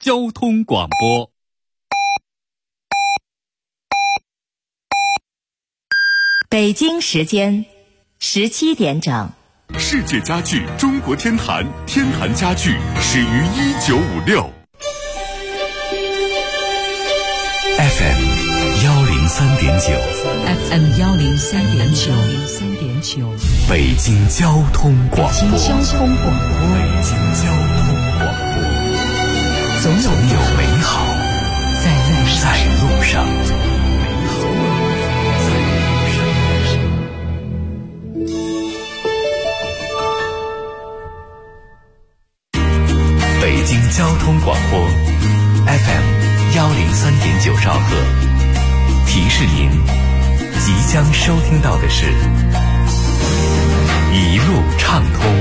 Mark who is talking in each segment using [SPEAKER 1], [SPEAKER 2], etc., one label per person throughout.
[SPEAKER 1] 交通广播。
[SPEAKER 2] 北京时间17点整。
[SPEAKER 3] 世界家具中国天坛，天坛家具始于1956。
[SPEAKER 4] FM 103.9
[SPEAKER 5] FM 103.9
[SPEAKER 4] 北京交通广播。
[SPEAKER 5] 北京交通广播。
[SPEAKER 4] 总有美好在路上。北京交通广播 FM 103.9兆赫，提示您即将收听到的是一路畅通。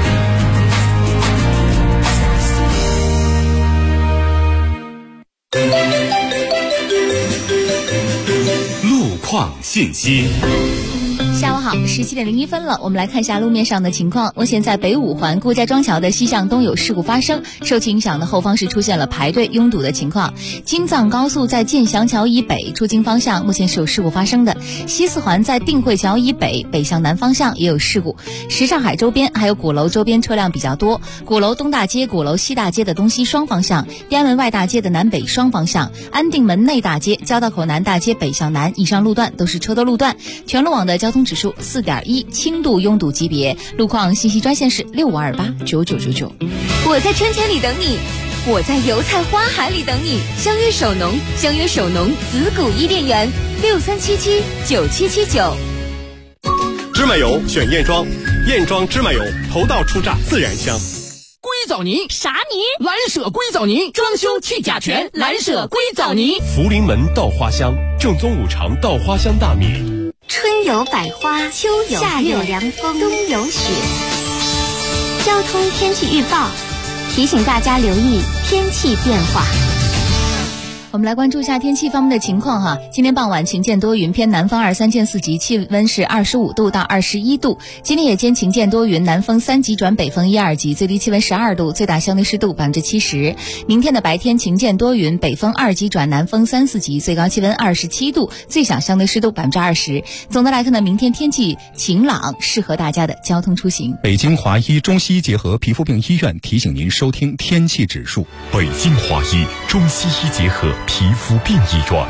[SPEAKER 3] 路况信息。
[SPEAKER 6] 下午好，17点01分了，我们来看一下路面上的情况。目前在北五环顾家庄桥的西向东有事故发生，受其影响的后方是出现了排队拥堵的情况。京藏高速在建祥桥以北出京方向目前是有事故发生的，西四环在定慧桥以北北向南方向也有事故。什刹海周边还有鼓楼周边车辆比较多，鼓楼东大街、鼓楼西大街的东西双方向，天安门外大街的南北双方向，安定门内大街、交道口南大街北向南以上路段都是车多路段。全路网的交通指数4.1，轻度拥堵级别。路况信息专线是65289999。
[SPEAKER 7] 我在春天里等你，我在油菜花海里等你。相约首农，相约首农紫谷伊甸园，63779779。
[SPEAKER 8] 芝麻油选燕庄，燕庄芝麻油头道出榨，自然香。
[SPEAKER 9] 硅藻泥
[SPEAKER 7] 啥泥？
[SPEAKER 9] 蓝舍硅藻泥，装修去甲醛，蓝舍硅藻泥。
[SPEAKER 8] 福临门稻花香，正宗五常稻花香大米。
[SPEAKER 7] 春有百花，秋有夏有凉风，冬有雪。交通天气预报提醒大家留意天气变化。
[SPEAKER 6] 我们来关注一下天气方面的情况哈。今天傍晚晴间多云，偏南风2、3见4级，气温是25度到21度。今天夜间晴间多云，南风3级转北风1、2级，最低气温12度，最大相对湿度70%。明天的白天晴间多云，北风2级转南风3、4级，最高气温27度，最小相对湿度20%。总的来看呢，明天天气晴朗，适合大家的交通出行。
[SPEAKER 10] 北京华医中西医结合皮肤病医院提醒您收听天气指数。
[SPEAKER 3] 北京华医中西医结合皮肤病医院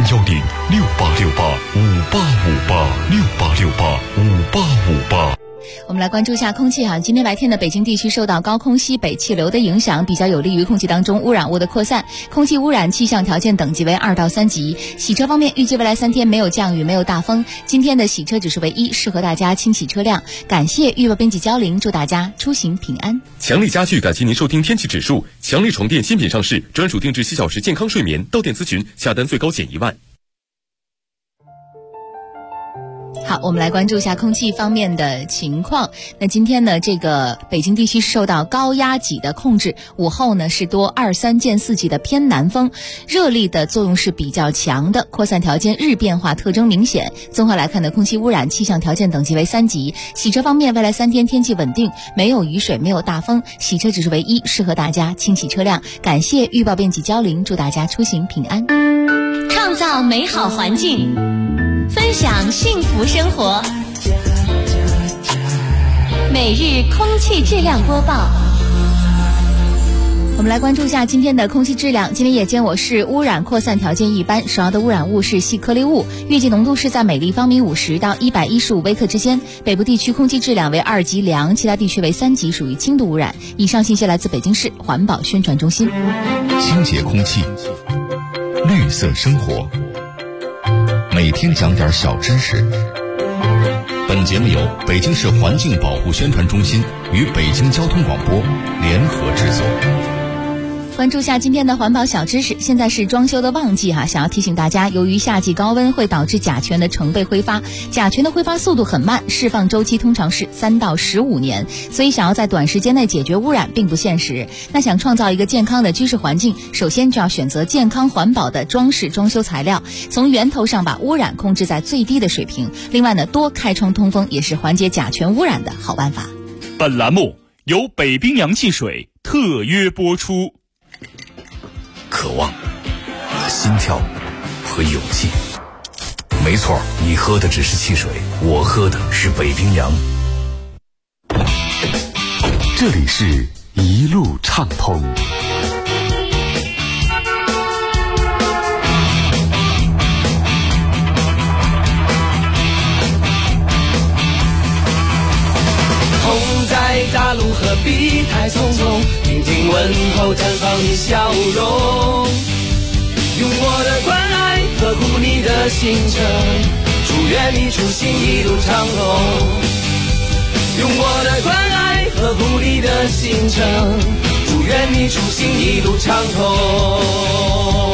[SPEAKER 3] ，086858585868585858。
[SPEAKER 6] 我们来关注一下空气哈。今天白天的北京地区受到高空西北气流的影响，比较有利于空气当中污染物的扩散，空气污染气象条件等级为2到3级。洗车方面，预计未来3天没有降雨，没有大风。今天的洗车指数为1，适合大家清洗车辆。感谢预报编辑焦玲，祝大家出行平安。
[SPEAKER 3] 强力家具感谢您收听天气指数。强力床垫新品上市，专属定制7小时健康睡眠，到店咨询，下单最高减1万。
[SPEAKER 6] 好，我们来关注一下空气方面的情况。那今天呢，这个北京地区受到高压脊的控制，午后呢是多2、3见4级的偏南风，热力的作用是比较强的，扩散条件日变化特征明显。综合来看呢，空气污染气象条件等级为3级。洗车方面，未来3天天气稳定，没有雨水，没有大风，洗车指数为1，适合大家清洗车辆。感谢预报编辑焦玲，祝大家出行平安。
[SPEAKER 7] 创造美好环境，分享幸福生活。每日空气质量播报。
[SPEAKER 6] 我们来关注一下今天的空气质量。今天夜间我市污染扩散条件一般，主要的污染物是细颗粒物，预计浓度是在每立方米50到115微克之间。北部地区空气质量为2级良，其他地区为3级，属于轻度污染。以上信息来自北京市环保宣传中心。
[SPEAKER 11] 清洁空气，绿色生活，每天讲点小知识。本节目由北京市环境保护宣传中心与北京交通广播联合制作。
[SPEAKER 6] 关注下今天的环保小知识。现在是装修的旺季哈，想要提醒大家，由于夏季高温会导致甲醛的成倍挥发，甲醛的挥发速度很慢，释放周期通常是3到15年，所以想要在短时间内解决污染并不现实。那想创造一个健康的居室环境，首先就要选择健康环保的装饰装修材料，从源头上把污染控制在最低的水平。另外呢，多开窗通风也是缓解甲醛污染的好办法。
[SPEAKER 1] 本栏目由北冰洋汽水特约播出。
[SPEAKER 11] 渴望、心跳和勇气。没错，你喝的只是汽水，我喝的是北冰洋。
[SPEAKER 1] 这里是一路畅通。
[SPEAKER 12] 红在大路何必太匆匆，听听问候绽放你笑容，用我的关爱呵护你的行程，祝愿你出行一路畅通。用我的关爱呵护你的行程，祝愿你出行一路畅通。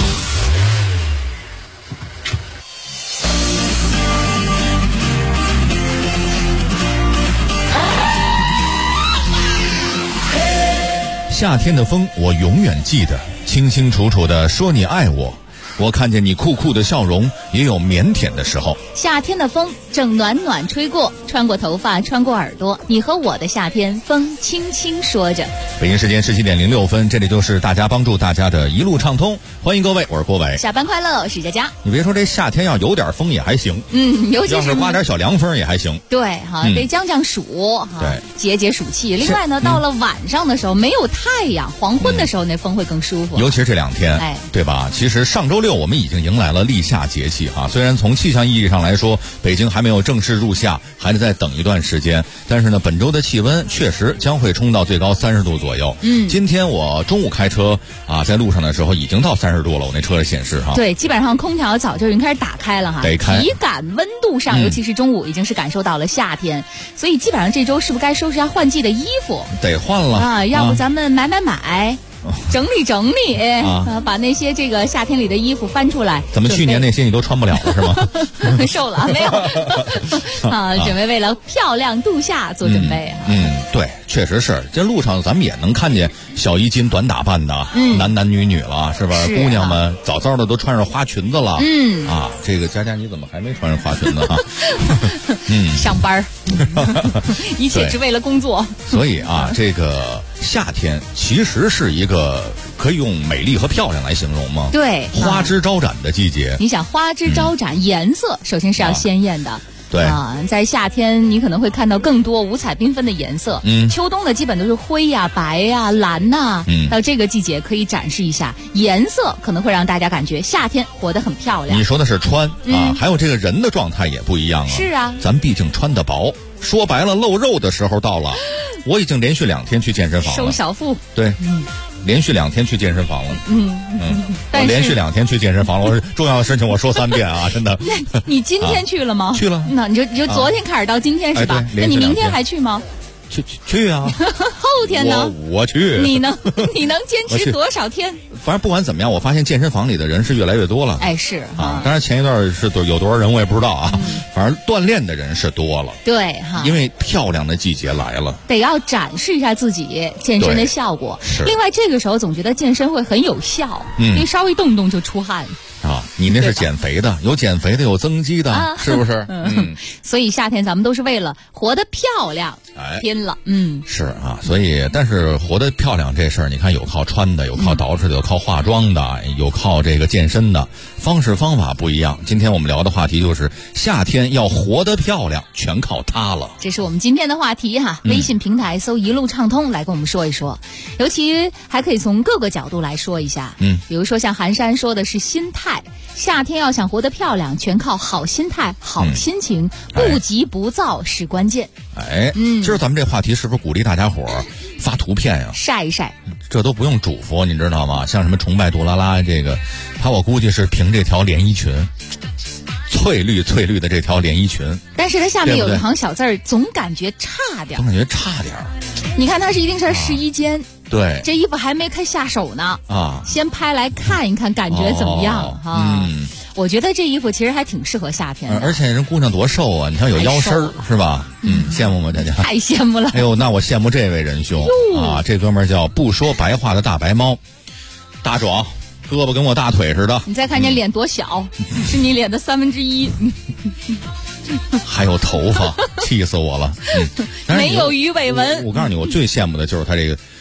[SPEAKER 13] 夏天的风我永远记得，清清楚楚地说你爱我。我看见你酷酷的笑容，也有腼腆的时候。
[SPEAKER 6] 夏天的风正暖暖吹过，穿过头发，穿过耳朵，你和我的夏天，风轻轻说着。
[SPEAKER 13] 北京时间17点06分，这里就是大家帮助大家的一路畅通，欢迎各位，我是郭伟。
[SPEAKER 6] 下班快乐，我是佳佳。
[SPEAKER 13] 你别说这夏天要有点风也还行，
[SPEAKER 6] 尤其是
[SPEAKER 13] 要是刮点小凉风也还行。
[SPEAKER 6] 对哈，得降暑哈，
[SPEAKER 13] 对，
[SPEAKER 6] 解解暑气。另外呢，到了晚上的时候没有太阳，黄昏的时候那风会更舒服。
[SPEAKER 13] 尤其是这两天，对吧？其实上周六我们已经迎来了立夏节气啊，虽然从气象意义上来说，北京还没有正式入夏，还得再等一段时间。但是呢，本周的气温确实将会冲到最高30度左右。今天我中午开车啊，在路上的时候已经到30度了，我那车的显示哈。
[SPEAKER 6] 对，基本上空调早就已经开始打开了哈，
[SPEAKER 13] 得开。
[SPEAKER 6] 体感温度上，尤其是中午已经是感受到了夏天，所以基本上这周是不是该收拾下换季的衣服？
[SPEAKER 13] 得换了
[SPEAKER 6] 啊，要不咱们买。整理整理把那些这个夏天里的衣服翻出来。
[SPEAKER 13] 怎么去年那些你都穿不了了是吗？
[SPEAKER 6] 瘦了没有准备为了漂亮度夏做准备。
[SPEAKER 13] 对，确实是。这路上咱们也能看见小衣襟短打扮的，男女了，是吧？姑娘们早早的都穿上花裙子了。这个佳佳你怎么还没穿上花裙子啊？
[SPEAKER 6] 上班一切只为了工作。
[SPEAKER 13] 所以啊，这个夏天其实是一个可以用美丽和漂亮来形容吗？
[SPEAKER 6] 对，
[SPEAKER 13] 花枝招展的季节。
[SPEAKER 6] 你想花枝招展，颜色首先是要鲜艳的。
[SPEAKER 13] 对
[SPEAKER 6] 在夏天你可能会看到更多五彩缤纷的颜色。秋冬的基本都是灰呀、白呀、蓝呐。到这个季节可以展示一下颜色，可能会让大家感觉夏天活得很漂亮。
[SPEAKER 13] 你说的是穿啊，还有这个人的状态也不一样啊。
[SPEAKER 6] 是啊，
[SPEAKER 13] 咱毕竟穿得薄，说白了露肉的时候到了。我已经连续2天去健身房了，
[SPEAKER 6] 收小腹。
[SPEAKER 13] 对，连续2天去健身房了。我连续2天去健身房了。我重要的事情我说3遍啊，真的。
[SPEAKER 6] 你今天去了吗？
[SPEAKER 13] 去了。
[SPEAKER 6] 那你就昨天开始到今天是吧？那你明天还去吗？
[SPEAKER 13] 去啊！
[SPEAKER 6] 后天呢？
[SPEAKER 13] 我去。
[SPEAKER 6] 你能坚持多少天？
[SPEAKER 13] 反正不管怎么样，我发现健身房里的人是越来越多了。
[SPEAKER 6] 是
[SPEAKER 13] 啊。当然前一段是有多少人我也不知道啊。反正锻炼的人是多了。
[SPEAKER 6] 对哈。
[SPEAKER 13] 因为漂亮的季节来了，
[SPEAKER 6] 得要展示一下自己健身的效果。
[SPEAKER 13] 是。
[SPEAKER 6] 另外这个时候总觉得健身会很有效，因为稍微动动就出汗。
[SPEAKER 13] 你那是减肥的，有减肥的，有增肌的，是不是？
[SPEAKER 6] 所以夏天咱们都是为了活得漂亮拼了。
[SPEAKER 13] 是啊，所以但是活得漂亮这事儿，你看有靠穿的，有靠捯饬的，有靠化妆的，有靠这个健身的，方式方法不一样。今天我们聊的话题就是夏天要活得漂亮，全靠它了。
[SPEAKER 6] 这是我们今天的话题哈。微信平台搜一路畅通来跟我们说一说，尤其还可以从各个角度来说一下。比如说像寒山说的是心态。夏天要想活得漂亮，全靠好心态、好心情，不急不躁是关键。
[SPEAKER 13] 今儿咱们这话题是不是鼓励大家伙儿发图片呀？
[SPEAKER 6] 晒一晒，
[SPEAKER 13] 这都不用嘱咐，你知道吗？像什么崇拜杜拉拉这个，他我估计是凭这条连衣裙，翠绿的这条连衣裙。
[SPEAKER 6] 但是它下面有一行小字儿，总感觉差点。你看它是一定是试衣间。
[SPEAKER 13] 对，
[SPEAKER 6] 这衣服还没开下手呢先拍来看一看，感觉怎么样我觉得这衣服其实还挺适合夏天的。
[SPEAKER 13] 而且人姑娘多瘦啊，你看有腰身儿是吧？羡慕吗？大家
[SPEAKER 6] 太羡慕了。
[SPEAKER 13] 哎呦，那我羡慕这位仁兄啊，这哥们儿叫不说白话的大白猫，大壮，胳膊跟我大腿似的。
[SPEAKER 6] 你再看见脸多小，是你脸的1/3。
[SPEAKER 13] 还有头发，气死我了。
[SPEAKER 6] 没有鱼尾纹。
[SPEAKER 13] 我告诉你，我最羡慕的就是他这个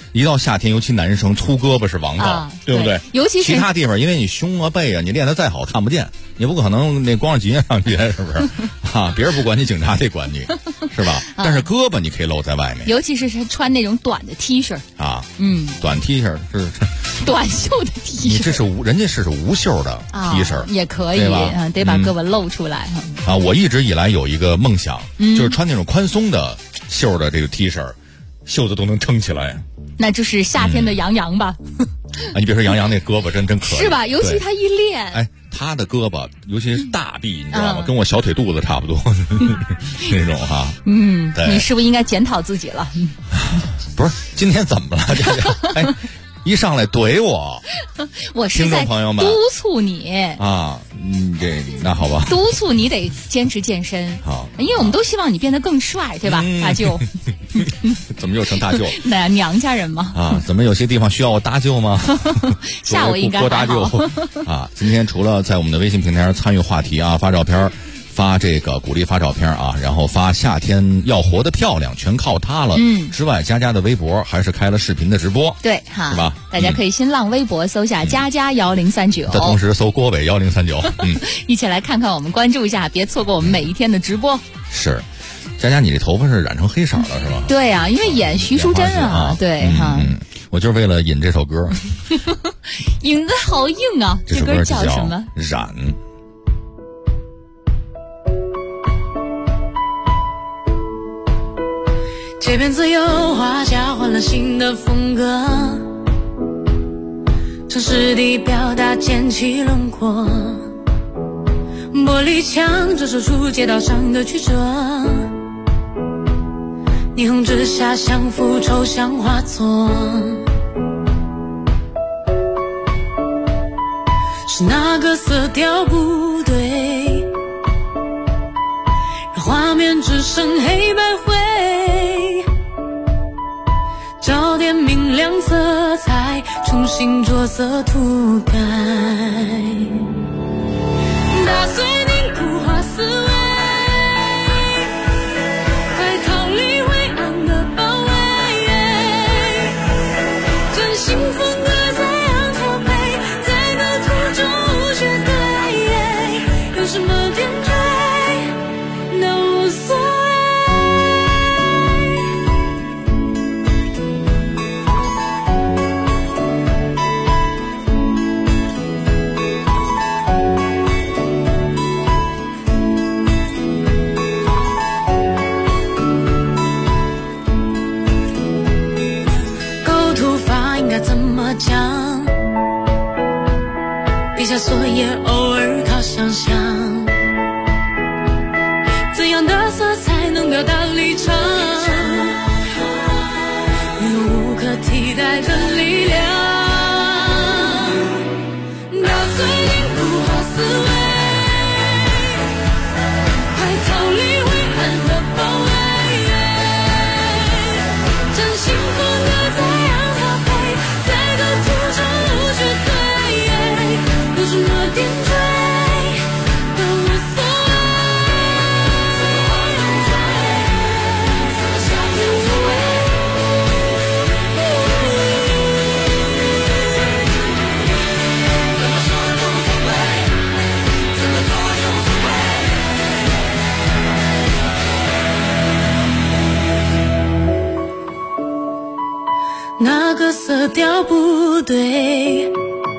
[SPEAKER 13] 一到夏天，尤其男生粗胳膊是王道，对不对？
[SPEAKER 6] 尤其是
[SPEAKER 13] 其他地方，因为你胸啊背啊，你练得再好看不见，你不可能那光着脊上去，是不是？啊，别人不管你，警察得管你，是吧？但是胳膊你可以露在外面，
[SPEAKER 6] 尤其是穿那种短的 T 恤
[SPEAKER 13] 啊，短 T 恤是
[SPEAKER 6] 短袖的 T 恤，
[SPEAKER 13] 你这是人家是无袖的 T 恤，
[SPEAKER 6] 也可以啊，得把胳膊露出来
[SPEAKER 13] 啊。我一直以来有一个梦想，就是穿那种宽松的袖的这个 T 恤，袖子都能撑起来。
[SPEAKER 6] 那就是夏天的杨洋吧？
[SPEAKER 13] 啊，你别说杨洋那胳膊真可以，
[SPEAKER 6] 是吧？尤其他一练，
[SPEAKER 13] 哎，他的胳膊，尤其是大臂，你知道吗？跟我小腿肚子差不多那种哈。对，
[SPEAKER 6] 你是不是应该检讨自己了？
[SPEAKER 13] 不是，今天怎么了？哎，一上来怼我，
[SPEAKER 6] 我是在督促你
[SPEAKER 13] 啊。那好吧，
[SPEAKER 6] 督促你得坚持健身。
[SPEAKER 13] 好，
[SPEAKER 6] 因为我们都希望你变得更帅，对吧，大舅？
[SPEAKER 13] 怎么又成大舅？
[SPEAKER 6] 那娘家人嘛。
[SPEAKER 13] 啊，怎么有些地方需要我搭救吗？
[SPEAKER 6] 下我应该
[SPEAKER 13] 多搭救啊！今天除了在我们的微信平台上参与话题啊，发照片。发这个鼓励发照片啊，然后发夏天要活得漂亮全靠它了。之外，佳佳的微博还是开了视频的直播，
[SPEAKER 6] 对哈，
[SPEAKER 13] 是吧？
[SPEAKER 6] 大家可以新浪微博搜下佳佳1039，
[SPEAKER 13] 的同时搜郭伟1039，
[SPEAKER 6] 一起来看看我们，关注一下，别错过我们每一天的直播。
[SPEAKER 13] 是，佳佳，你这头发是染成黑色了是吧？
[SPEAKER 6] 对啊，因为演徐淑珍啊，对哈。
[SPEAKER 13] 我就是为了引这首歌，
[SPEAKER 6] 引得好硬啊！
[SPEAKER 13] 这
[SPEAKER 6] 歌叫什么？
[SPEAKER 13] 染。
[SPEAKER 14] 街边自由画家换了新的风格，城市地表达尖起轮廓，玻璃墙折射出街道上的曲折，霓虹之下相符抽象画作，是那个色调不对，让画面只剩黑白灰，找点明亮色彩，重新着色涂改，打碎凝固化思维，快逃离灰暗的包围，真心风格怎样调配，在那途中无绝对，有什么点缀都无所谓。讲笔下所言偶尔靠想象，怎样的色彩能表达立场，有无可替代的力量，打碎凝固化思维，快逃离灰暗的包围，真心风格怎样调配，途中无绝对，有什么点缀都无所谓，怎么想都无所谓，怎么说都无所谓，怎么做都无所谓，那个色调不对，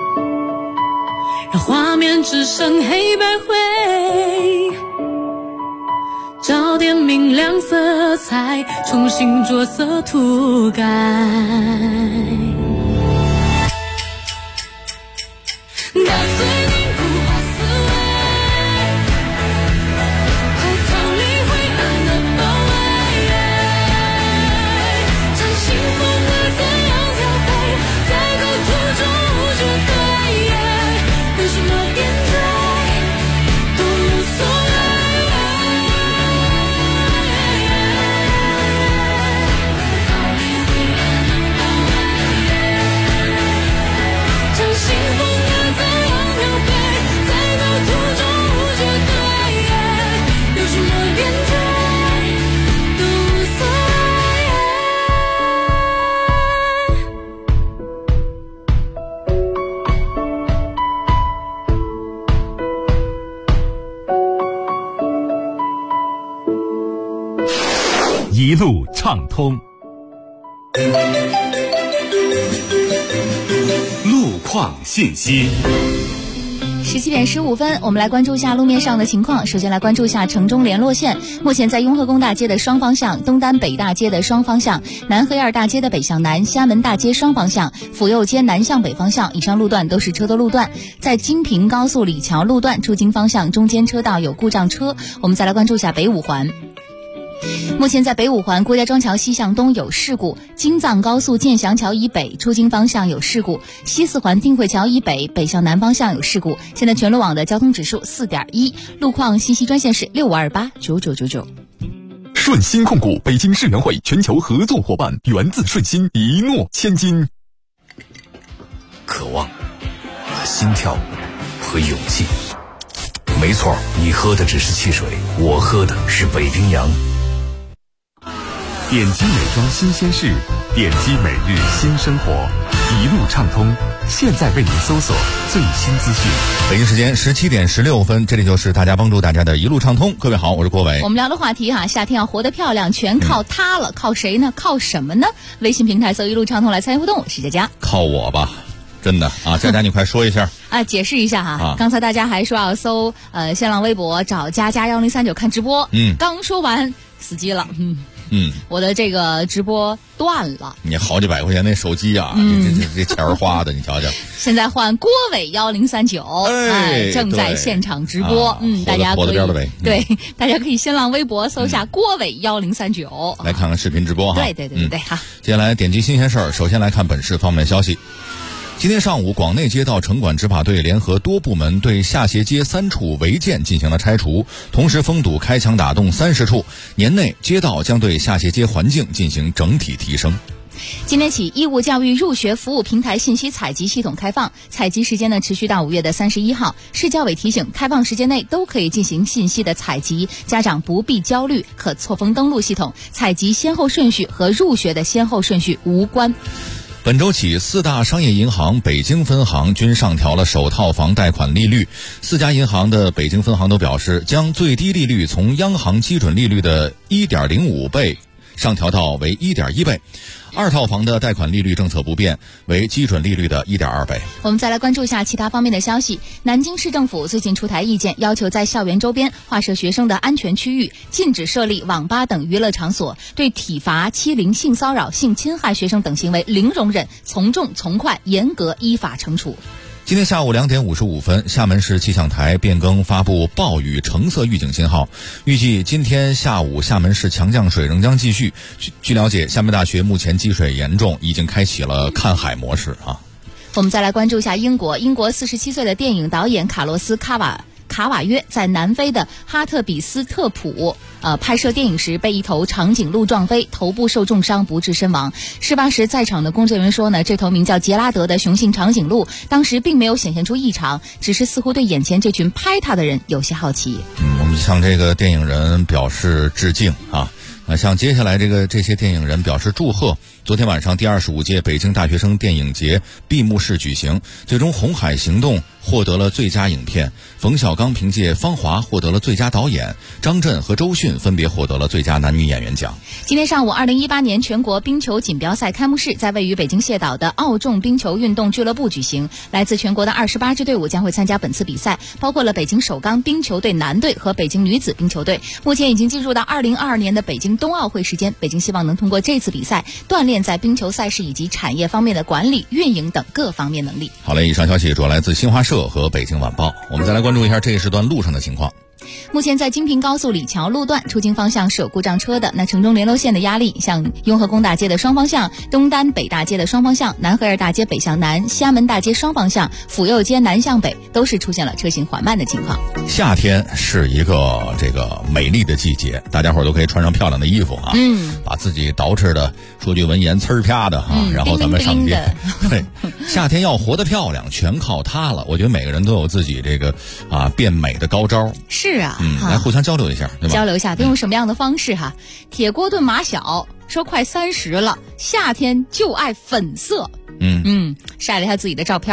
[SPEAKER 14] 让画面只剩黑白灰，找点明亮色彩，重新着色涂改，打碎凝固化思维，快逃离灰暗的包围，真心风格怎样调配，在构图中无绝对，有什么点缀都无所谓，逃离灰暗的包围。
[SPEAKER 1] 一路畅通。
[SPEAKER 3] 路况信息。
[SPEAKER 6] 17点15分，我们来关注一下路面上的情况。首先来关注一下城中联络线，目前在雍和宫大街的双方向、东单北大街的双方向、南黑二大街的北向南、西安门大街双方向、府右街南向北方向以上路段都是车多路段。在京平高速李桥路段出京方向中间车道有故障车。我们再来关注一下北五环。目前在北五环郭家庄桥西向东有事故，京藏高速建祥桥以北出京方向有事故，西四环定慧桥以北北向南方向有事故。现在全路网的交通指数4.1，路况信息专线是65289999。
[SPEAKER 15] 顺心控股北京世园会全球合作伙伴，源自顺心，一诺千金。
[SPEAKER 16] 渴望和心跳和勇气，没错，你喝的只是汽水，我喝的是北冰洋。
[SPEAKER 1] 点击美妆新鲜事，点击每日新生活，一路畅通。现在为您搜索最新资讯。
[SPEAKER 13] 北京时间17点16分，这里就是大家帮助大家的一路畅通。各位好，我是郭伟。
[SPEAKER 6] 我们聊的话题夏天要活得漂亮，全靠它了。靠谁呢？靠什么呢？微信平台搜一路畅通来参与互动，我是佳佳。
[SPEAKER 13] 靠我吧。真的啊，佳佳你快说一下
[SPEAKER 6] 解释一下刚才大家还说要搜新浪微博找佳佳1039看直播，刚说完死机了，我的这个直播断了。
[SPEAKER 13] 你好几百块钱那手机啊，这钱花的，你瞧瞧。
[SPEAKER 6] 现在换郭伟1039，正在现场直播，大家可以对，大家可以新浪微博搜下郭伟1039，
[SPEAKER 13] 来看看视频直播哈。
[SPEAKER 6] 对好。
[SPEAKER 13] 接下来点击新鲜事儿，首先来看本市方面消息。今天上午，广内街道城管执法队联合多部门对下斜街3处违建进行了拆除，同时封堵开墙打洞30处。年内，街道将对下斜街环境进行整体提升。
[SPEAKER 6] 今天起，义务教育入学服务平台信息采集系统开放，采集时间呢持续到5月31号。市教委提醒，开放时间内都可以进行信息的采集，家长不必焦虑，可错峰登录系统，采集先后顺序和入学的先后顺序无关。
[SPEAKER 13] 本周起，4大商业银行北京分行均上调了首套房贷款利率。4家银行的北京分行都表示，将最低利率从央行基准利率的 1.05 倍上调到为 1.1 倍。2套房的贷款利率政策不变，为基准利率的 1.2 倍。
[SPEAKER 6] 我们再来关注一下其他方面的消息。南京市政府最近出台意见，要求在校园周边划设学生的安全区域，禁止设立网吧等娱乐场所，对体罚、欺凌、性骚扰、性侵害学生等行为零容忍，从重从快，严格依法惩处。
[SPEAKER 13] 今天下午2点55分，厦门市气象台变更发布暴雨橙色预警信号，预计今天下午厦门市强降水仍将继续。据了解，厦门大学目前积水严重，已经开启了看海模式
[SPEAKER 6] 我们再来关注一下英国47岁的电影导演卡洛斯卡瓦约在南非的哈特比斯特普拍摄电影时被一头长颈鹿撞飞，头部受重伤不治身亡。事发时在场的工作人员说呢，这头名叫杰拉德的雄性长颈鹿当时并没有显现出异常，只是似乎对眼前这群拍他的人有些好奇。
[SPEAKER 13] 我们向这个电影人表示致敬向接下来这些电影人表示祝贺。昨天晚上第25届北京大学生电影节闭幕式举行，最终《红海行动》获得了最佳影片，冯小刚凭借《芳华》获得了最佳导演，张震和周迅分别获得了最佳男女演员奖。
[SPEAKER 6] 今天上午2018年全国冰球锦标赛开幕式在位于北京蟹岛的奥众冰球运动俱乐部举行，来自全国的28支队伍将会参加本次比赛，包括了北京首钢冰球队男队和北京女子冰球队。目前已经进入到2022年的北京冬奥会时间，北京希望能通过这次比赛锻炼在冰球赛事以及产业方面的管理、运营等各方面能力。
[SPEAKER 13] 好嘞，以上消息主要来自新华社和北京晚报。我们再来关注一下这一时段路上的情况。
[SPEAKER 6] 目前在京平高速李桥路段出京方向是有故障车的，那城中联络线的压力，像雍和宫大街的双方向、东单北大街的双方向、南河二大街北向南、西安门大街双方向、府右街南向北都是出现了车行缓慢的情况。
[SPEAKER 13] 夏天是一个美丽的季节，大家伙都可以穿上漂亮的衣服把自己捯饬的说句文言呲儿啪的然后咱们上街。对，夏天要活得漂亮，全靠它了。我觉得每个人都有自己变美的高招。
[SPEAKER 6] 是啊，
[SPEAKER 13] 来互相交流一下，对吧？
[SPEAKER 6] 交流一下都用什么样的方式铁锅炖马小说快30了，夏天就爱粉色。晒了一下自己的照片，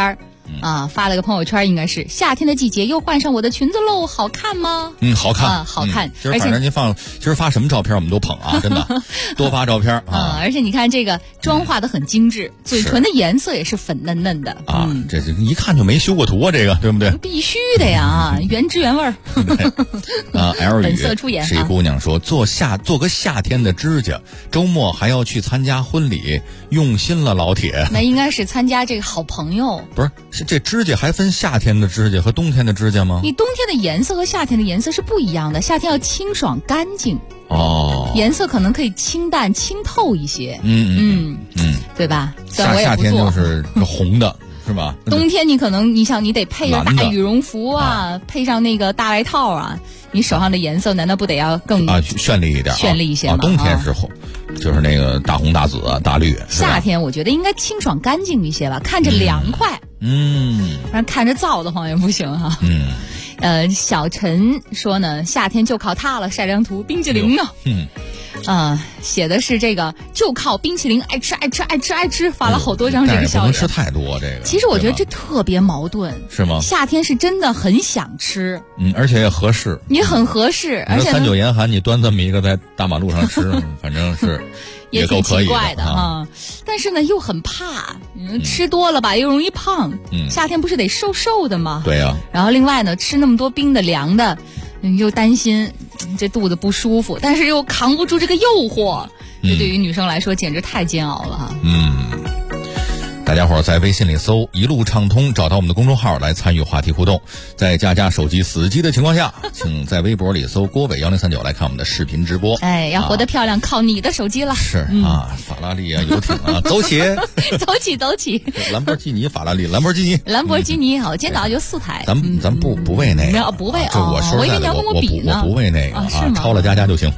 [SPEAKER 6] 发了个朋友圈，应该是夏天的季节又换上我的裙子喽，好看吗？
[SPEAKER 13] 好看，
[SPEAKER 6] 好看。
[SPEAKER 13] 今儿反正您今儿发什么照片我们都捧啊，真的，多发照片啊。
[SPEAKER 6] 而且你看这个妆化的很精致，嘴唇的颜色也是粉嫩嫩的
[SPEAKER 13] 啊，这一看就没修过图啊，这个对不对？
[SPEAKER 6] 必须的呀，原汁原味儿。
[SPEAKER 13] L 语
[SPEAKER 6] 本色出演
[SPEAKER 13] 是一姑娘说做个夏天的指甲，周末还要去参加婚礼，用心了老铁。
[SPEAKER 6] 那应该是参加这个好朋友。
[SPEAKER 13] 不是这指甲还分夏天的指甲和冬天的指甲吗？
[SPEAKER 6] 你冬天的颜色和夏天的颜色是不一样的，夏天要清爽干净颜色可能可以清淡清透一些，对吧？
[SPEAKER 13] 夏天就是红的。是吧？
[SPEAKER 6] 冬天你可能你得配着大羽绒服配上那个大外套啊，你手上的颜色难道不得要更
[SPEAKER 13] 绚丽一点？
[SPEAKER 6] 绚丽一些吗？
[SPEAKER 13] 冬天是红，就是那个大红大紫大绿。
[SPEAKER 6] 夏天我觉得应该清爽干净一些吧，看着凉快。反正看着燥得慌也不行哈。小陈说呢，夏天就靠它了，晒张图冰淇淋呢。写的是这个就靠冰淇淋，爱吃，发了好多张这个消息。
[SPEAKER 13] 不能吃太多这个。
[SPEAKER 6] 其实我觉得这特别矛盾，
[SPEAKER 13] 是吗？
[SPEAKER 6] 夏天是真的很想吃，
[SPEAKER 13] 而且也合适。
[SPEAKER 6] 你很合适，而且
[SPEAKER 13] 3-9严寒，你端这么一个在大马路上吃，反正是
[SPEAKER 6] 也挺奇怪
[SPEAKER 13] 的
[SPEAKER 6] 哈。但是呢，又很怕，吃多了吧又容易胖。夏天不是得瘦瘦的吗？
[SPEAKER 13] 对呀。
[SPEAKER 6] 然后另外呢，吃那么多冰的凉的，又担心这肚子不舒服，但是又扛不住这个诱惑，这对于女生来说简直太煎熬了哈。
[SPEAKER 13] 大家伙在微信里搜一路畅通，找到我们的公众号来参与话题互动。在佳手机死机的情况下，请在微博里搜郭伟1039来看我们的视频直播。
[SPEAKER 6] 要活得漂亮靠你的手机了。
[SPEAKER 13] 是法拉利啊，游艇啊，走起
[SPEAKER 6] 走起。
[SPEAKER 13] 兰博基尼，法拉利，兰博基尼
[SPEAKER 6] 好，今天早上就4台。
[SPEAKER 13] 咱不为那个，
[SPEAKER 6] 不为
[SPEAKER 13] 这我说
[SPEAKER 6] 我以为你要跟我比呢。
[SPEAKER 13] 我不为那个超了佳就行。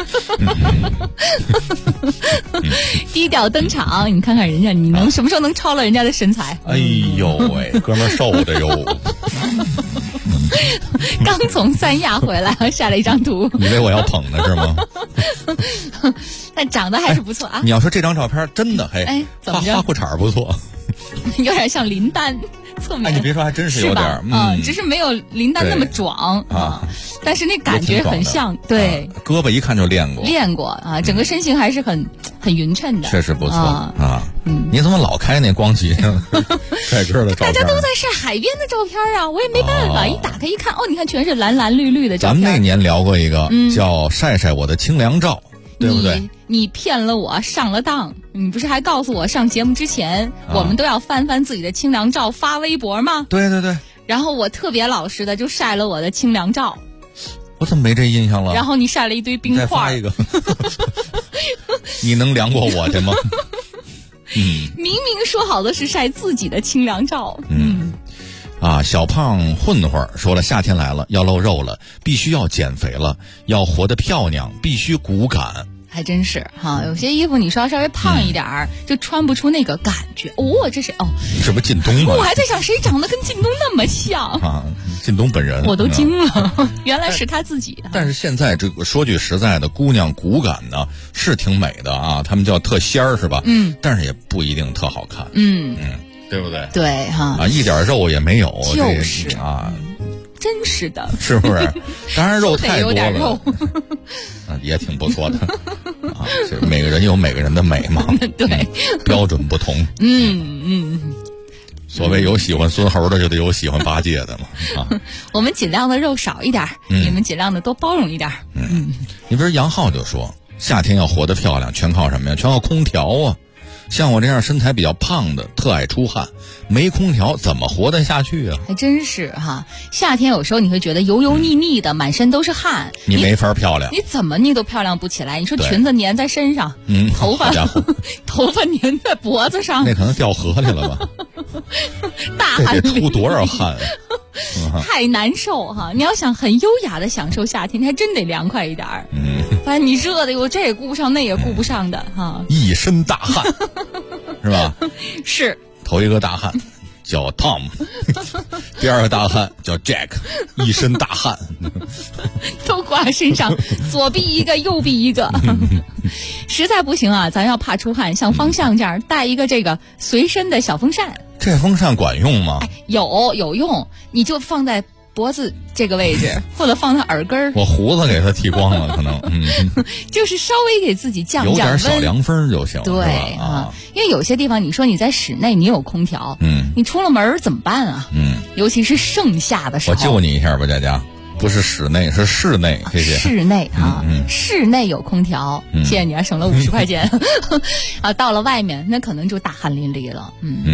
[SPEAKER 6] 低调登场，你看看人家，你能什么时候能超了人家的身材？
[SPEAKER 13] 哎呦喂，哥们儿瘦的哟！
[SPEAKER 6] 刚从三亚回来，晒了一张图。
[SPEAKER 13] 以为我要捧的是吗？
[SPEAKER 6] 但长得还是不错啊。
[SPEAKER 13] 你要说这张照片真的
[SPEAKER 6] 怎么着？
[SPEAKER 13] 花裤衩不错，
[SPEAKER 6] 有点像林丹。侧面
[SPEAKER 13] 你别说，还真是有点
[SPEAKER 6] 只是没有林丹那么壮但是那感觉很像，对，
[SPEAKER 13] 胳膊一看就练
[SPEAKER 6] 过整个身形还是很匀称的，
[SPEAKER 13] 确实不错你怎么老开那光机帅哥的照片？
[SPEAKER 6] 大家都在晒海边的照片啊，我也没办法，一打开一看，你看全是蓝蓝绿绿的照片。
[SPEAKER 13] 咱们那年聊过一个叫晒晒我的清凉照，对不对？
[SPEAKER 6] 你骗了我，上了当。你不是还告诉我上节目之前我们都要翻翻自己的清凉照发微博吗？
[SPEAKER 13] 对。
[SPEAKER 6] 然后我特别老实的就晒了我的清凉照。
[SPEAKER 13] 我怎么没这印象了？
[SPEAKER 6] 然后你晒了一堆冰块。
[SPEAKER 13] 再发一个。你能凉过我的吗？
[SPEAKER 6] 明明说好的是晒自己的清凉照。
[SPEAKER 13] 小胖混混说了，夏天来了，要露肉了，必须要减肥了，要活得漂亮，必须骨感。
[SPEAKER 6] 还真是有些衣服你说要稍微胖一点就穿不出那个感觉。这是
[SPEAKER 13] 这不靳东吗？
[SPEAKER 6] 我还在想谁长得跟靳东那么像
[SPEAKER 13] 靳东本人，
[SPEAKER 6] 我都惊了，原来是他自己。
[SPEAKER 13] 但是现在这个说句实在的，姑娘骨感呢是挺美的他们叫特仙儿是吧？但是也不一定特好看。对不对？
[SPEAKER 6] 对
[SPEAKER 13] 一点肉也没有，
[SPEAKER 6] 就是真是的，
[SPEAKER 13] 是不是？当然肉太多了，
[SPEAKER 6] 肉
[SPEAKER 13] 也挺不错的这每个人有每个人的美嘛，
[SPEAKER 6] 对，
[SPEAKER 13] 标准不同。所谓有喜欢孙猴的，就得有喜欢八戒的嘛
[SPEAKER 6] 我们尽量的肉少一点，你们尽量的多包容一点。
[SPEAKER 13] 你比如杨浩就说，夏天要活得漂亮，全靠什么呀？全靠空调啊！像我这样身材比较胖的，特爱出汗，没空调怎么活得下去啊？
[SPEAKER 6] 还真是夏天有时候你会觉得油油腻腻的，满身都是汗，
[SPEAKER 13] 你没法漂亮，
[SPEAKER 6] 你怎么你都漂亮不起来。你说裙子粘在身上，头发粘在脖子上，
[SPEAKER 13] 那可能掉河里了吧？
[SPEAKER 6] 大汗
[SPEAKER 13] 这得出多少汗
[SPEAKER 6] 太难受你要想很优雅的享受夏天，你还真得凉快一点反正你热的我这也顾不上那也顾不上的
[SPEAKER 13] 一身大汗是吧？
[SPEAKER 6] 是。
[SPEAKER 13] 头一个大汉叫 Tom， 第二个大汉叫 Jack， 一身大汗
[SPEAKER 6] 都挂身上，左臂一个右臂一个实在不行咱要怕出汗，像方向这样带一个这个随身的小风扇
[SPEAKER 13] 这风扇管用吗？
[SPEAKER 6] 有用，你就放在脖子这个位置，或者放在耳根儿。
[SPEAKER 13] 我胡子给它剃光了，可能
[SPEAKER 6] 就是稍微给自己降降温，
[SPEAKER 13] 有点小凉风就行。
[SPEAKER 6] 对啊，因为有些地方你说你在室内你有空调，你出了门怎么办啊？尤其是盛夏的时候。
[SPEAKER 13] 我救你一下吧，佳佳。不是室内，是室内，谢谢。
[SPEAKER 6] 室内啊，室内有空调，谢谢你啊，省了50块钱。啊，到了外面那可能就大汗淋漓了。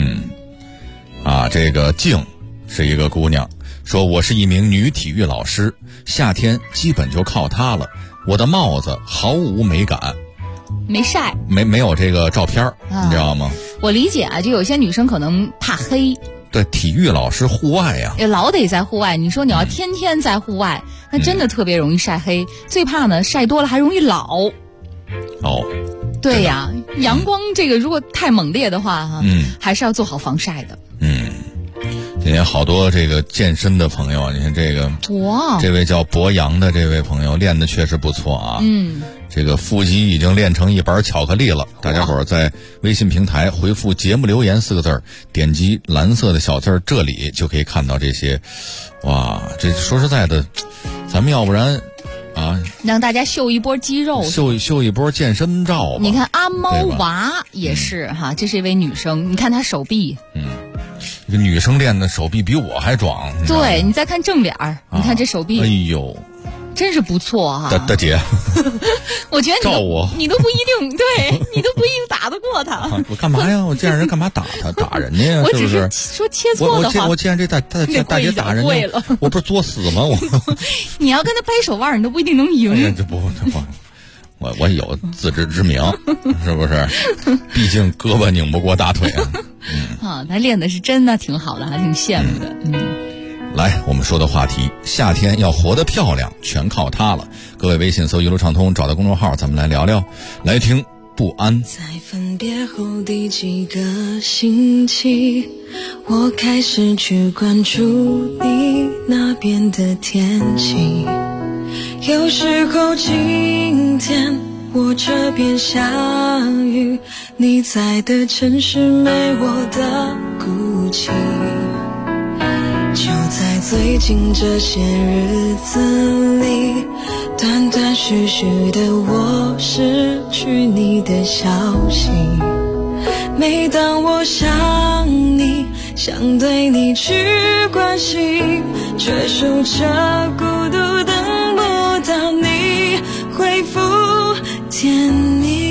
[SPEAKER 13] 这个静是一个姑娘，说我是一名女体育老师，夏天基本就靠它了。我的帽子毫无美感，
[SPEAKER 6] 没晒，
[SPEAKER 13] 没有这个照片，你知道吗？
[SPEAKER 6] 我理解啊，就有些女生可能怕黑。
[SPEAKER 13] 对，体育老师户外呀，
[SPEAKER 6] 老得在户外。你说你要天天在户外，那真的特别容易晒黑。最怕呢，晒多了还容易老。对呀，阳光这个如果太猛烈的话，还是要做好防晒的。
[SPEAKER 13] 今天好多这个健身的朋友，你看这个，
[SPEAKER 6] 哇，
[SPEAKER 13] 这位叫博洋的这位朋友练的确实不错啊。这个腹肌已经练成一板巧克力了。大家伙在微信平台回复节目留言4个字，点击蓝色的小字这里就可以看到这些。哇，这说实在的，咱们要不然
[SPEAKER 6] 让大家秀一波肌肉，
[SPEAKER 13] 秀一波健身照吧。
[SPEAKER 6] 你看阿猫娃也是哈，这是一位女生，你看她手臂，
[SPEAKER 13] 这个女生练的手臂比我还壮。
[SPEAKER 6] 对，你再看正脸你看这手臂，
[SPEAKER 13] 哎呦，
[SPEAKER 6] 真是不错哈。
[SPEAKER 13] 大姐，
[SPEAKER 6] 我觉得
[SPEAKER 13] 照我，
[SPEAKER 6] 你都不一定，对你都不一定打得过他。
[SPEAKER 13] 我干嘛呀？我见人干嘛打他？打人家呀？
[SPEAKER 6] 我只
[SPEAKER 13] 是
[SPEAKER 6] 说切磋的话。
[SPEAKER 13] 我见这大姐打人家，我不是作死吗？
[SPEAKER 6] 你要跟他掰手腕，你都不一定能赢。
[SPEAKER 13] 哎呀，这不。我有自知之明，是不是？毕竟胳膊拧不过大腿啊。
[SPEAKER 6] 他练的是真的挺好的，还挺羡慕的。
[SPEAKER 13] 来，我们说的话题，夏天要活得漂亮，全靠它了。各位微信搜一路畅通，找到公众号，咱们来聊聊，来听不安。
[SPEAKER 14] 在分别后第几个星期，我开始去关注你那边的天气。有时候晴天，我这边下雨，你在的城市没我的孤寂。就在最近这些日子里，断断续续的我失去你的消息。每当我想你，想对你去关心，却守着孤独等不到你回复甜蜜。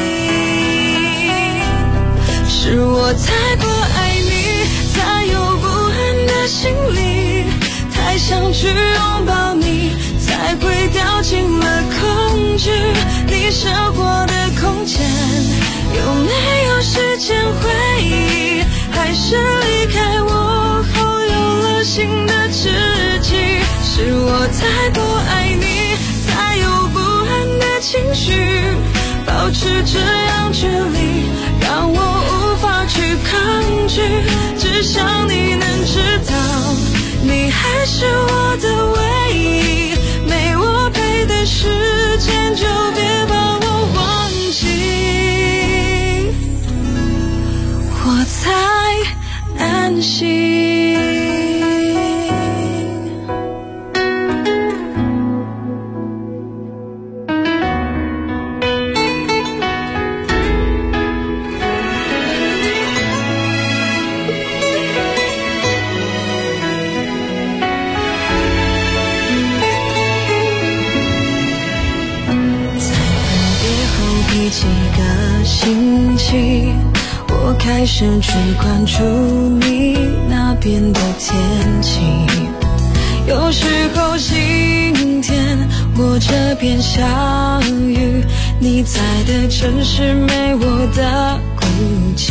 [SPEAKER 14] 是我太过爱你，才有不安的心理，太想去拥抱你，才会掉进了控制你生活的空间。有没有时间回忆，还是离开我后有了新的知己？是我太过爱你，才有不安的情绪，保持这样距离，让我无法去抗拒。只想你能知道，你还是我的唯一，没我陪的时间就别把我忘记，我才安心。几个星期，我开始去关注你那边的天气。有时候晴天，我这边下雨，你在的城市没我的孤寂。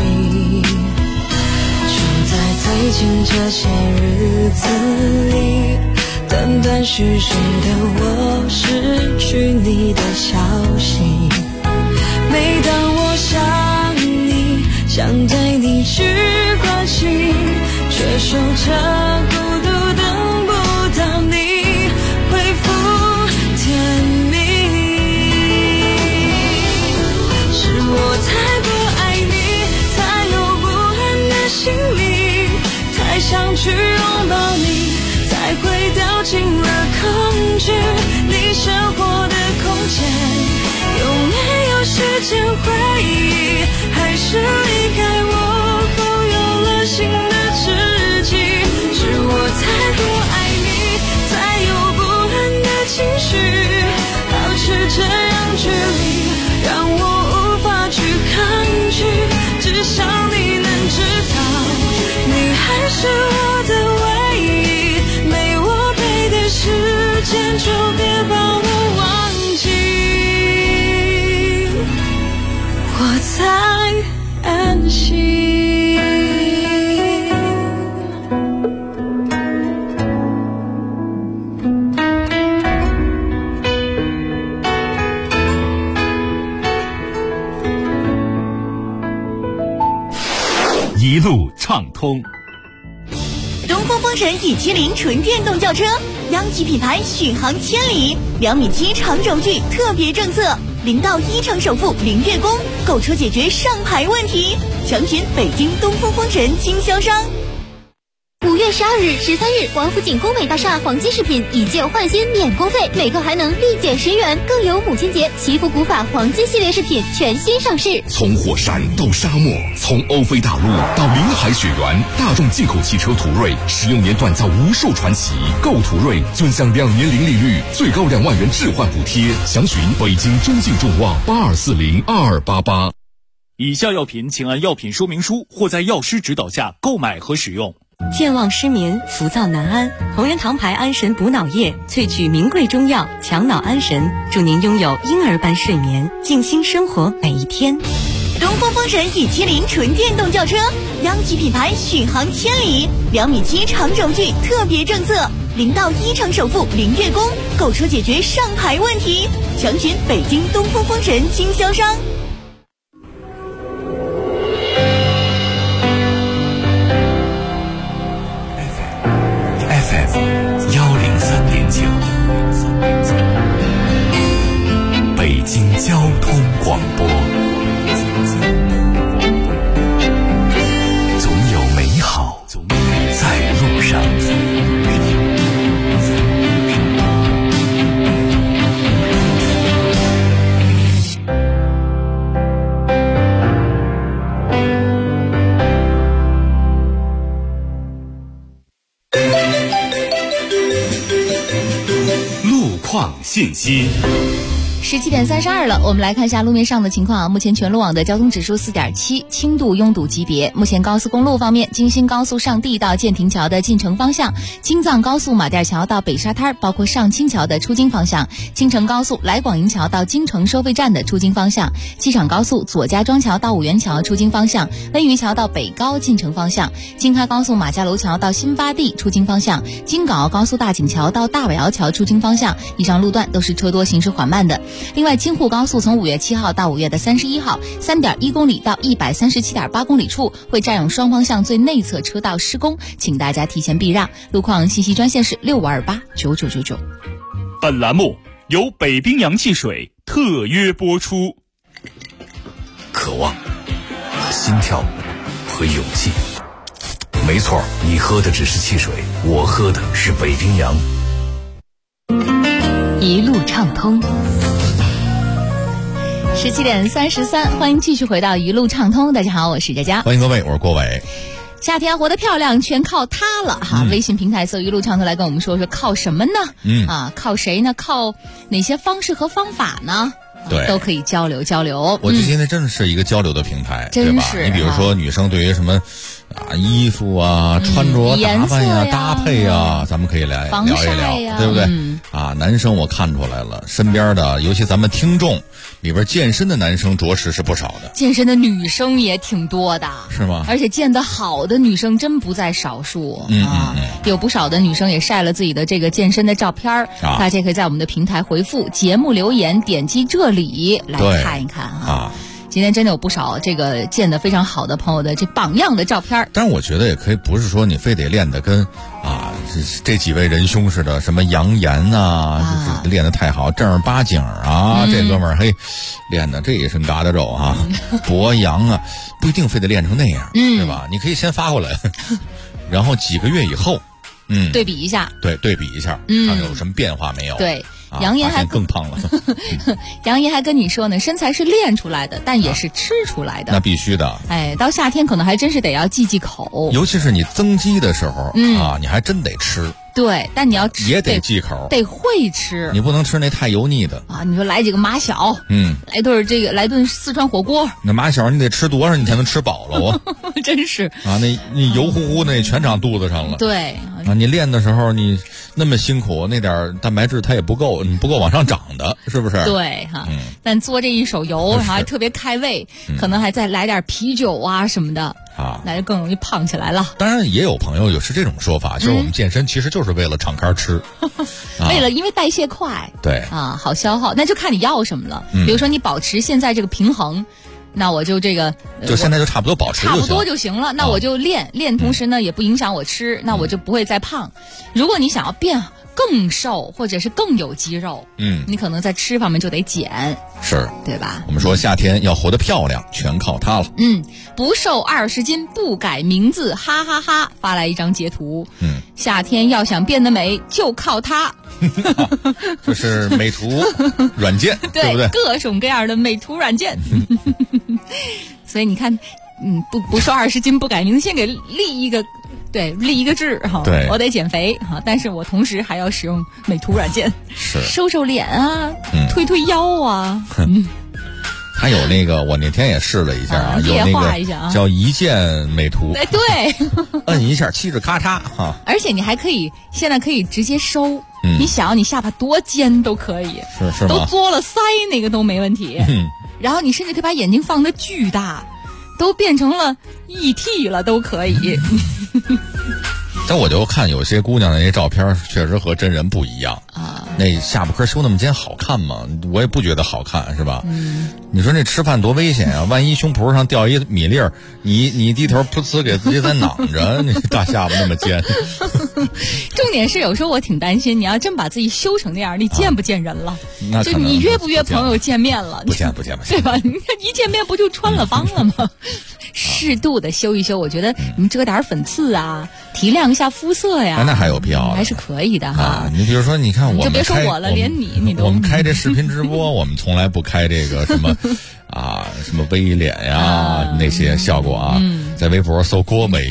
[SPEAKER 14] 就在最近这些日子里，断断续续的我失去你的消息。每当我想你，想对你去关心，却守着孤独等不到你回复甜蜜。是我太过爱你，才有不安的心理， 抱你，才会掉进了恐惧。你生活的空间有没有时间回忆，还是离开我后有了新的知己？是我太不爱你，才有不安的情绪，保持这样距离让我无法去抗拒，至少你能知道你还是我的唯一，没我陪的时间就别把我忘记，我才安心。
[SPEAKER 11] 一路畅通。
[SPEAKER 2] 东风风神 E70 纯电动轿车，央企品牌，续航千里，2米7长轴距特别政策，0到1成首付0月供，购车解决上牌问题，详询北京东风风神经销商。
[SPEAKER 7] 5月12日、13日，王府井工美大厦黄金饰品以旧换新免工费，每购还能立减10元，更有母亲节祈福古法黄金系列饰品全新上市。
[SPEAKER 15] 从火山到沙漠，从欧非大陆到临海雪原，大众进口汽车途锐使用年锻造无数传奇，购途锐尊享2年零利率，最高2万元置换补贴，详询北京中信众旺82402288。
[SPEAKER 17] 以下药品请按药品说明书或在药师指导下购买和使用。
[SPEAKER 18] 健忘失眠、浮躁难安，同仁堂牌安神补脑液萃取名贵中药，强脑安神，祝您拥有婴儿般睡眠，静心生活每一天。
[SPEAKER 2] 东风风神 E70 纯电动轿车，央企品牌，续航千里，2米7长轴距特别政策，0到1成首付0月供，购车解决上牌问题，详询北京东风风神经销商。
[SPEAKER 11] 103.9，北京交通广播，总有美好在路上。
[SPEAKER 1] 信息。
[SPEAKER 6] 17点32了，我们来看一下路面上的情况。目前全路网的交通指数4.7，轻度拥堵级别。目前高速公路方面，京新高速上地到建亭桥的进城方向，京藏高速马甸桥到北沙滩，包括上清桥的出京方向，京承高速来广营桥到京城收费站的出京方向，机场高速左家庄桥到五原桥出京方向，温榆桥到北高进城方向，京开高速马家楼桥到新发地出京方向，京港澳高速大井桥到大尾窑桥出京方向。以上路段都是车多行驶缓慢的。另外，京沪高速从5月7号到5月的31号 3.1 公里到 137.8 公里处会占用双方向最内侧车道施工，请大家提前避让。路况信息专线是65289999。
[SPEAKER 17] 本栏目由北冰洋汽水特约播出。
[SPEAKER 16] 渴望、心跳和勇气。没错，你喝的只是汽水，我喝的是北冰洋。
[SPEAKER 18] 一路畅通。
[SPEAKER 6] 17点33，欢迎继续回到一路畅通。大家好，我是佳佳。
[SPEAKER 13] 欢迎各位，我是郭伟。
[SPEAKER 6] 夏天活得漂亮全靠它了哈！微信平台搜一路畅通来跟我们说靠什么呢？靠谁呢？靠哪些方式和方法呢？
[SPEAKER 13] 对，
[SPEAKER 6] 都可以交流交流。
[SPEAKER 13] 我觉得现在真的是一个交流的平台，
[SPEAKER 6] 对
[SPEAKER 13] 吧？你比如说女生对于什么衣服啊、穿着打扮呀、搭配呀，咱们可以来聊一聊，对不对？男生我看出来了，身边的尤其咱们听众里边健身的男生着实是不少的，
[SPEAKER 6] 健身的女生也挺多的，
[SPEAKER 13] 是吗？
[SPEAKER 6] 而且健得好的女生真不在少数有不少的女生也晒了自己的这个健身的照片大家可以在我们的平台回复节目留言，点击这里来看一看今天真的有不少这个健得非常好的朋友的这榜样的照片。
[SPEAKER 13] 但是我觉得也可以，不是说你非得练得跟这几位仁兄似的，什么杨岩就是练得太好，正儿八经这哥们儿练的这一身疙瘩肉博洋不一定非得练成那样，对吧？你可以先发过来，然后几个月以后
[SPEAKER 6] 对比一下，
[SPEAKER 13] 对比一下，看有什么变化没有？
[SPEAKER 6] 对。杨岩还
[SPEAKER 13] 更胖了，
[SPEAKER 6] 杨岩还跟你说呢，身材是练出来的，但也是吃出来的。
[SPEAKER 13] 那必须的。
[SPEAKER 6] 到夏天可能还真是得要忌口，
[SPEAKER 13] 尤其是你增肌的时候你还真得吃。
[SPEAKER 6] 对，但你要吃
[SPEAKER 13] 也得忌口，
[SPEAKER 6] 得会吃，
[SPEAKER 13] 你不能吃那太油腻的
[SPEAKER 6] 啊！你说来几个马小，来顿四川火锅，
[SPEAKER 13] 那马小你得吃多少你才能吃饱了
[SPEAKER 6] 真是
[SPEAKER 13] 啊！那油乎乎的全长肚子上了。
[SPEAKER 6] 对
[SPEAKER 13] 啊，你练的时候你那么辛苦，那点蛋白质它也不够往上涨的，是不是？
[SPEAKER 6] 对哈，但做这一手油还特别开胃，可能还再来点啤酒啊什么的。那就更容易胖起来了。
[SPEAKER 13] 当然也有朋友是这种说法，就是我们健身其实就是为了敞开吃，
[SPEAKER 6] 因为代谢快，
[SPEAKER 13] 对
[SPEAKER 6] 好消耗，那就看你要什么了。比如说你保持现在这个平衡，那我就这个
[SPEAKER 13] 就现在就差不多保持
[SPEAKER 6] 差不多就行了。那我就练同时呢也不影响我吃，那我就不会再胖。如果你想要变更瘦或者是更有肌肉，你可能在吃方面就得减，
[SPEAKER 13] 是
[SPEAKER 6] 对吧？
[SPEAKER 13] 我们说夏天要活得漂亮，全靠它了。
[SPEAKER 6] 不瘦20斤不改名字，哈哈哈！发来一张截图。夏天要想变得美，就靠它。
[SPEAKER 13] 这是美图软件，对不对？
[SPEAKER 6] 各种各样的美图软件。所以你看，不瘦20斤不改名字，先给立一个志哈。
[SPEAKER 13] 对，
[SPEAKER 6] 我得减肥哈，但是我同时还要使用美图软件，收脸啊，推腰啊。
[SPEAKER 13] 还有那个，我那天也试了一下有那个叫一键美图，
[SPEAKER 6] 对，
[SPEAKER 13] 摁一下气质咔嚓哈。
[SPEAKER 6] 而且你还现在可以直接收，你想你下巴多尖都可以，
[SPEAKER 13] 是
[SPEAKER 6] 都作了腮那个都没问题。然后你甚至可以把眼睛放得巨大，都变成了 ET 了都可以。
[SPEAKER 13] 但我就看有些姑娘的那些照片，确实和真人不一样啊。那下巴颏修那么尖好看吗？我也不觉得好看，是吧？你说那吃饭多危险啊！万一胸脯上掉一米粒儿，你低头噗呲给自己再攮着，那大下巴那么尖。
[SPEAKER 6] 重点是有时候我挺担心，你要真把自己修成那样，你见不见人了？就你约不约朋友见面了？
[SPEAKER 13] 不见，
[SPEAKER 6] 对吧？你看一见面不就穿了帮了吗？适度的修一修，我觉得你遮点粉刺啊，提亮一下肤色呀，
[SPEAKER 13] 那还有必要，
[SPEAKER 6] 还是可以的哈。
[SPEAKER 13] 你比如说，你看我们
[SPEAKER 6] 就别说我了，连你都
[SPEAKER 13] 我们开这视频直播，我们从来不开这个什么什么微脸呀那些效果啊。在微博搜郭美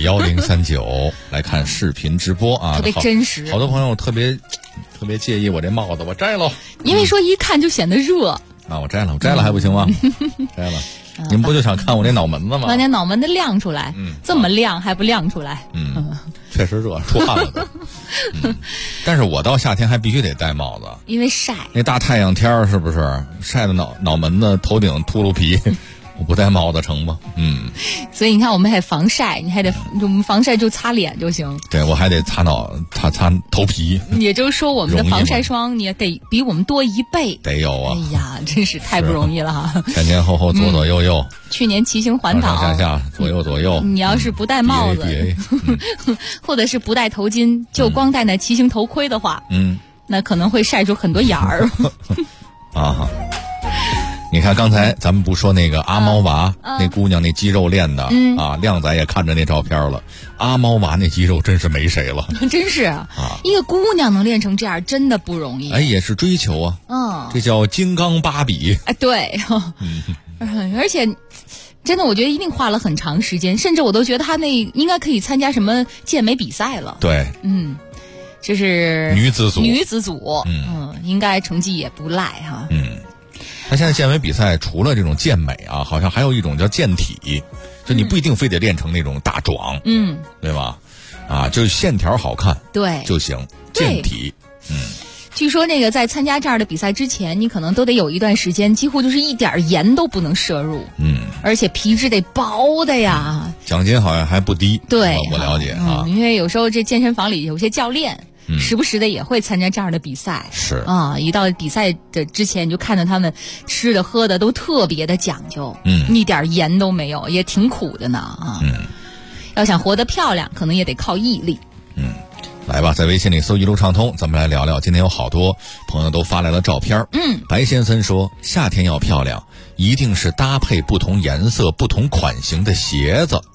[SPEAKER 13] 1039来看视频直播啊，
[SPEAKER 6] 特别真实。
[SPEAKER 13] 好多朋友特别介意我这帽子，我摘了，
[SPEAKER 6] 因为说一看就显得热
[SPEAKER 13] 啊。我摘了还不行吗？摘了。你们不就想看我那脑门子吗？
[SPEAKER 6] 把那脑门子亮出来，这么亮还不亮出来？
[SPEAKER 13] 确实热，出汗了都。但是我到夏天还必须得戴帽子，
[SPEAKER 6] 因为晒。
[SPEAKER 13] 那大太阳天是不是晒的脑门子、头顶秃噜皮？我不戴帽子成吗？
[SPEAKER 6] 所以你看，我们还防晒，你还得我们防晒就擦脸就行。
[SPEAKER 13] 对，我还得擦头皮。
[SPEAKER 6] 也就是说，我们的防晒霜你也得比我们多1倍。
[SPEAKER 13] 得有啊！
[SPEAKER 6] 哎呀，真是太不容易了哈！
[SPEAKER 13] 前前后后，左左右右。
[SPEAKER 6] 去年骑行环岛，
[SPEAKER 13] 上下左右左右。
[SPEAKER 6] 你要是不戴帽子，或者是不戴头巾，就光戴那骑行头盔的话，那可能会晒出很多眼儿。
[SPEAKER 13] 啊。你看刚才咱们不说那个阿猫娃那姑娘那肌肉练的靓仔也看着那照片了，阿猫娃那肌肉真是没谁了，
[SPEAKER 6] 真是一个姑娘能练成这样真的不容易。
[SPEAKER 13] 也是追求啊，这叫金刚芭比。
[SPEAKER 6] 对，而且真的我觉得一定花了很长时间，甚至我都觉得她那应该可以参加什么健美比赛了。
[SPEAKER 13] 对，
[SPEAKER 6] 这是
[SPEAKER 13] 女子组，
[SPEAKER 6] 应该成绩也不赖哈。
[SPEAKER 13] 他现在健美比赛除了这种健美好像还有一种叫健体，就你不一定非得练成那种大壮，对吧？就是线条好看，
[SPEAKER 6] 对
[SPEAKER 13] 就行。健体，
[SPEAKER 6] 据说那个在参加这样的比赛之前，你可能都得有一段时间，几乎就是一点盐都不能摄入，而且皮质得薄的呀。
[SPEAKER 13] 奖金好像还不低，
[SPEAKER 6] 对，
[SPEAKER 13] 我了解
[SPEAKER 6] 因为有时候这健身房里有些教练。时不时的也会参加这样的比赛，
[SPEAKER 13] 是
[SPEAKER 6] 一到比赛的之前，你就看到他们吃的喝的都特别的讲究，一点盐都没有，也挺苦的呢要想活得漂亮，可能也得靠毅力。
[SPEAKER 13] 来吧，在微信里搜一路畅通，咱们来聊聊。今天有好多朋友都发来了照片。白先生说，夏天要漂亮，一定是搭配不同颜色、不同款型的鞋子。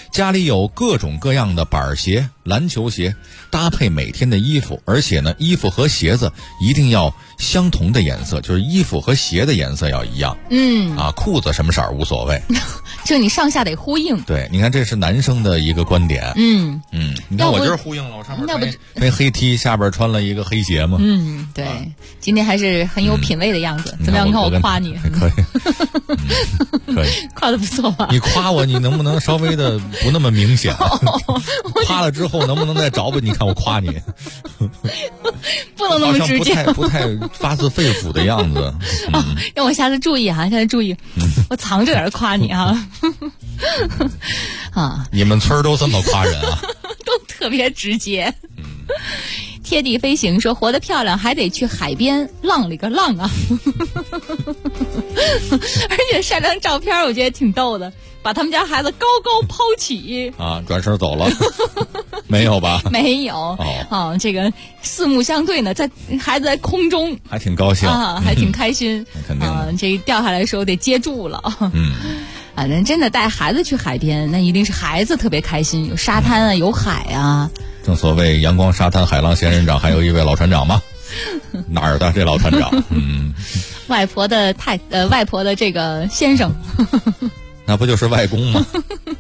[SPEAKER 13] 家里有各种各样的板鞋、篮球鞋，搭配每天的衣服，而且呢，衣服和鞋子一定要相同的颜色，就是衣服和鞋的颜色要一样。裤子什么色儿无所谓，
[SPEAKER 6] 就你上下得呼应。
[SPEAKER 13] 对，你看这是男生的一个观点。你看我就是呼应了，我上面穿黑 T， 下边穿了一个黑鞋嘛。
[SPEAKER 6] 对，今天还是很有品味的样子。怎么样？你看我夸你，
[SPEAKER 13] 可以，可以，
[SPEAKER 6] 夸的不错吧？
[SPEAKER 13] 你夸我，你能不能稍微的不那么明显？夸了之后能不能再找补？你看我夸你，
[SPEAKER 6] 不能那么直接，
[SPEAKER 13] 不太发自肺腑的样子。
[SPEAKER 6] 让我下次注意啊，下次注意，我藏着点夸你啊。
[SPEAKER 13] 你们村都这么夸人啊？
[SPEAKER 6] 都特别直接。贴地飞行说活得漂亮还得去海边浪里个浪啊。而且晒张照片我觉得挺逗的，把他们家孩子高高抛起
[SPEAKER 13] 转身走了。没有吧？
[SPEAKER 6] 没有。这个四目相对呢，在孩子在空中
[SPEAKER 13] 还挺高兴
[SPEAKER 6] 还挺开心。
[SPEAKER 13] 肯定
[SPEAKER 6] 这掉下来的时候得接住了。那真的带孩子去海边，那一定是孩子特别开心，有沙滩啊，有海啊。
[SPEAKER 13] 正所谓阳光沙滩海浪仙人掌，还有一位老船长嘛。哪儿的这老船长？
[SPEAKER 6] 外婆的这个先生。
[SPEAKER 13] 那不就是外公吗？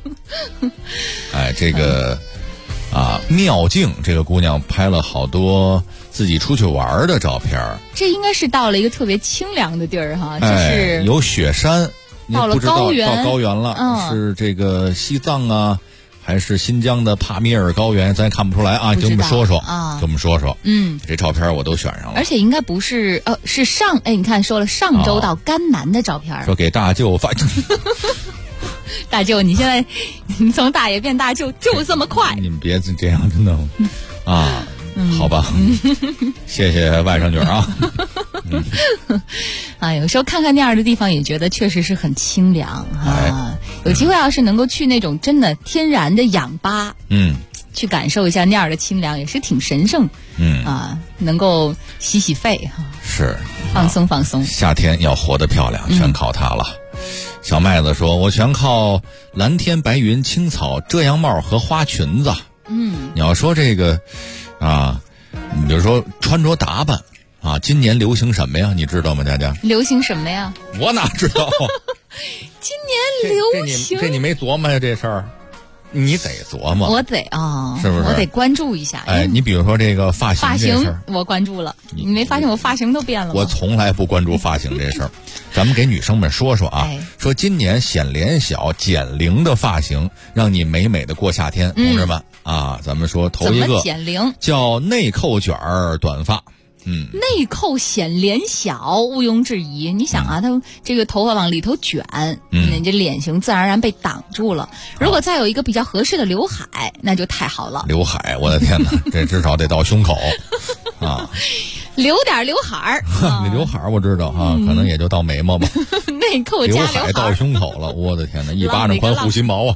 [SPEAKER 13] 这个妙静这个姑娘拍了好多自己出去玩的照片。
[SPEAKER 6] 这应该是到了一个特别清凉的地儿哈，就是
[SPEAKER 13] 有雪山。
[SPEAKER 6] 到了高原，
[SPEAKER 13] 到高原了，是这个西藏啊，还是新疆的帕米尔高原？咱也看不出来啊，给我们说说给我们说说。这照片我都选上了，
[SPEAKER 6] 而且应该不是是你看说了上周到甘南的照片，
[SPEAKER 13] 说给大舅发。
[SPEAKER 6] 大舅，你现在你从大爷变大舅就这么快？
[SPEAKER 13] 你们别这样，真的好吧，谢谢外甥女啊。
[SPEAKER 6] 有时候看看那样的地方也觉得确实是很清凉有机会要是能够去那种真的天然的氧吧，去感受一下那样的清凉，也是挺神圣。能够洗洗肺
[SPEAKER 13] 是
[SPEAKER 6] 放松放松。
[SPEAKER 13] 夏天要活得漂亮，全靠它了。小麦子说：“我全靠蓝天白云、青草、遮阳帽和花裙子。”你要说这个你比如说穿着打扮今年流行什么呀？你知道吗？佳佳，
[SPEAKER 6] 流行什么呀？
[SPEAKER 13] 我哪知道？
[SPEAKER 6] 今年流行
[SPEAKER 13] 这你没琢磨呀？这事儿你得琢磨，
[SPEAKER 6] 我得是不是？我得关注一下。
[SPEAKER 13] 你比如说这个发型这事儿，
[SPEAKER 6] 我关注了。你没发现我发型都变了吗？
[SPEAKER 13] 我从来不关注发型这事儿。咱们给女生们说说说今年显脸小减龄的发型，让你美美的过夏天，同志们咱们说头一个
[SPEAKER 6] 减龄
[SPEAKER 13] 叫内扣卷短发。
[SPEAKER 6] 内扣显脸小，毋庸置疑。你想他这个头发往里头卷，你这脸型自然而然被挡住了。如果再有一个比较合适的刘海，那就太好了。
[SPEAKER 13] 刘海，我的天哪，这至少得到胸口
[SPEAKER 6] 留点刘海儿。
[SPEAKER 13] 那刘海我知道可能也就到眉毛吧。
[SPEAKER 6] 内扣加
[SPEAKER 13] 刘海到胸口了，我的天哪，一巴掌宽护心毛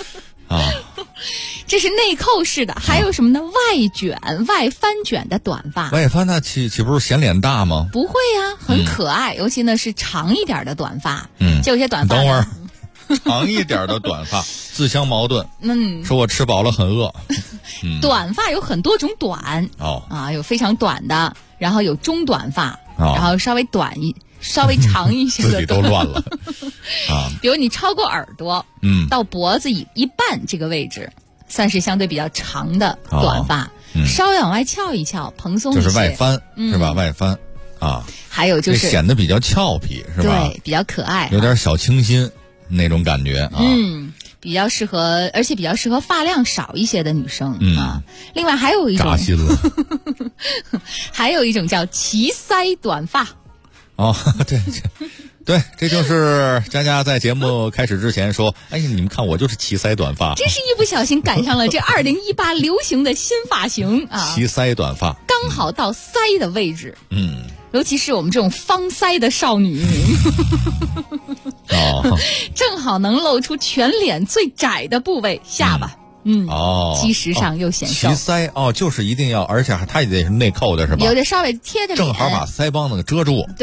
[SPEAKER 6] 这是内扣式的，还有什么呢？外翻卷的短发。
[SPEAKER 13] 外翻那岂不是显脸大吗？
[SPEAKER 6] 不会呀，很可爱，尤其呢是长一点的短发。就有些短发。
[SPEAKER 13] 等会儿，长一点的短发，自相矛盾。说我吃饱了很饿。
[SPEAKER 6] 短发有很多种短有非常短的，然后有中短发，然后稍微长一些的。
[SPEAKER 13] 自己都乱了
[SPEAKER 6] 比如你超过耳朵，到脖子一半这个位置，算是相对比较长的短发，稍微往外翘一翘，蓬松一些，
[SPEAKER 13] 就是外翻，是吧？外翻
[SPEAKER 6] 还有就是
[SPEAKER 13] 显得比较俏皮，是吧？
[SPEAKER 6] 对，比较可爱，
[SPEAKER 13] 有点小清新那种感觉
[SPEAKER 6] 比较适合，而且比较适合发量少一些的女生另外还有一种
[SPEAKER 13] 扎心了，
[SPEAKER 6] 还有一种叫齐腮短发。
[SPEAKER 13] 对，这就是佳佳在节目开始之前说，你们看我就是齐腮短发，
[SPEAKER 6] 真是一不小心赶上了这2018流行的新发型
[SPEAKER 13] 齐腮短发
[SPEAKER 6] 刚好到腮的位置，尤其是我们这种方腮的少女正好能露出全脸最窄的部位下巴，肌实上又显瘦。
[SPEAKER 13] 齐腮就是一定要，而且它也得是内扣的是吧？
[SPEAKER 6] 有点稍微贴着脸，
[SPEAKER 13] 正好把腮帮子给遮住。
[SPEAKER 6] 对，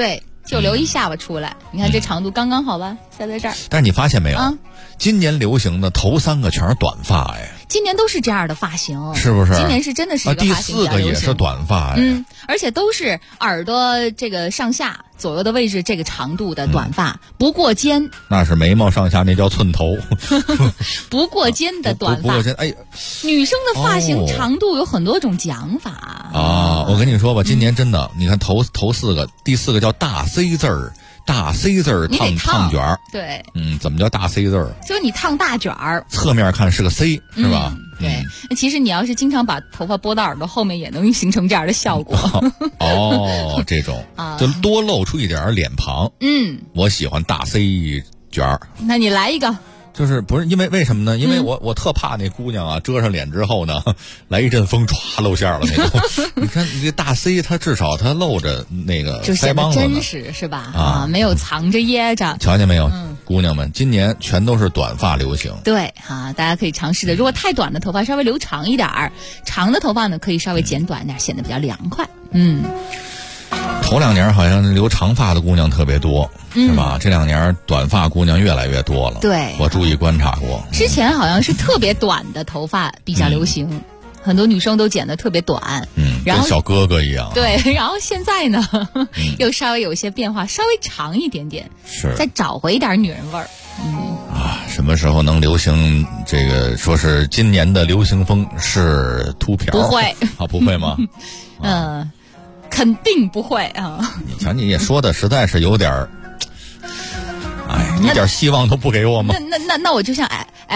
[SPEAKER 6] 就留一下巴出来。你看这长度刚刚好吧，塞在这儿。
[SPEAKER 13] 但是你发现没有？
[SPEAKER 6] 啊，
[SPEAKER 13] 今年流行的头3个全是短发哎。
[SPEAKER 6] 今年都是这样的发型，
[SPEAKER 13] 是不是？
[SPEAKER 6] 今年是真的是一个发型
[SPEAKER 13] 第4个也是短发哎。
[SPEAKER 6] 而且都是耳朵这个上下左右的位置这个长度的短发，不过肩。
[SPEAKER 13] 那是眉毛上下那叫寸头。
[SPEAKER 6] 不过肩的短发。
[SPEAKER 13] 不过肩，哎，
[SPEAKER 6] 女生的发型长度有很多种讲法
[SPEAKER 13] 啊。我跟你说吧，今年真的，你看头4个，第4个叫大 C 字儿。大 C 字儿烫卷儿，
[SPEAKER 6] 对，
[SPEAKER 13] 怎么叫大 C 字儿？
[SPEAKER 6] 就是你烫大卷儿，
[SPEAKER 13] 侧面看是个 C，是吧？
[SPEAKER 6] 对，其实你要是经常把头发拨到耳朵后面，也能形成这样的效果。
[SPEAKER 13] 这种就多露出一点脸庞。我喜欢大 C 卷儿。
[SPEAKER 6] 那你来一个。
[SPEAKER 13] 就是不是因为什么呢？因为我特怕那姑娘啊，遮上脸之后呢，来一阵风歘露馅了那种。你看你这大 C， 它至少它露着那个腮帮子呢，
[SPEAKER 6] 真实是吧？没有藏着掖着。
[SPEAKER 13] 瞧见没有，姑娘们，今年全都是短发流行。
[SPEAKER 6] 对大家可以尝试的。如果太短的头发，稍微留长一点儿；长的头发呢，可以稍微剪短一点，显得比较凉快。
[SPEAKER 13] 头2年好像留长发的姑娘特别多，是吧？这2年短发姑娘越来越多了。
[SPEAKER 6] 对，
[SPEAKER 13] 我注意观察过。
[SPEAKER 6] 之前好像是特别短的头发比较流行，很多女生都剪得特别短，
[SPEAKER 13] 然后跟小哥哥一样。
[SPEAKER 6] 对，然后现在呢，又稍微有一些变化，稍微长一点点，
[SPEAKER 13] 是
[SPEAKER 6] 再找回一点女人味儿。
[SPEAKER 13] 什么时候能流行这个？说是今年的流行风是秃瓢？
[SPEAKER 6] 不会
[SPEAKER 13] 啊，不会吗？
[SPEAKER 6] 肯定不会啊！
[SPEAKER 13] 你瞧，你也说的实在是有点儿，一点希望都不给我吗？
[SPEAKER 6] 那我就像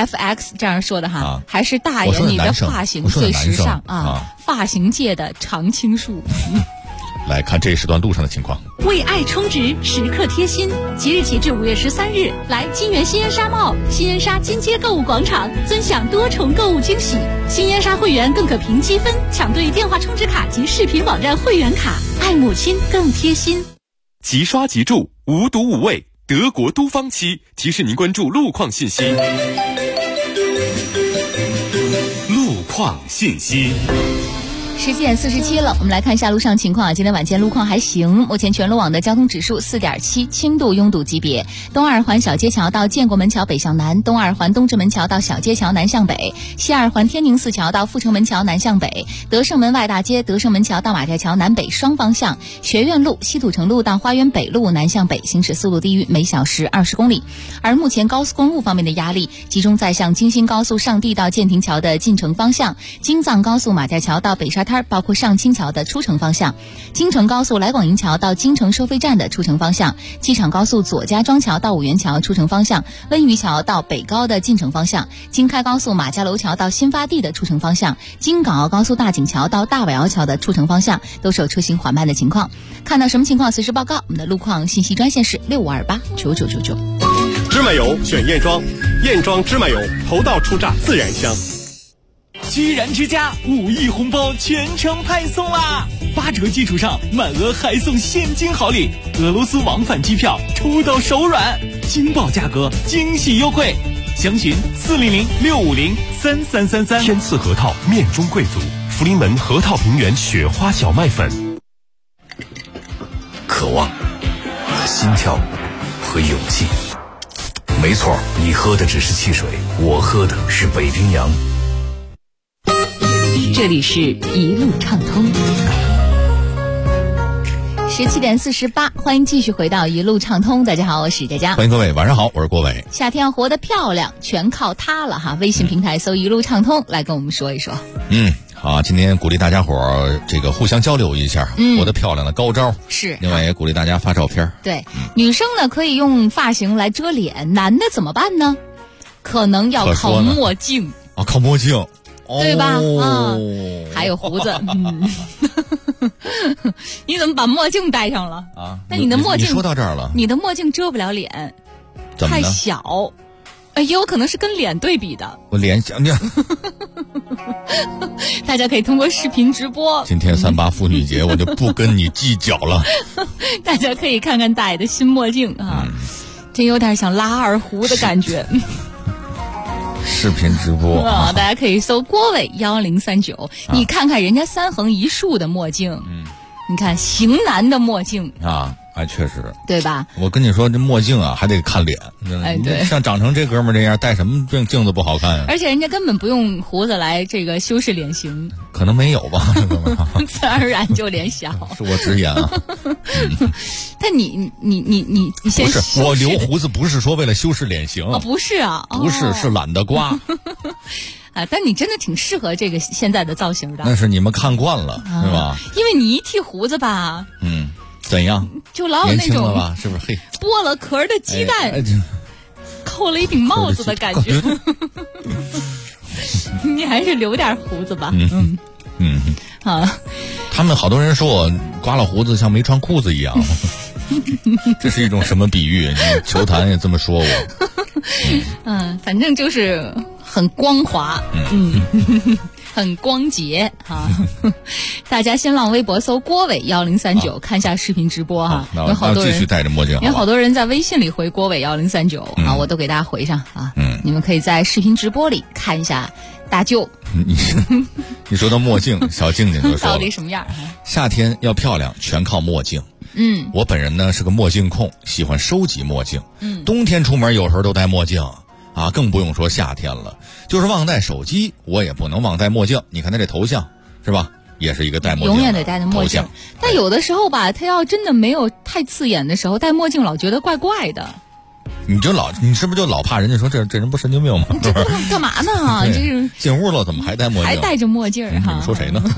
[SPEAKER 6] FX 这样说的哈，还是大爷你的发型最时尚啊！发型界的常青树。
[SPEAKER 13] 来看这一时段路上的情况。
[SPEAKER 7] 为爱充值，时刻贴心。即日起至5月13日，来金源新烟沙贸、新烟沙金街购物广场，尊享多重购物惊喜。新烟沙会员更可凭积分抢兑电话充值卡及视频网站会员卡，爱母亲更贴心。
[SPEAKER 3] 即刷即住，无毒无味，德国都芳漆提示您关注路况信息。路况信息。
[SPEAKER 6] 17点47了，我们来看一下路上情况。今天晚间路况还行，目前全路网的交通指数4.7，轻度拥堵级别。东二环小街桥到建国门桥北向南，东二环东直门桥到小街桥南向北，西二环天宁寺桥到阜成门桥南向北，德胜门外大街德胜门桥到马寨桥南北双方向，学院路西土城路到花园北路南向北，行驶速度低于每小时20公里。而目前高速公路方面的压力集中在向京新高速上地到建亭桥的进城方向，京藏高速马寨桥到北沙滩包括上青桥的出城方向，京承高速来广营桥到京承收费站的出城方向，机场高速左家庄桥到五元桥出城方向，温榆桥到北高的进城方向，京开高速马家楼桥到新发地的出城方向，京港澳高速大井桥到大尾窑桥的出城方向都是有车行缓慢的情况。看到什么情况随时报告，我们的路况信息专线是6528999999。
[SPEAKER 8] 芝麻油选燕庄，燕庄芝麻油头道出榨自然香。
[SPEAKER 17] 居然之家5亿红包全程派送啦！8折基础上满额还送现金好礼，俄罗斯往返机票抽到手软，惊爆价格，惊喜优惠，详询400-650-3333。
[SPEAKER 3] 天赐核桃面中贵族，福临门核桃平原雪花小麦粉。
[SPEAKER 16] 渴望、心跳和勇气。没错，你喝的只是汽水，我喝的是北冰洋。
[SPEAKER 18] 这里是一路畅通。
[SPEAKER 6] 17点48，欢迎继续回到一路畅通。大家好，我是佳佳。
[SPEAKER 13] 欢迎各位，晚上好，我是郭伟。
[SPEAKER 6] 夏天要活得漂亮，全靠它了哈！微信平台搜一路畅通，来跟我们说一说。
[SPEAKER 13] 好，今天鼓励大家伙儿这个互相交流一下，活得漂亮的高招
[SPEAKER 6] 是。
[SPEAKER 13] 另外也鼓励大家发照片。
[SPEAKER 6] 对，女生呢可以用发型来遮脸，男的怎么办呢？可能要靠墨镜。
[SPEAKER 13] 靠墨镜。
[SPEAKER 6] 对吧？还有胡子。你怎么把墨镜戴上了啊？那你的墨镜，
[SPEAKER 13] 你说到这儿了，
[SPEAKER 6] 你的墨镜遮不了脸，太小。也有可能是跟脸对比的。
[SPEAKER 13] 我脸小，你
[SPEAKER 6] 大家可以通过视频直播。
[SPEAKER 13] 今天3·8妇女节，我就不跟你计较了。
[SPEAKER 6] 大家可以看看大爷的新墨镜啊，真有点想拉二胡的感觉。
[SPEAKER 13] 视频直播
[SPEAKER 6] 大家可以搜郭伟1039，你看看人家3横一竖的墨镜，你看型男的墨镜
[SPEAKER 13] 哎，确实，
[SPEAKER 6] 对吧？
[SPEAKER 13] 我跟你说，这墨镜啊，还得看脸。
[SPEAKER 6] 哎，对，
[SPEAKER 13] 像长成这哥们儿这样，戴什么镜子不好看呀？
[SPEAKER 6] 而且人家根本不用胡子来这个修饰脸型，
[SPEAKER 13] 可能没有吧，这哥们儿
[SPEAKER 6] 自然而然就脸小。
[SPEAKER 13] 是我直言啊。
[SPEAKER 6] 但你先
[SPEAKER 13] 不是我留胡子，不是说为了修饰脸型
[SPEAKER 6] 啊，不是啊，
[SPEAKER 13] 不是，是懒得刮。
[SPEAKER 6] 啊，但你真的挺适合这个现在的造型的。
[SPEAKER 13] 那是你们看惯了，是吧？
[SPEAKER 6] 因为你一剃胡子吧，
[SPEAKER 13] 怎样？
[SPEAKER 6] 就老有那种
[SPEAKER 13] 了吧？是不是？嘿，
[SPEAKER 6] 剥了壳的鸡蛋，扣了一顶帽子的感觉。你还是留点胡子吧。啊，
[SPEAKER 13] 他们好多人说我刮了胡子像没穿裤子一样。这是一种什么比喻？球坛也这么说我。
[SPEAKER 6] 反正就是很光滑，很光洁哈。大家新浪微博搜郭伟1039，看一下视频直播哈。有好多人
[SPEAKER 13] 继续戴着墨镜，
[SPEAKER 6] 有好多人在微信里回郭伟1039啊，我都给大家回上啊。你们可以在视频直播里看一下大舅。
[SPEAKER 13] 你说到墨镜，小静静就说
[SPEAKER 6] 到底什么样？
[SPEAKER 13] 夏天要漂亮，全靠墨镜。我本人呢是个墨镜控，喜欢收集墨镜。冬天出门有时候都戴墨镜啊，更不用说夏天了。就是忘带手机，我也不能忘带墨镜。你看他这头像是吧，也是一个戴墨镜，
[SPEAKER 6] 永远得戴着墨镜。但有的时候吧，他要真的没有太刺眼的时候，戴墨镜老觉得怪怪的。
[SPEAKER 13] 你是不是就老怕人家说这人不神经病吗？
[SPEAKER 6] 这干嘛呢？这是
[SPEAKER 13] 进屋了怎么还戴墨镜？
[SPEAKER 6] 还戴着墨镜哈？
[SPEAKER 13] 你说谁呢？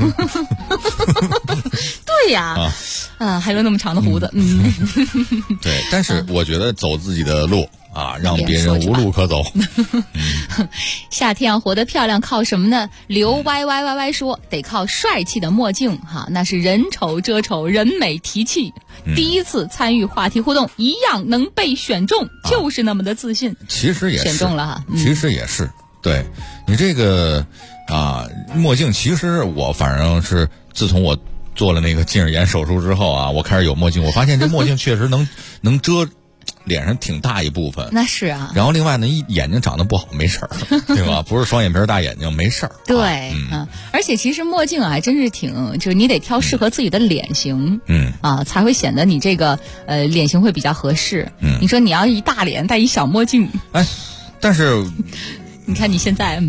[SPEAKER 6] 对呀，还留那么长的胡子。
[SPEAKER 13] 对，但是我觉得走自己的路啊，让别人无路可走。
[SPEAKER 6] 夏天要活得漂亮，靠什么呢？刘 YYYY 说，得靠帅气的墨镜哈，那是人丑遮丑，人美提气。第一次参与话题互动，一样能被选中，就是那么的自信。
[SPEAKER 13] 其实也是
[SPEAKER 6] 选中了哈，
[SPEAKER 13] 其实也是。对你这个墨镜，其实我反正是自从我做了那个近视眼手术之后啊，我开始有墨镜，我发现这墨镜确实能遮脸上挺大一部分。
[SPEAKER 6] 那是啊。
[SPEAKER 13] 然后另外呢，眼睛长得不好没事儿，对吧？不是双眼皮大眼睛没事儿。
[SPEAKER 6] 对，而且其实墨镜啊，还真是就是你得挑适合自己的脸型，才会显得你这个脸型会比较合适。你说你要一大脸戴一小墨镜，
[SPEAKER 13] 哎，但是。
[SPEAKER 6] 你看你现在，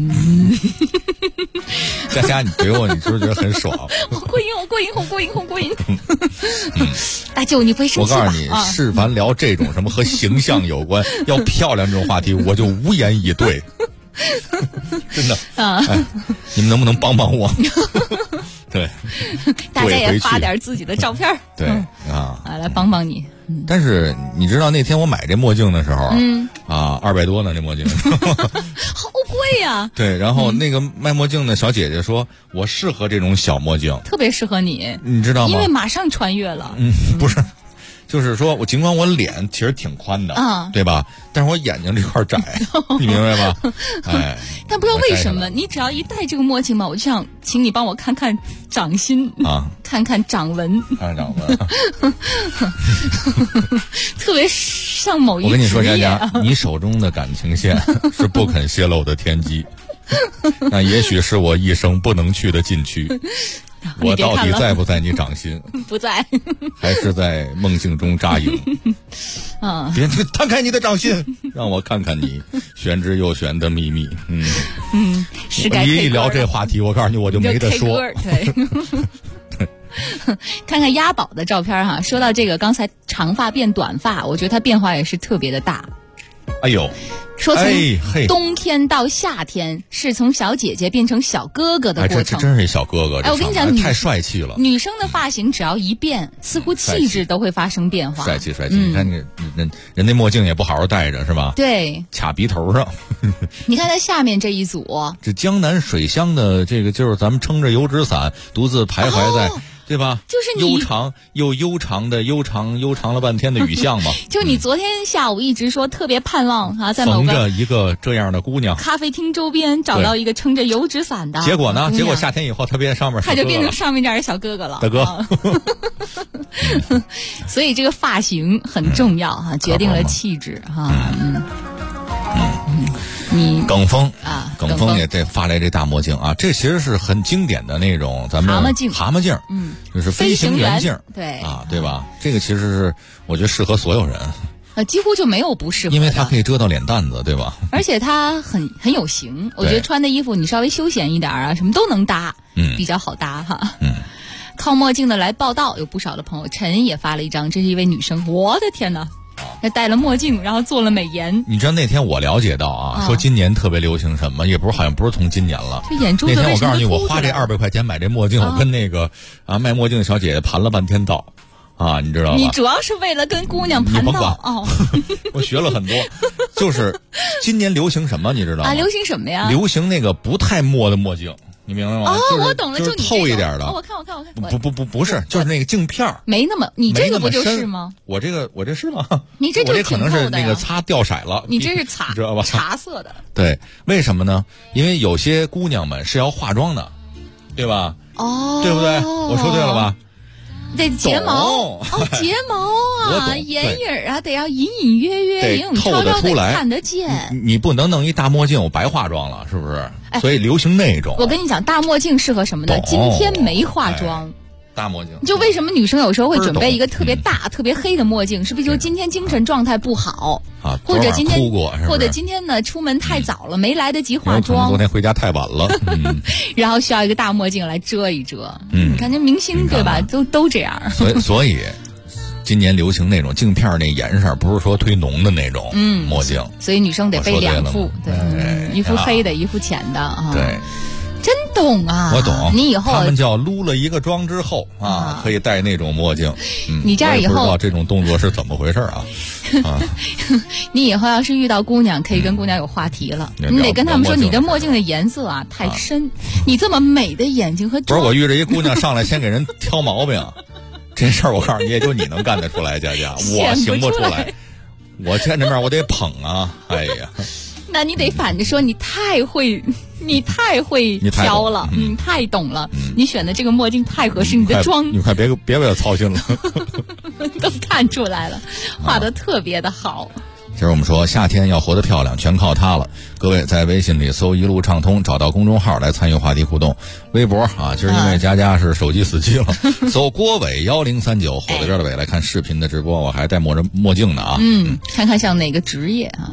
[SPEAKER 13] 佳佳，你怼我，你是不是觉得很爽？
[SPEAKER 6] 好过瘾，好过瘾，好过瘾，好过瘾！大舅，你不会生气吧？
[SPEAKER 13] 我告诉你，是凡聊这种什么和形象有关、要漂亮这种话题，我就无言以对。真的你们能不能帮帮我？对，
[SPEAKER 6] 大家也发点自己的照片。
[SPEAKER 13] 对
[SPEAKER 6] 来帮帮你。
[SPEAKER 13] 但是你知道那天我买这墨镜的时候，200多呢，这墨镜，
[SPEAKER 6] 好贵呀。
[SPEAKER 13] 对，然后那个卖墨镜的小姐姐说，我适合这种小墨镜，
[SPEAKER 6] 特别适合你，
[SPEAKER 13] 你知道吗？
[SPEAKER 6] 因为马上穿越了。
[SPEAKER 13] 不是。就是说我尽管我脸其实挺宽的对吧？但是我眼睛这块窄，你明白吧？哎，
[SPEAKER 6] 但不知道为什么，你只要一戴这个墨镜嘛，我就想请你帮我看看掌心看看掌纹，
[SPEAKER 13] 看掌纹，
[SPEAKER 6] 特别像某一。
[SPEAKER 13] 我跟你说，佳佳，你手中的感情线是不肯泄露的天机，那也许是我一生不能去的禁区。我到底在不在你掌心？
[SPEAKER 6] 不在，
[SPEAKER 13] 还是在梦境中扎营？别摊开你的掌心，让我看看你玄之又玄的秘密。
[SPEAKER 6] 是该
[SPEAKER 13] 一聊这话题，我告诉你，我就没得说。
[SPEAKER 6] 对。看看鸭宝的照片哈，说到这个，刚才长发变短发，我觉得它变化也是特别的大。
[SPEAKER 13] 哎呦，
[SPEAKER 6] 说从冬天到夏天，是从小姐姐变成小哥哥的过程。
[SPEAKER 13] 这真是小哥哥。
[SPEAKER 6] 我跟你讲，
[SPEAKER 13] 太帅气了。
[SPEAKER 6] 女生的发型只要一变，似乎气质都会发生变化。
[SPEAKER 13] 帅气。你看人那墨镜也不好好戴着是吧？
[SPEAKER 6] 对，
[SPEAKER 13] 卡鼻头上。
[SPEAKER 6] 你看它下面这一组，
[SPEAKER 13] 这江南水乡的这个就是咱们撑着油纸伞独自徘徊在。对吧？
[SPEAKER 6] 就是
[SPEAKER 13] 你悠长了半天的雨巷嘛。
[SPEAKER 6] 就是你昨天下午一直说特别盼望在某个
[SPEAKER 13] 逢着一个这样的姑娘，
[SPEAKER 6] 咖啡厅周边找到一个撑着油纸伞的。
[SPEAKER 13] 结果呢？结果夏天以后，他变上面，
[SPEAKER 6] 他就变成上面这样的小哥哥了。
[SPEAKER 13] 大哥。
[SPEAKER 6] 所以这个发型很重要决定了气质
[SPEAKER 13] 耿峰
[SPEAKER 6] 啊，
[SPEAKER 13] 耿峰也这发来这大墨镜啊，这其实是很经典的那种咱们蛤蟆镜，就是飞行员镜，
[SPEAKER 6] 对
[SPEAKER 13] 啊，对吧？这个其实是我觉得适合所有人。
[SPEAKER 6] 几乎就没有不适合的，
[SPEAKER 13] 因为它可以遮到脸蛋子，对吧？
[SPEAKER 6] 而且它很有型，我觉得穿的衣服你稍微休闲一点啊，什么都能搭，比较好搭哈。靠墨镜的来报道，有不少的朋友，陈也发了一张，这是一位女生，我的天哪，她戴了墨镜，然后做了美颜。
[SPEAKER 13] 你知道那天我了解到啊，说今年特别流行什么，也不是好像不是从今年了。
[SPEAKER 6] 这眼珠子
[SPEAKER 13] 那天我告诉你，我花这200块钱买这墨镜，我跟那个卖墨镜的小姐姐盘了半天道。啊，你知道吗？
[SPEAKER 6] 你主要是为了跟姑娘盘道哦。
[SPEAKER 13] 我学了很多，就是今年流行什么，你知道吗？
[SPEAKER 6] 流行什么呀？
[SPEAKER 13] 流行那个不太墨的墨镜，你明白吗？
[SPEAKER 6] 我懂了，
[SPEAKER 13] 就是透一点的。
[SPEAKER 6] 我看。
[SPEAKER 13] 不是，就是那个镜片
[SPEAKER 6] 没那么，你这个不就是吗？
[SPEAKER 13] 我这是吗？
[SPEAKER 6] 你这就
[SPEAKER 13] 可能是那个擦掉色了。
[SPEAKER 6] 你这是擦，
[SPEAKER 13] 知道吧？
[SPEAKER 6] 茶色的。
[SPEAKER 13] 对，为什么呢？因为有些姑娘们是要化妆的，对吧？对不对？我说对了吧？
[SPEAKER 6] 得睫毛睫毛啊，眼影啊，得要隐隐约约，
[SPEAKER 13] 得透得出来，
[SPEAKER 6] 看得见。
[SPEAKER 13] 你不能弄一大墨镜，我白化妆了，是不是？所以流行那种。
[SPEAKER 6] 我跟你讲，大墨镜适合什么呢？今天没化妆。
[SPEAKER 13] 大墨镜，
[SPEAKER 6] 就为什么女生有时候会准备一个特别大、特别黑的墨镜？是不是就今天精神状态不好
[SPEAKER 13] 啊？
[SPEAKER 6] 或者今天呢出门太早了，没来得及化妆。
[SPEAKER 13] 昨天回家太晚了，
[SPEAKER 6] 然后需要一个大墨镜来遮一遮。你看这明星对吧？都这样。
[SPEAKER 13] 所以今年流行那种镜片那颜色，不是说忒浓的那种墨镜。
[SPEAKER 6] 所以女生得备2副，对，一副黑的，一副浅的啊。
[SPEAKER 13] 对。
[SPEAKER 6] 真懂啊！
[SPEAKER 13] 我懂，
[SPEAKER 6] 你以后
[SPEAKER 13] 他们叫撸了一个妆之后啊，可以戴那种墨镜。
[SPEAKER 6] 你这样以后
[SPEAKER 13] 不知道这种动作是怎么回事啊？
[SPEAKER 6] 你以后要是遇到姑娘，可以跟姑娘有话题了。你得跟他们说，你的墨镜的颜色啊太深，你这么美的眼睛和
[SPEAKER 13] 不是我遇着一姑娘上来先给人挑毛病，这事儿我告诉你，也就你能干得出来，佳佳，我行不出来。我见着面我得捧啊！哎呀。
[SPEAKER 6] 那你得反着说，你太会挑了，太懂了，你选的这个墨镜太合适，你的妆，
[SPEAKER 13] 你快别为我操心了，
[SPEAKER 6] 都看出来了，画得特别的好。
[SPEAKER 13] 其实我们说夏天要活得漂亮，全靠它了。各位在微信里搜一路畅通，找到公众号来参与话题互动。微博啊，今儿因为佳佳是手机死机了，搜郭伟1039火在这儿的伟来看视频的直播，我还戴墨镜呢啊。
[SPEAKER 6] 看看像哪个职业啊？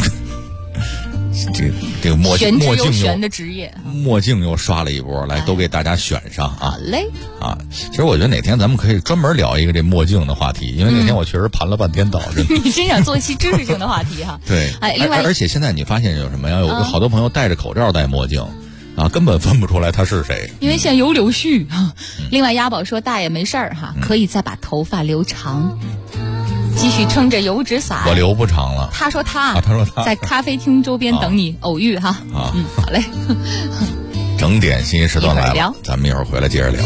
[SPEAKER 13] 这个墨镜
[SPEAKER 6] 的职业，
[SPEAKER 13] 墨镜又刷了一波，来都给大家选上啊！
[SPEAKER 6] 好嘞
[SPEAKER 13] 啊！其实我觉得哪天咱们可以专门聊一个这墨镜的话题，因为那天我确实盘了半天道。
[SPEAKER 6] 你真想做一期知识性的话题哈？
[SPEAKER 13] 对，
[SPEAKER 6] 另外，
[SPEAKER 13] 而且现在你发现有什么呀？有好多朋友戴着口罩戴墨镜啊，根本分不出来他是谁。
[SPEAKER 6] 因为现在有柳絮哈。另外，鸭宝说大爷没事儿哈，可以再把头发留长。继续撑着油纸伞，
[SPEAKER 13] 我留不长了。
[SPEAKER 6] 他说他在咖啡厅周边等你偶遇哈。好嘞。
[SPEAKER 13] 整点信息时段来了，咱们一会儿回来接着聊。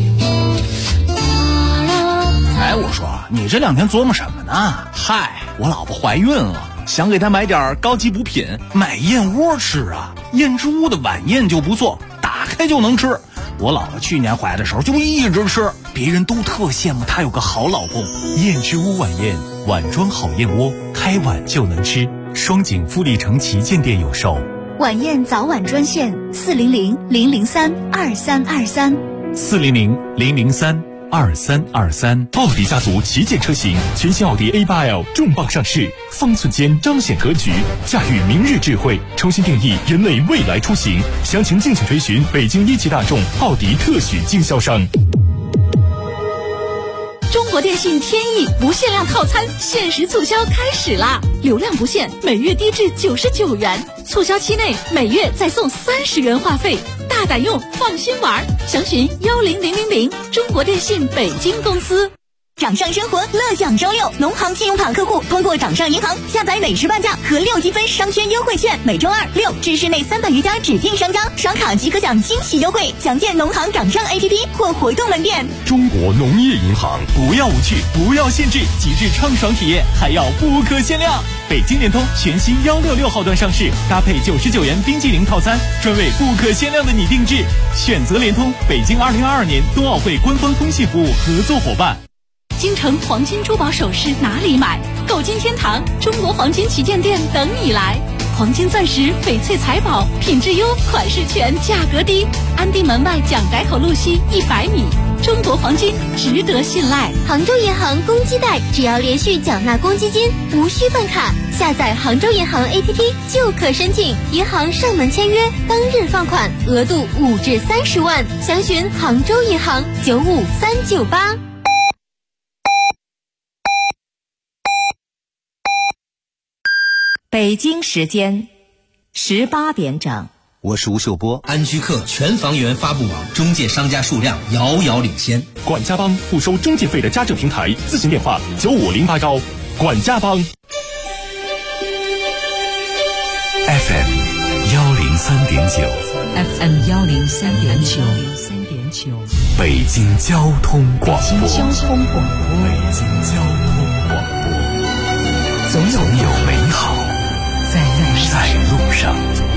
[SPEAKER 19] 哎，我说你这2天琢磨什么呢？嗨，我老婆怀孕了，想给她买点高级补品，买燕窝吃啊。燕之屋的晚宴就不错，打开就能吃。我老婆去年怀的时候就一直吃，别人都特羡慕她有个好老公。
[SPEAKER 20] 燕之屋晚宴，碗装好燕窝，开碗就能吃。双井富力城旗舰店有售。
[SPEAKER 2] 晚宴早晚专线400-003-2323
[SPEAKER 20] 400-003-2323。奥迪家族旗舰车型，全新奥迪 A8L 重磅上市，方寸间彰显格局，驾驭明日智慧，重新定义人类未来出行。详情敬请垂询北京一汽大众奥迪特许经销商。
[SPEAKER 7] 中国电信天翼不限量套餐限时促销开始啦！流量不限，每月低至99元，促销期内每月再送30元话费，大胆用，放心玩。详询10000，中国电信北京公司。
[SPEAKER 2] 掌上生活乐享周六，农行信用卡客户通过掌上银行下载美食半价和6积分商圈优惠券，每周2、6至市内300余家指定商家刷卡即可享惊喜优惠。详见农行掌上 APP 或活动门店。
[SPEAKER 20] 中国农业银行，不要无趣，不要限制，极致畅爽体验，还要不可限量。北京联通全新166号段上市，搭配99元冰激凌套餐，专为不可限量的你定制。选择联通，北京2022年冬奥会官方通信服务合作伙伴。
[SPEAKER 7] 京城黄金珠宝首饰哪里买？购金天堂中国黄金旗舰店等你来。 黄金钻石、翡翠财宝，品质优，款式全，价格低。安定门外蒋改口路西100米，中国黄金值得信赖。
[SPEAKER 21] 杭州银行公积贷，只要连续缴纳公积金，无需办卡，下载杭州银行 APP 就可申请，银行上门签约，当日放款，额度5至30万。详询杭州银行95398。
[SPEAKER 5] 北京时间18点整。
[SPEAKER 22] 我是吴秀波。安居客全房源发布网中介商家数量遥遥领先。
[SPEAKER 3] 管家帮不收中介费的家政平台，咨询电话95081。管家帮。
[SPEAKER 4] FM 103.9
[SPEAKER 5] FM 103.9
[SPEAKER 4] 北京交通广播。
[SPEAKER 5] 北京交通广播。总有美好
[SPEAKER 4] 在路上。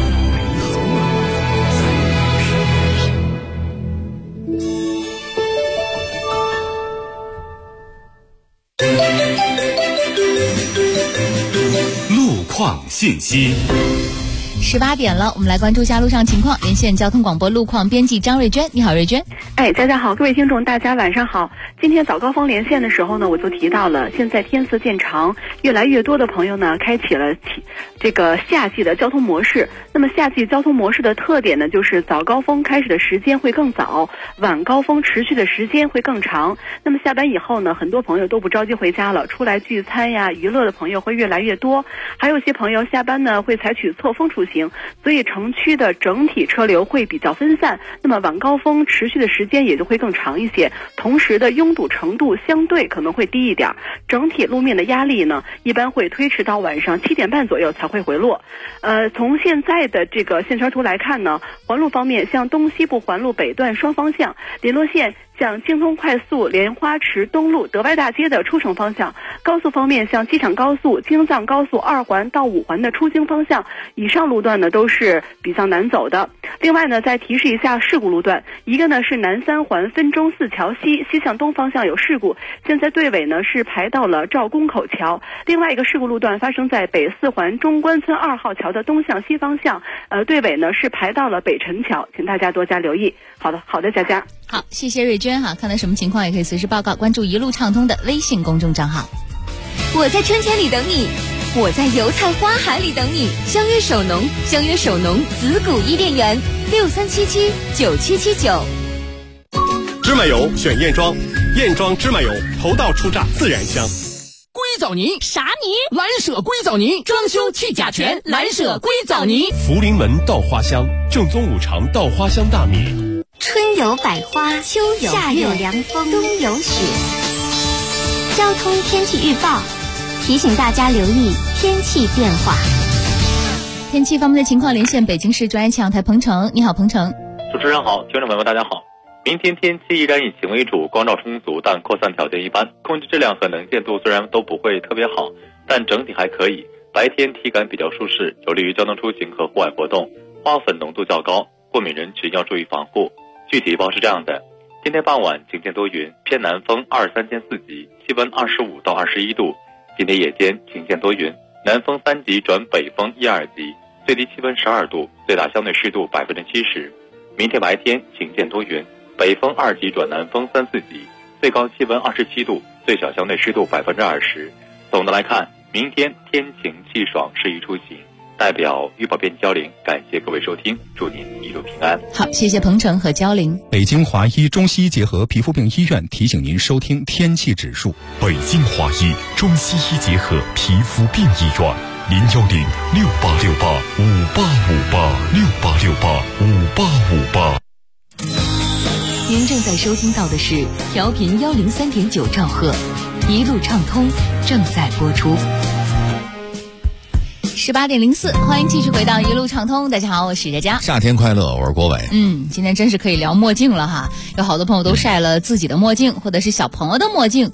[SPEAKER 3] 路况信息。
[SPEAKER 6] 18点了，我们来关注一下路上情况。连线交通广播路况编辑张瑞娟，你好，瑞娟。
[SPEAKER 23] 大家好，各位听众，大家晚上好。今天早高峰连线的时候呢，我就提到了，现在天色渐长，越来越多的朋友呢，开启了这个夏季的交通模式。那么夏季交通模式的特点呢，就是早高峰开始的时间会更早，晚高峰持续的时间会更长。那么下班以后呢，很多朋友都不着急回家了，出来聚餐呀、娱乐的朋友会越来越多。还有些朋友下班呢，会采取错峰出行，所以城区的整体车流会比较分散。那么晚高峰持续的时间也就会更长一些，同时的拥堵程度相对可能会低一点。整体路面的压力呢，一般会推迟到晚上7点半左右才会回落。从现在的这个线圈图来看呢，环路方面，像东西部环路北段双方向联络线，像京通快速莲花池东路德外大街的出城方向；高速方面，像机场高速、京藏高速2环到5环的出京方向，以上路段呢都是比较难走的。另外呢，再提示一下事故路段，一个呢是南3环分钟寺桥西向东方向有事故，现在队尾呢是排到了赵公口桥。另外一个事故路段发生在北4环中关村2号桥的东向西方向，队尾呢是排到了北辰桥，请大家多加留意。好的，佳佳。
[SPEAKER 6] 好，谢谢瑞娟哈，看到什么情况也可以随时报告，关注一路畅通的微信公众账号。
[SPEAKER 21] 我在春天里等你，我在油菜花海里等你。相约首农子谷伊甸园，63779779。
[SPEAKER 8] 芝麻油选燕庄，燕庄芝麻油头道初榨自然香。
[SPEAKER 9] 硅藻泥
[SPEAKER 7] 啥泥？
[SPEAKER 9] 蓝舍硅藻泥，装修去甲醛，蓝舍硅藻泥。
[SPEAKER 3] 福临门稻花香，正宗5常稻花香大米。
[SPEAKER 21] 春有百花，秋有夏有凉风，冬有雪。交通天气预报提醒大家留意天气变化。
[SPEAKER 6] 天气方面的情况，连线北京市专业气象台彭程，你好，彭程。
[SPEAKER 24] 主持人好，听众朋友们大家好。明天天气依然以晴为主，光照充足，但扩散条件一般，空气质量和能见度虽然都不会特别好，但整体还可以。白天体感比较舒适，有利于交通出行和户外活动。花粉浓度较高，过敏人群要注意防护。具体预报是这样的：今天傍晚晴间多云，偏南风2、3间4级，气温25到21度。今天夜间晴间多云，南风3级转北风1、2级，最低气温12度，最大相对湿度70%。明天白天晴间多云，北风2级转南风3、4级，最高气温27度，最小相对湿度20%。总的来看，明天天晴气爽，适宜出行。代表预报编辑焦玲，感谢各位收听，祝您一路平安。
[SPEAKER 6] 好，谢谢彭程和焦玲。
[SPEAKER 10] 北京华医中西医结合皮肤病医院提醒您收听天气指数。
[SPEAKER 1] 北京华医中西医结合皮肤病医院，0106868586868685858。
[SPEAKER 18] 您正在收听到的是调频103.9兆赫，一路畅通正在播出。
[SPEAKER 6] 18点04，欢迎继续回到一路畅通。大家好，我是佳佳。
[SPEAKER 13] 夏天快乐，我是郭伟。
[SPEAKER 6] 今天真是可以聊墨镜了哈，有好多朋友都晒了自己的墨镜，或者是小朋友的墨镜。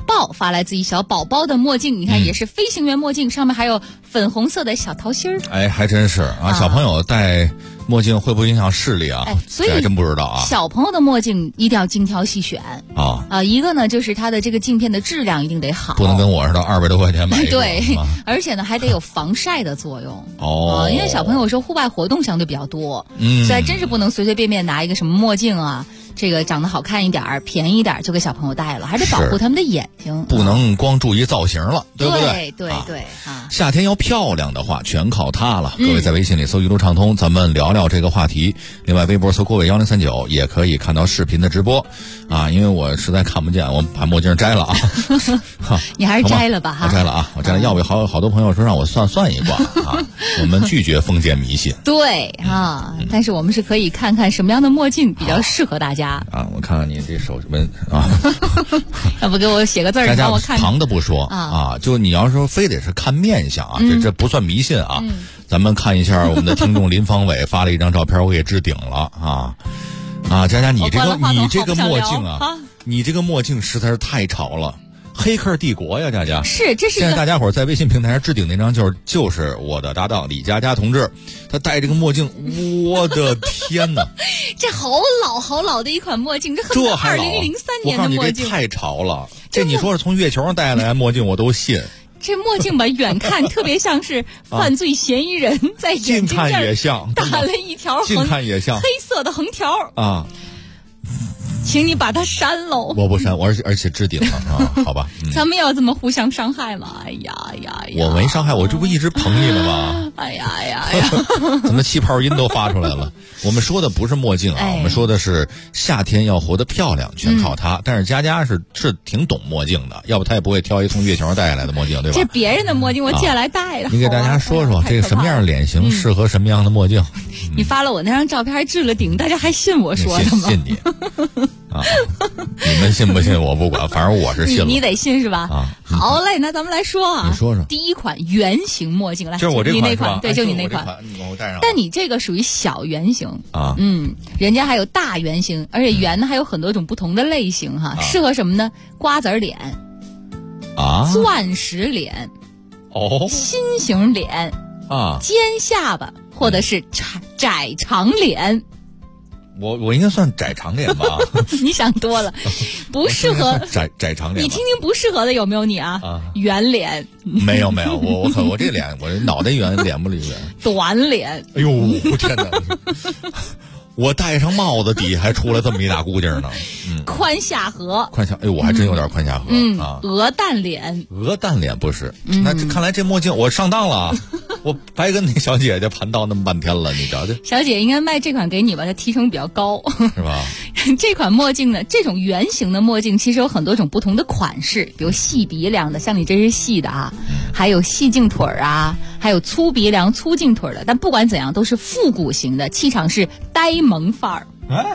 [SPEAKER 6] 豹发来自己小宝宝的墨镜，你看也是飞行员墨镜，上面还有粉红色的小桃心儿。
[SPEAKER 13] 哎，还真是啊！小朋友戴墨镜会不会影响视力啊？
[SPEAKER 6] 所以
[SPEAKER 13] 还真不知道啊。
[SPEAKER 6] 小朋友的墨镜一定要精挑细选啊！一个呢就是它的这个镜片的质量一定得好，
[SPEAKER 13] 不能跟我似的200多块钱买一个。
[SPEAKER 6] 对，而且呢还得有防晒的作用
[SPEAKER 13] 哦。
[SPEAKER 6] 因为小朋友有时候户外活动相对比较多，所以还真是不能随随便便拿一个什么墨镜啊。这个长得好看一点便宜一点就给小朋友戴了，还得保护他们的眼睛，
[SPEAKER 13] 不能光注意造型了，对不对？
[SPEAKER 6] 对啊！
[SPEAKER 13] 夏天要漂亮的话，全靠它了。各位在微信里搜一路畅通，咱们聊聊这个话题。另外，微博搜郭伟1039也可以看到视频的直播啊。因为我实在看不见，我把墨镜摘了啊。
[SPEAKER 6] 你还是摘了吧哈。
[SPEAKER 13] 我摘了啊，我摘了。要不好多朋友说让我算一卦啊，我们拒绝封建迷信。
[SPEAKER 6] 对啊，但是我们是可以看看什么样的墨镜比较适合大家。
[SPEAKER 13] 我看看你这手纹啊，
[SPEAKER 6] 要不给我写个字儿，让我看。
[SPEAKER 13] 旁的不说啊，就你要说非得是看面相啊，这不算迷信啊。咱们看一下我们的听众林方伟发了一张照片，我给置顶了啊，佳佳，你这个墨镜啊，你这个墨镜实在是太潮了。黑客帝国呀，佳佳
[SPEAKER 6] 这是
[SPEAKER 13] 现在大家伙在微信平台上置顶那张就是我的搭档李佳佳同志，他戴这个墨镜，我的天哪！
[SPEAKER 6] 这好老的一款墨镜，这
[SPEAKER 13] 还老
[SPEAKER 6] 2003年的墨镜，
[SPEAKER 13] 我告诉你这太潮了。这你说是从月球上带来的墨镜我都信。
[SPEAKER 6] 这墨镜吧，远看特别像是犯罪嫌疑人在眼睛这儿
[SPEAKER 13] 近看也像
[SPEAKER 6] 打了一条
[SPEAKER 13] 近看也像
[SPEAKER 6] 黑色的横条
[SPEAKER 13] 啊。
[SPEAKER 6] 请你把它删喽！
[SPEAKER 13] 我不删，而且置顶了啊，好吧。
[SPEAKER 6] 咱们要这么互相伤害吗？哎呀！
[SPEAKER 13] 我没伤害，我这不一直捧你了吗？
[SPEAKER 6] 哎呀！
[SPEAKER 13] 怎么气泡音都发出来了？我们说的不是墨镜啊，我们说的是夏天要活得漂亮，全靠它。但是佳佳是挺懂墨镜的，要不她也不会挑一从月球上带下来的墨镜，对吧？
[SPEAKER 6] 这别人的墨镜我借来戴的。
[SPEAKER 13] 你给大家说说这个什么样的脸型适合什么样的墨镜？
[SPEAKER 6] 你发了我那张照片还置了顶，大家还信我说的吗？
[SPEAKER 13] 信你。啊，你们信不信我不管，反正我是信了。
[SPEAKER 6] 你得信是吧？啊，好嘞，那咱们来说啊，
[SPEAKER 13] 你说说
[SPEAKER 6] 第一款圆形墨镜，来，
[SPEAKER 13] 就是我这
[SPEAKER 6] 款，你那款，对，就你
[SPEAKER 13] 那
[SPEAKER 6] 款，
[SPEAKER 13] 我戴上。
[SPEAKER 6] 但你这个属于小圆形
[SPEAKER 13] 啊，
[SPEAKER 6] 人家还有大圆形，而且圆呢还有很多种不同的类型哈，适合什么呢？瓜子脸
[SPEAKER 13] 啊，
[SPEAKER 6] 钻石脸心形脸
[SPEAKER 13] 啊，
[SPEAKER 6] 尖下巴或者是窄长脸。
[SPEAKER 13] 我应该算窄长脸吧？
[SPEAKER 6] 你想多了，不适合
[SPEAKER 13] 窄长脸。
[SPEAKER 6] 你听听不适合的有没有你啊？圆脸
[SPEAKER 13] 没有，我这脸，我脑袋圆，脸不离圆。
[SPEAKER 6] 短脸，
[SPEAKER 13] 哎呦天哪！我戴上帽子底还出来这么一大姑劲呢。
[SPEAKER 6] 宽下颌，
[SPEAKER 13] 哎呦，我还真有点宽下颌啊。
[SPEAKER 6] 鹅蛋脸
[SPEAKER 13] 不是，那看来这墨镜我上当了。我白跟那小姐姐盘道那么半天了，你瞧瞧。
[SPEAKER 6] 小姐应该卖这款给你吧，它提成比较高，
[SPEAKER 13] 是吧？
[SPEAKER 6] 这款墨镜呢，这种圆形的墨镜其实有很多种不同的款式，比如细鼻梁的，像你这是细的啊，还有细镜腿啊，还有粗鼻梁、粗镜腿的。但不管怎样，都是复古型的，气场是呆萌范儿。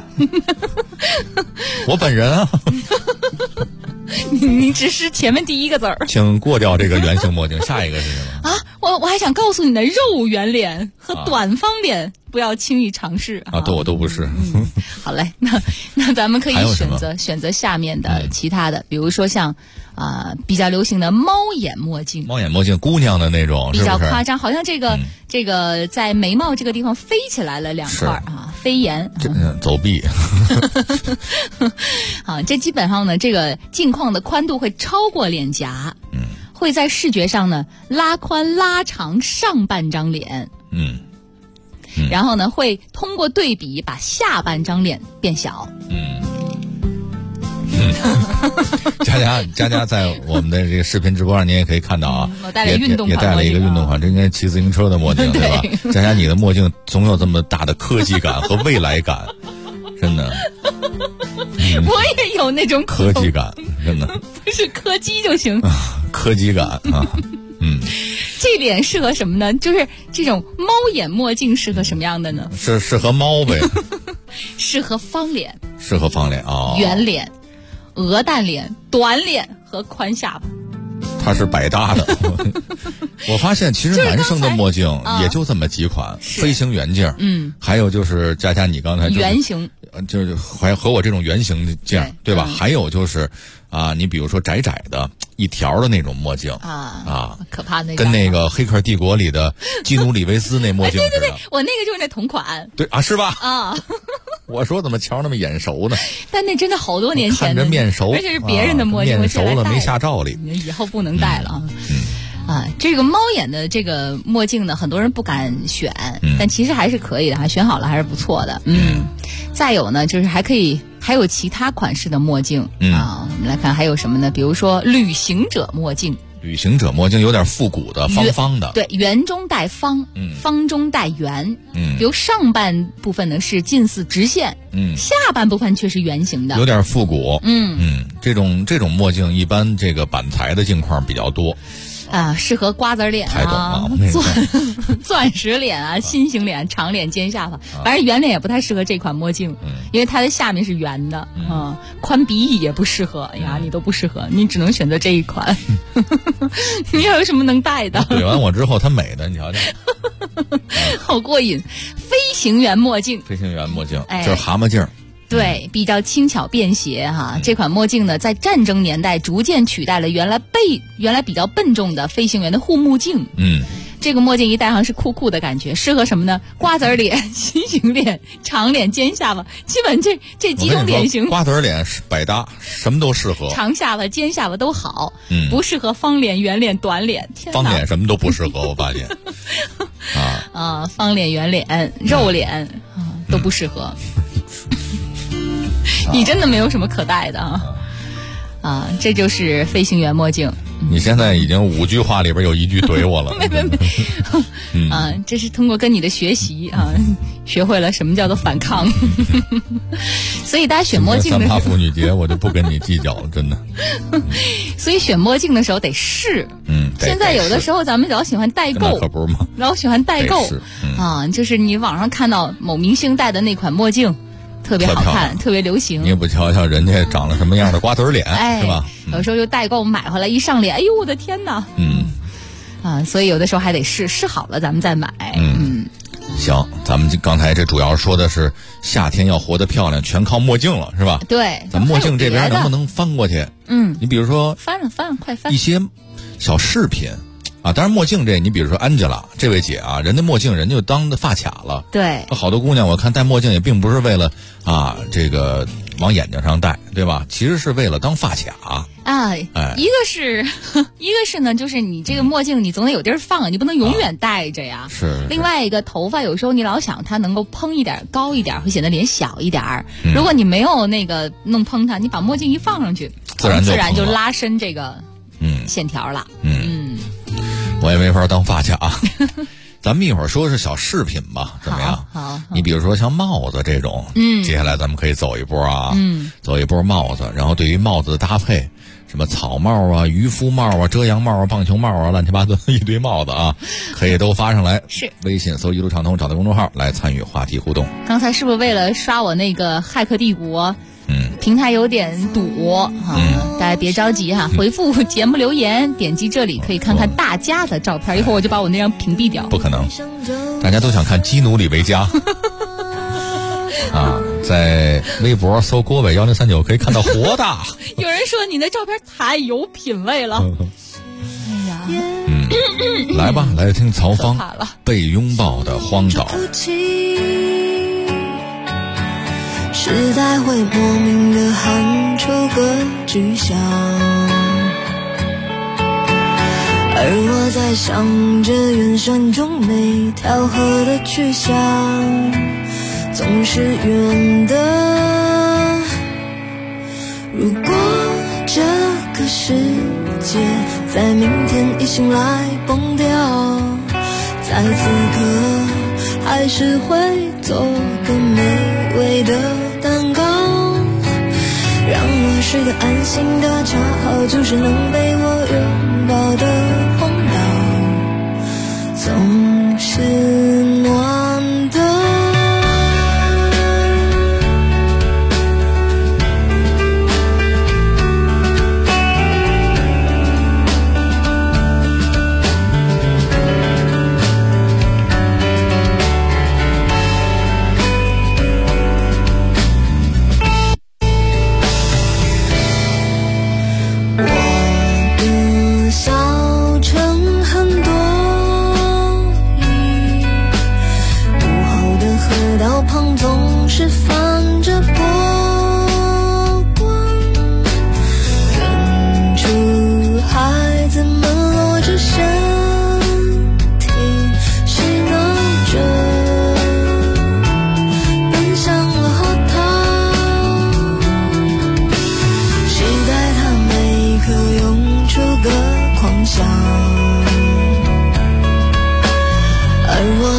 [SPEAKER 13] 我本人啊。
[SPEAKER 6] 你只是前面第一个字儿，
[SPEAKER 13] 请过掉这个圆形墨镜，下一个是什么
[SPEAKER 6] 啊？我还想告诉你的，肉圆脸和短方脸不要轻易尝试啊！
[SPEAKER 13] 我都不是。
[SPEAKER 6] 好嘞，那咱们可以选择下面的其他的，比如说像比较流行的猫眼墨镜，
[SPEAKER 13] 姑娘的那种，
[SPEAKER 6] 比较夸张，好像这个在眉毛这个地方飞起来了2块啊，飞檐，
[SPEAKER 13] 走壁。
[SPEAKER 6] 好，这基本上呢，这个镜框的宽度会超过脸颊，会在视觉上呢拉宽拉长上半张脸，然后呢会通过对比把下半张脸变小。
[SPEAKER 13] 佳佳在我们的这个视频直播上，您也可以看到啊，
[SPEAKER 6] 我戴了运动款，
[SPEAKER 13] 也戴了一个运动款，这应该骑自行车的墨镜，对吧？佳佳，你的墨镜总有这么大的科技感和未来感，真的。
[SPEAKER 6] 我也有那种
[SPEAKER 13] 科技感，真的
[SPEAKER 6] 不是柯基就行。
[SPEAKER 13] 科技感啊，
[SPEAKER 6] 这脸适合什么呢？就是这种猫眼墨镜适合什么样的呢？
[SPEAKER 13] 适合猫呗。
[SPEAKER 6] 适合方脸。
[SPEAKER 13] 啊，
[SPEAKER 6] 圆脸、鹅蛋脸、短脸和宽下巴。
[SPEAKER 13] 它是百搭的。我发现其实男生的墨镜也就这么几款，飞行圆镜，还有就是佳佳你刚才
[SPEAKER 6] 圆形
[SPEAKER 13] 就是和我这种圆形镜，对吧？还有就是你比如说窄窄的一条的那种墨镜
[SPEAKER 6] 可怕那种，
[SPEAKER 13] 跟那个《黑客帝国》里的基努里维斯那墨镜似的。
[SPEAKER 6] 对，我那个就是那同款。
[SPEAKER 13] 对是吧？我说怎么瞧那么眼熟呢？
[SPEAKER 6] 但那真的好多年前，
[SPEAKER 13] 看着面熟，
[SPEAKER 6] 而且是别人的墨镜，
[SPEAKER 13] 面熟了没下照里，
[SPEAKER 6] 以后不能戴了这个猫眼的这个墨镜呢，很多人不敢选，但其实还是可以的选好了还是不错的。再有呢，就是还有其他款式的墨镜我们来看还有什么呢？比如说旅行者墨镜。
[SPEAKER 13] 旅行者墨镜有点复古的，方方的，
[SPEAKER 6] 对，圆中带方，方中带圆，比如上半部分呢是近似直线，下半部分却是圆形的，
[SPEAKER 13] 有点复古，这种墨镜一般这个板材的镜框比较多。
[SPEAKER 6] 适合瓜子脸钻石脸心形脸、长脸、尖下巴，反正圆脸也不太适合这款墨镜，因为它的下面是圆的，宽鼻翼也不适合。你都不适合，你只能选择这一款。你有什么能戴的？
[SPEAKER 13] 怼完我之后，它美的，你瞧瞧，
[SPEAKER 6] 好过瘾。飞行员墨镜，
[SPEAKER 13] 就是蛤蟆镜。
[SPEAKER 6] 对，比较轻巧便携这款墨镜呢，在战争年代逐渐取代了原来比较笨重的飞行员的护目镜。这个墨镜一戴上是酷酷的感觉，适合什么呢？瓜子脸、心形脸、长脸、尖下巴，基本这几种脸型。
[SPEAKER 13] 瓜子脸是百搭，什么都适合。
[SPEAKER 6] 长下巴、尖下巴都好，不适合方脸、圆脸、短脸。
[SPEAKER 13] 方脸什么都不适合，我发现。
[SPEAKER 6] 方脸、圆脸、肉脸都不适合。你真的没有什么可戴的这就是飞行员墨镜。
[SPEAKER 13] 你现在已经5句话里边有1句怼我了。
[SPEAKER 6] 没这是通过跟你的学习学会了什么叫做反抗。所以大家选墨镜的时候，
[SPEAKER 13] 3八妇女节我就不跟你计较了，真的。
[SPEAKER 6] 所以选墨镜的时候得试。现在有的时候咱们老喜欢代购，
[SPEAKER 13] 可不是吗？
[SPEAKER 6] 老喜欢代购就是你网上看到某明星戴的那款墨镜。特别好看，特别流行。
[SPEAKER 13] 你也不瞧瞧人家长了什么样的瓜子脸，是吧？
[SPEAKER 6] 有时候就代购买回来一上脸，哎呦我的天哪！所以有的时候还得试好了咱们再买。
[SPEAKER 13] 行，咱们刚才这主要说的是夏天要活得漂亮，全靠墨镜了，是吧？
[SPEAKER 6] 对。
[SPEAKER 13] 咱墨镜这边能不能翻过去？你比如说
[SPEAKER 6] 翻，快翻！
[SPEAKER 13] 一些小饰品。当然墨镜你比如说安吉拉这位姐人家墨镜人就当的发卡了。
[SPEAKER 6] 对，
[SPEAKER 13] 好多姑娘我看戴墨镜也并不是为了这个往眼睛上戴，对吧？其实是为了当发卡。一个是呢，就是你这个墨镜你总得有地儿放，你不能永远戴着呀。 是。
[SPEAKER 6] 另外一个头发有时候你老想它能够蓬一点、高一点，会显得脸小一点。如果你没有那个弄蓬它，你把墨镜一放上去，自然就拉伸这个线条了。
[SPEAKER 13] 我也没法当发卡。咱们一会儿说是小饰品吧，怎么样？
[SPEAKER 6] 好。
[SPEAKER 13] 你比如说像帽子这种，接下来咱们可以走一波走一波帽子。然后对于帽子的搭配，什么草帽渔夫帽遮阳帽棒球帽乱七八糟一堆帽子可以都发上来。
[SPEAKER 6] 是。
[SPEAKER 13] 微信搜一路畅通，找到公众号来参与话题互动。
[SPEAKER 6] 刚才是不是为了刷我那个骇客帝国？平台有点堵大家别着急回复节目留言，点击这里可以看看大家的照片，一会儿我就把我那张屏蔽掉。
[SPEAKER 13] 不可能，大家都想看基努里维加。在微博搜郭伟1039可以看到活的。
[SPEAKER 6] 有人说你的照片太有品位了。哎呀，
[SPEAKER 13] 来吧，来听曹芳被拥抱的荒岛。
[SPEAKER 11] 时代会莫名的喊出个具象，而我在想着远山中每条河的去向，总是远的。如果这个世界在明天一醒来崩掉，在此刻还是会做个美味的蛋糕，让我睡得安心的恰好就是能被我拥抱的荒岛，总是暖的。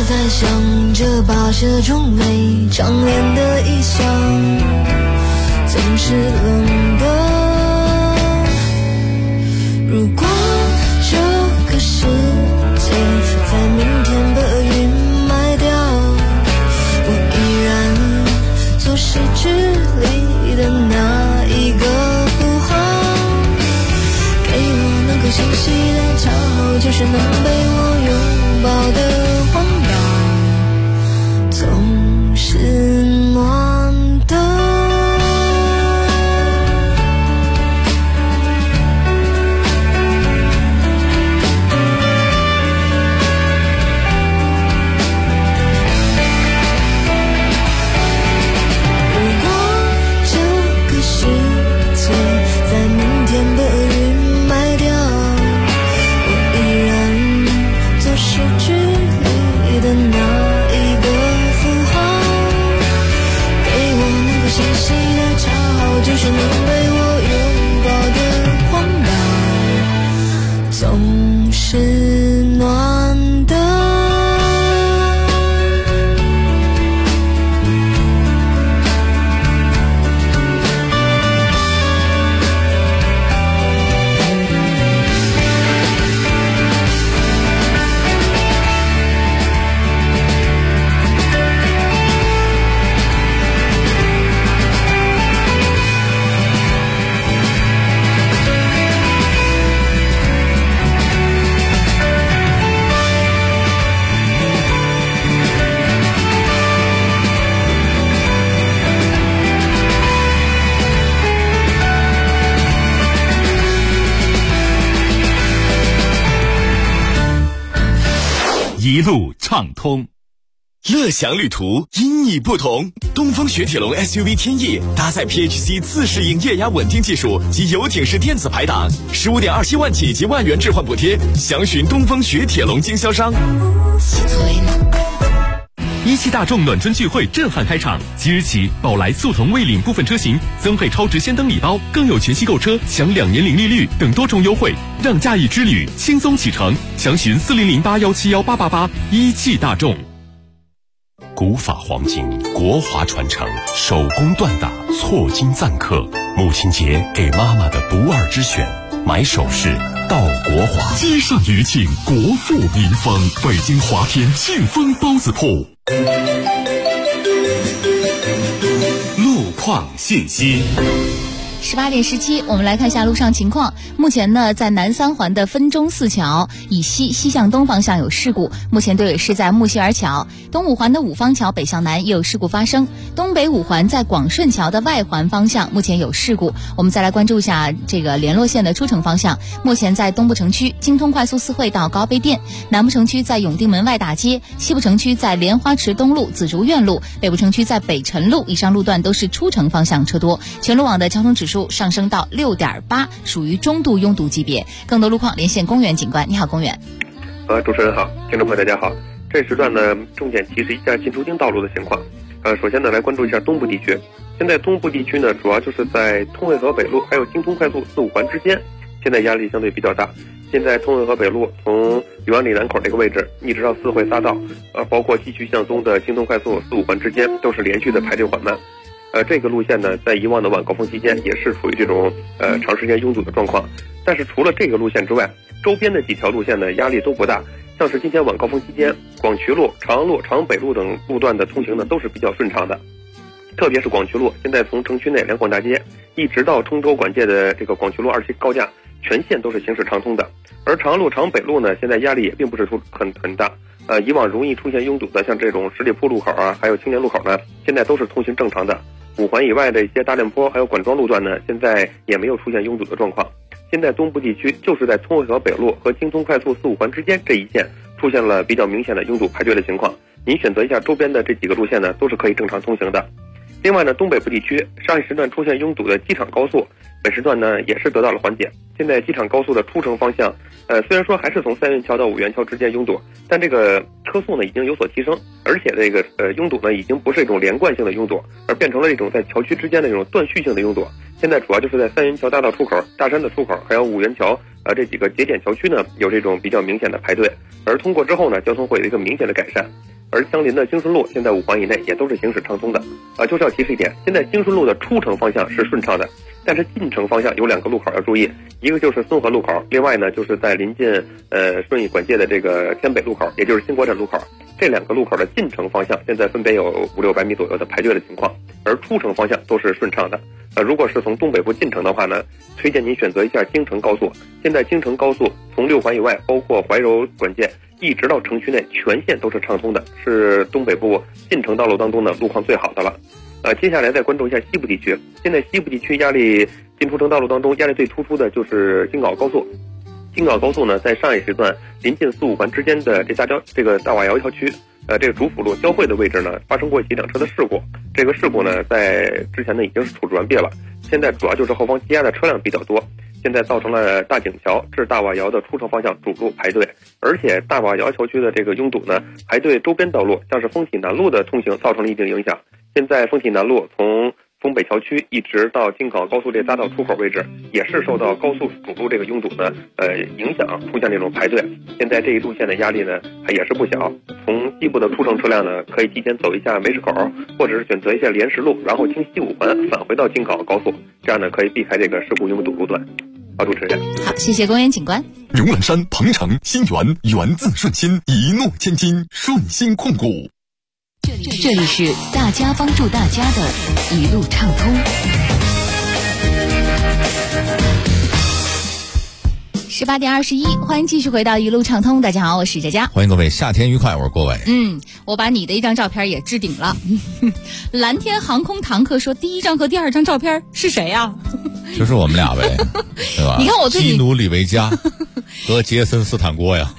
[SPEAKER 11] 在想着跋涉中每张脸的意象，总是冷的。如果这个世界在明天被云埋掉，我依然做诗句里的那一个符号，给我能够清晰的恰好就是能被我拥抱的荒岛，总是暖的。就是能被我拥抱的荒岛，总是暖的。
[SPEAKER 1] 一路畅通，乐享旅途因你不同。东风雪铁龙 SUV 天翼搭载 PHC 自适应液压稳定技术及游艇式电子排档，15.27万起及万元置换补贴，详询东风雪铁龙经销商。一汽大众暖春聚会震撼开场，即日起，宝来、速腾、蔚领部分车型增配超值先登礼包，更有全息购车享2年零利率等多重优惠，让假日之旅轻松启程。详询4008171888。一汽大众。古法黄金，国华传承，手工锻打，错金赞客。母亲节给妈妈的不二之选，买首饰到国华。街上余庆，国富民丰。北京华天庆丰包子铺。路况信息。
[SPEAKER 6] 18点17，我们来看一下路上情况。目前呢，在南三环的分钟寺桥以西向东方向有事故，目前队尾是在木樨园桥。东五环的五方桥北向南也有事故发生。东北五环在广顺桥的外环方向目前有事故。我们再来关注一下这个联络线的出城方向。目前在东部城区京通快速四惠到高碑店，南部城区在永定门外大街，西部城区在莲花池东路、紫竹院路，北部城区在北辰路，以上路段都是出城方向车多。全路网的交通指数上升到6.8，属于中度拥堵级别。更多路况连线公园警官。你好，公园。
[SPEAKER 12] 主持人好，听众朋友大家好。这时段呢，重点提示一下进出京道路的情况。首先呢，来关注一下东部地区。现在东部地区呢，主要就是在通惠河北路还有京通快速4、5环之间，现在压力相对比较大。现在通惠河北路从园里南口这个位置一直到四惠仨道，包括继续向东的京通快速4、5环之间，都是连续的排队缓慢。这个路线呢，在以往的晚高峰期间也是处于这种长时间拥堵的状况。但是除了这个路线之外，周边的几条路线呢压力都不大。像是今天晚高峰期间，广渠路、长安路、长安北路等路段的通行呢都是比较顺畅的。特别是广渠路，现在从城区内两广大街一直到通州管界的这个广渠路2期高架，全线都是行驶畅通的。而长安路、长安北路呢，现在压力也并不是很大。以往容易出现拥堵的，像这种十里铺路口啊，还有青年路口呢，现在都是通行正常的。5环以外的一些大练坡还有管庄路段呢，现在也没有出现拥堵的状况。现在东部地区就是在通惠河北路和京通快速4、5环之间这一线出现了比较明显的拥堵排队的情况。您选择一下周边的这几个路线呢，都是可以正常通行的。另外呢，东北部地区上一时段出现拥堵的机场高速，本时段呢也是得到了缓解。现在机场高速的出城方向，虽然说还是从三元桥到五元桥之间拥堵，但这个车速呢已经有所提升，而且这个拥堵呢已经不是一种连贯性的拥堵，而变成了一种在桥区之间的这种断续性的拥堵。现在主要就是在三元桥大道出口、大山的出口，还有五元桥这几个节点桥区呢有这种比较明显的排队，而通过之后呢，交通会有一个明显的改善。 而相邻的京顺路现在5环以内也都是行驶畅通的。就是要提示一点，现在京顺路的出城方向是顺畅的，但是进城方向有2个路口要注意，一个就是松河路口，另外呢就是在临近顺义管界的这个天北路口，也就是新国站路口，这2个路口的进城方向现在分别有500-600米左右的排队的情况，而出城方向都是顺畅的。如果是从东北部进城的话呢，推荐您选择一下京承高速。现在京承高速从6环以外，包括怀柔管界，一直到城区内全线都是畅通的，是东北部进城道路当中的路况最好的了。接下来再关注一下西部地区。现在西部地区进出城道路当中压力最突出的就是京皋高速。京皋高速呢，在上一时段临近4、5环之间的这个大瓦窑桥区，这个主辅路交汇的位置呢，发生过几辆车的事故。这个事故呢，在之前呢已经是处置完毕了。现在主要就是后方积压的车辆比较多，现在造成了大井桥至大瓦窑的出城方向主路排队，而且大瓦窑桥区的这个拥堵呢，排队周边道路，像是丰体南路的通行造成了一定影响。现在丰体南路从丰北桥区一直到京皋高速这匝道出口位置，也是受到高速主路这个拥堵呢影响，出现这种排队。现在这一路线的压力呢也是不小。从西部的出城车辆呢，可以提前走一下梅市口，或者是选择一下莲石路，然后经西5环返回到京皋高速，这样呢可以避开这个事故拥堵路段。好，主持人。
[SPEAKER 6] 好，谢谢公园警官。
[SPEAKER 1] 牛栏山、鹏城、新源，源自顺心，一诺千金，顺心控股。
[SPEAKER 5] 这里是大家帮助大家的一路畅通。
[SPEAKER 6] 18点21，欢迎继续回到一路畅通。大家好，我是佳佳。
[SPEAKER 13] 欢迎各位，夏天愉快，我是郭伟。
[SPEAKER 6] 我把你的一张照片也置顶了。蓝天航空堂客说，第1张和第2张照片是谁呀？
[SPEAKER 13] 就是我们俩呗，对吧？
[SPEAKER 6] 你看我对你
[SPEAKER 13] 基努里维加和杰森斯坦郭呀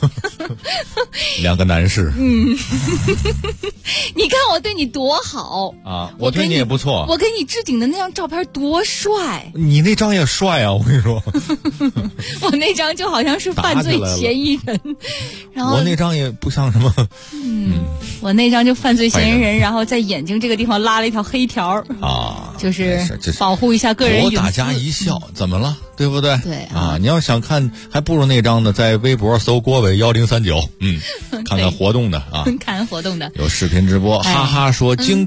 [SPEAKER 13] ，2个男士。
[SPEAKER 6] 你看我对你多好
[SPEAKER 13] 啊！我对你也不错。
[SPEAKER 6] 我给你置顶的那张照片多帅！
[SPEAKER 13] 你那张也帅啊！我跟你说，
[SPEAKER 6] 我那张就好像是犯罪嫌疑人，然后
[SPEAKER 13] 我那张也不像什么。
[SPEAKER 6] 我那张就犯罪嫌疑人，然后在眼睛这个地方拉了一条黑条啊，就是保护一下个人隐私。
[SPEAKER 13] 博大家一笑，怎么了？对不对？
[SPEAKER 6] 对
[SPEAKER 13] 啊，你要想看，还不如那张呢，在微博搜郭伟1039，看看活动的啊，
[SPEAKER 6] 看活动的
[SPEAKER 13] 有视频直播。哈哈说京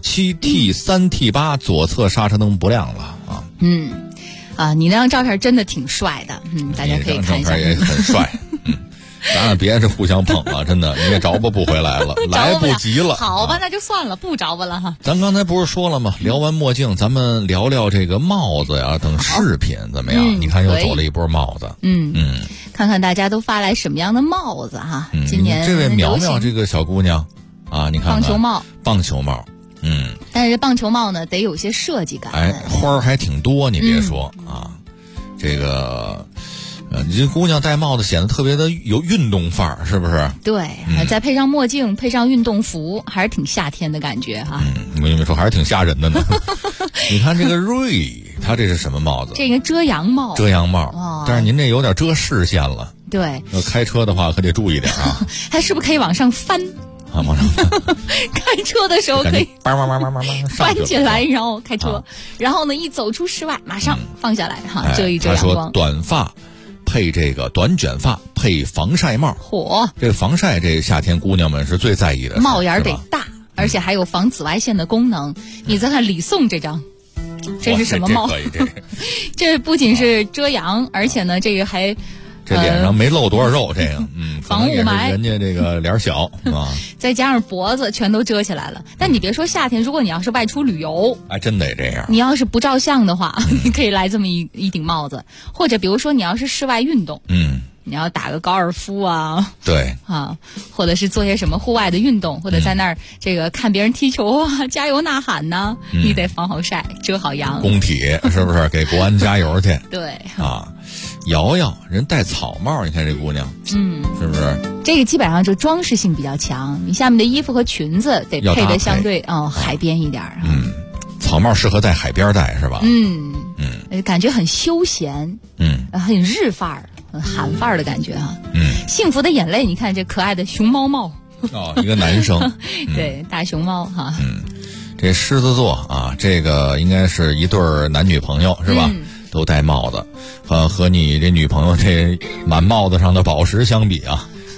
[SPEAKER 13] Q7T3T8 左侧刹车灯不亮了啊。
[SPEAKER 6] 你那张照片真的挺帅的，大家可以看一下。
[SPEAKER 13] 照片也很帅。咱俩别是互相捧了，真的，你也着不回来了，来不及了。
[SPEAKER 6] 好吧，那就算了，不着吧了哈。
[SPEAKER 13] 咱刚才不是说了吗？聊完墨镜，咱们聊聊这个帽子呀等饰品怎么样？你看又走了一波帽子。
[SPEAKER 6] 看看大家都发来什么样的帽子哈。今年
[SPEAKER 13] 这位苗苗这个小姑娘啊，你看看棒球帽。
[SPEAKER 6] 但是棒球帽呢，得有些设计感。
[SPEAKER 13] 花儿还挺多，你别说啊，这个。你这姑娘戴帽子显得特别的有运动范儿，是不是？
[SPEAKER 6] 对，再配上墨镜，配上运动服，还是挺夏天的感觉哈。
[SPEAKER 13] 我跟你们说，还是挺吓人的呢。你看这个瑞，它这是什么帽子？
[SPEAKER 6] 这个遮阳帽。遮
[SPEAKER 13] 阳帽，但是您这有点遮视线了。
[SPEAKER 6] 对，
[SPEAKER 13] 开车的话可得注意点啊。
[SPEAKER 6] 它是不是可以往上翻？
[SPEAKER 13] 往上翻。
[SPEAKER 6] 开车的时候可以翻起来，然后开车，然后呢一走出室外，马上放下来哈，遮一遮阳光。
[SPEAKER 13] 他说短发。配这个短卷发，配防晒帽。这个防晒，这夏天姑娘们是最在意的。
[SPEAKER 6] 帽檐得大，而且还有防紫外线的功能。你再看李颂这张，这是什么帽？这不仅是遮阳，而且呢，这个还。
[SPEAKER 13] 这脸上没露多少肉，这个
[SPEAKER 6] 防雾霾，
[SPEAKER 13] 人家这个脸小啊，
[SPEAKER 6] 再加上脖子全都遮起来了。但你别说夏天，如果你要是外出旅游，
[SPEAKER 13] 真得这样。
[SPEAKER 6] 你要是不照相的话，你可以来这么一顶帽子，或者比如说你要是室外运动，你要打个高尔夫啊，
[SPEAKER 13] 对
[SPEAKER 6] 啊，或者是做些什么户外的运动，或者在那儿这个看别人踢球啊，加油呐喊呢，你得防好晒，遮好阳，
[SPEAKER 13] 工体是不是给国安加油去？
[SPEAKER 6] 对
[SPEAKER 13] 啊。瑶瑶人戴草帽，你看这姑娘，是不是？
[SPEAKER 6] 这个基本上就装饰性比较强，你下面的衣服和裙子得配的相对海边一点。
[SPEAKER 13] 草帽适合在海边戴是吧？
[SPEAKER 6] 感觉很休闲，很日范儿，很韩范儿的感觉哈。幸福的眼泪，你看这可爱的熊猫帽。
[SPEAKER 13] 一个男生，
[SPEAKER 6] 对，大熊猫哈。
[SPEAKER 13] 这狮子座啊，这个应该是一对男女朋友是吧？都戴帽子，和你这女朋友这满帽子上的宝石相比啊，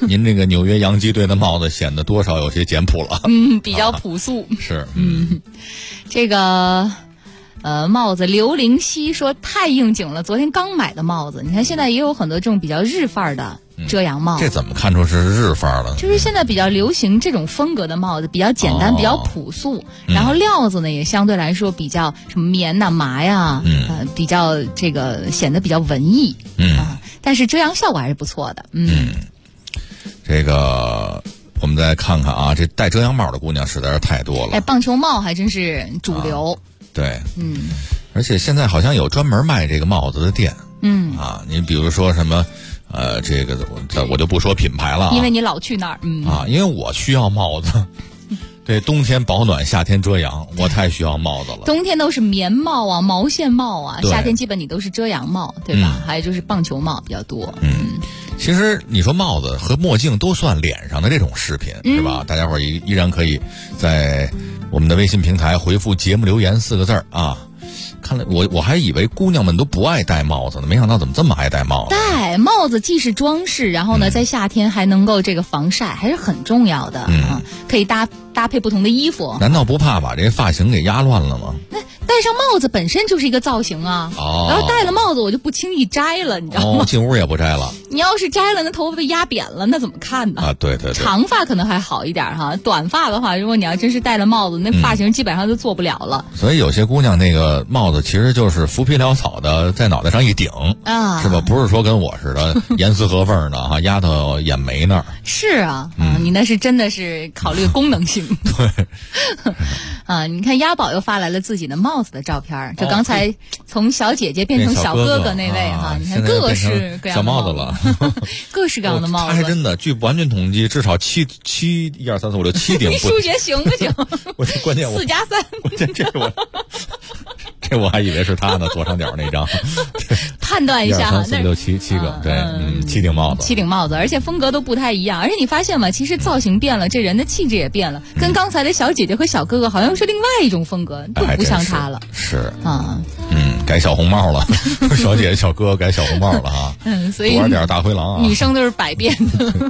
[SPEAKER 13] 您这个纽约洋基队的帽子显得多少有些简朴了。
[SPEAKER 6] 比较朴素。
[SPEAKER 13] 是，
[SPEAKER 6] 这个。帽子刘灵溪说太应景了，昨天刚买的帽子。你看现在也有很多这种比较日范儿的遮阳帽，
[SPEAKER 13] 这怎么看出是日范儿了？
[SPEAKER 6] 就是现在比较流行这种风格的帽子，比较简单，比较朴素，然后料子呢也相对来说比较什么棉呐、麻呀，比较这个显得比较文艺，但是遮阳效果还是不错的，
[SPEAKER 13] 这个我们再看看啊，这戴遮阳帽的姑娘实在是太多了。
[SPEAKER 6] 棒球帽还真是主流。
[SPEAKER 13] 对，而且现在好像有专门卖这个帽子的店，你比如说什么，这个我就不说品牌了，
[SPEAKER 6] 因为你老去那儿，
[SPEAKER 13] 因为我需要帽子，对，冬天保暖，夏天遮阳，我太需要帽子了。
[SPEAKER 6] 冬天都是棉帽啊、毛线帽啊，夏天基本你都是遮阳帽，对吧？还有就是棒球帽比较多。
[SPEAKER 13] 其实你说帽子和墨镜都算脸上的这种饰品，是吧？大家伙依然可以在我们的微信平台回复节目留言4个字啊。看来我还以为姑娘们都不爱戴帽子呢，没想到怎么这么爱戴帽子。
[SPEAKER 6] 戴帽子既是装饰，然后呢，在夏天还能够这个防晒，还是很重要的可以搭配不同的衣服。
[SPEAKER 13] 难道不怕把这发型给压乱了吗？
[SPEAKER 6] 戴上帽子本身就是一个造型啊，然后戴了帽子我就不轻易摘了，你知道吗？
[SPEAKER 13] 进屋也不摘了。
[SPEAKER 6] 你要是摘了，那头发被压扁了，那怎么看呢？
[SPEAKER 13] 啊，对。
[SPEAKER 6] 长发可能还好一点哈，短发的话，如果你要真是戴了帽子，那发型基本上就做不了了。
[SPEAKER 13] 所以有些姑娘那个帽子其实就是浮皮潦草的，在脑袋上一顶啊，是吧？不是说跟我似的严丝合缝的哈，压到眼眉那儿。
[SPEAKER 6] 是啊，你那是真的是考虑功能性。
[SPEAKER 13] 对。
[SPEAKER 6] 你看鸭宝又发来了自己的帽子的照片，就刚才从小姐姐变成小哥哥那位哈，你看各式各样的
[SPEAKER 13] 小帽子了，
[SPEAKER 6] 各式各样的帽子。
[SPEAKER 13] 他还真的，据完全统计，至少7顶。
[SPEAKER 6] 你数学行不行？
[SPEAKER 13] 关键
[SPEAKER 6] 4+3，
[SPEAKER 13] 关键这我还以为是他呢，左上角那张。
[SPEAKER 6] 判断一下哈
[SPEAKER 13] ，1、2、3、4、5、6、7个，对，7顶帽子
[SPEAKER 6] ，7顶帽子，而且风格都不太一样。而且你发现吗？其实造型变了，这人的气质也变了，跟刚才的小姐姐和小哥哥好像是另外一种风格，就不像他了。
[SPEAKER 13] 是啊，改小红帽了，小姐姐小哥改小红帽了啊。
[SPEAKER 6] 所以
[SPEAKER 13] 玩点大灰狼啊，
[SPEAKER 6] 女生都是百变的。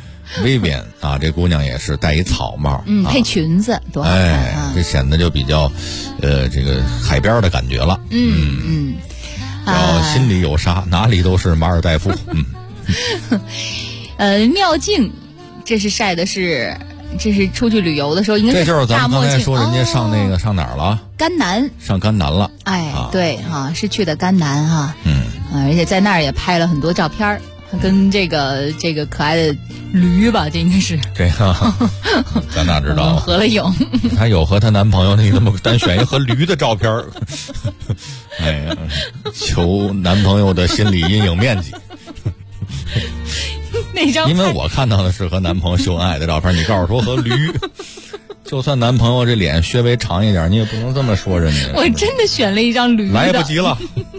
[SPEAKER 13] Vivian 啊，这姑娘也是戴一草帽，
[SPEAKER 6] 配裙子多好看啊！
[SPEAKER 13] 这显得就比较，这个海边的感觉了。心里有沙，哪里都是马尔代夫。
[SPEAKER 6] 妙境，这是晒的是，这是出去旅游的时候，应该是
[SPEAKER 13] 这就是咱们刚才说人家上那个上哪儿了？
[SPEAKER 6] 甘南，
[SPEAKER 13] 上甘南了。
[SPEAKER 6] 对哈，是去的甘南哈。而且在那儿也拍了很多照片，跟这个可爱的驴吧，这应该是
[SPEAKER 13] 这个，咱哪知道？
[SPEAKER 6] 合了影。
[SPEAKER 13] 她有和她男朋友，你怎么单选一和驴的照片？哎呀，求男朋友的心理阴影面积。
[SPEAKER 6] 那张，
[SPEAKER 13] 因为我看到的是和男朋友秀恩爱的照片，你告诉说和驴。就算男朋友这脸稍微长一点，你也不能这么说人家。
[SPEAKER 6] 我真的选了一张驴的，
[SPEAKER 13] 来不及了。